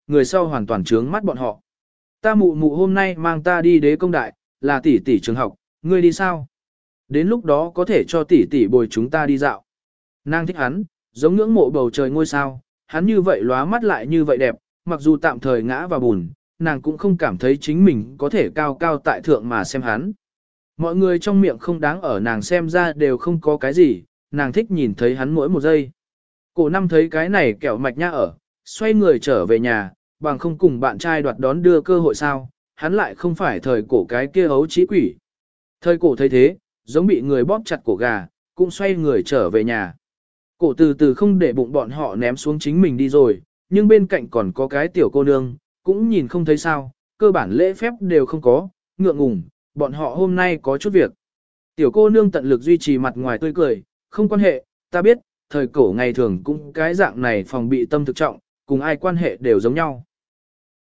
người sau hoàn toàn trướng mắt bọn họ. Ta mụ mụ hôm nay mang ta đi đế công đại, là tỷ tỷ trường học, ngươi đi sao? Đến lúc đó có thể cho tỷ tỷ bồi chúng ta đi dạo. Nàng thích hắn, giống ngưỡng mộ bầu trời ngôi sao, hắn như vậy lóa mắt lại như vậy đẹp, mặc dù tạm thời ngã vào bùn, nàng cũng không cảm thấy chính mình có thể cao cao tại thượng mà xem hắn. Mọi người trong miệng không đáng ở nàng xem ra đều không có cái gì, nàng thích nhìn thấy hắn mỗi một giây. Cổ năm thấy cái này kẹo mạch nha ở, xoay người trở về nhà, bằng không cùng bạn trai đoạt đón đưa cơ hội sao, hắn lại không phải thời cổ cái kia ấu trí quỷ. Thời cổ thấy thế, giống bị người bóp chặt cổ gà, cũng xoay người trở về nhà. Cổ từ từ không để bụng bọn họ ném xuống chính mình đi rồi, nhưng bên cạnh còn có cái tiểu cô nương, cũng nhìn không thấy sao, cơ bản lễ phép đều không có, ngượng ngùng, bọn họ hôm nay có chút việc. Tiểu cô nương tận lực duy trì mặt ngoài tươi cười, không quan hệ, ta biết, thời cổ ngày thường cũng cái dạng này phòng bị tâm thực trọng, cùng ai quan hệ đều giống nhau.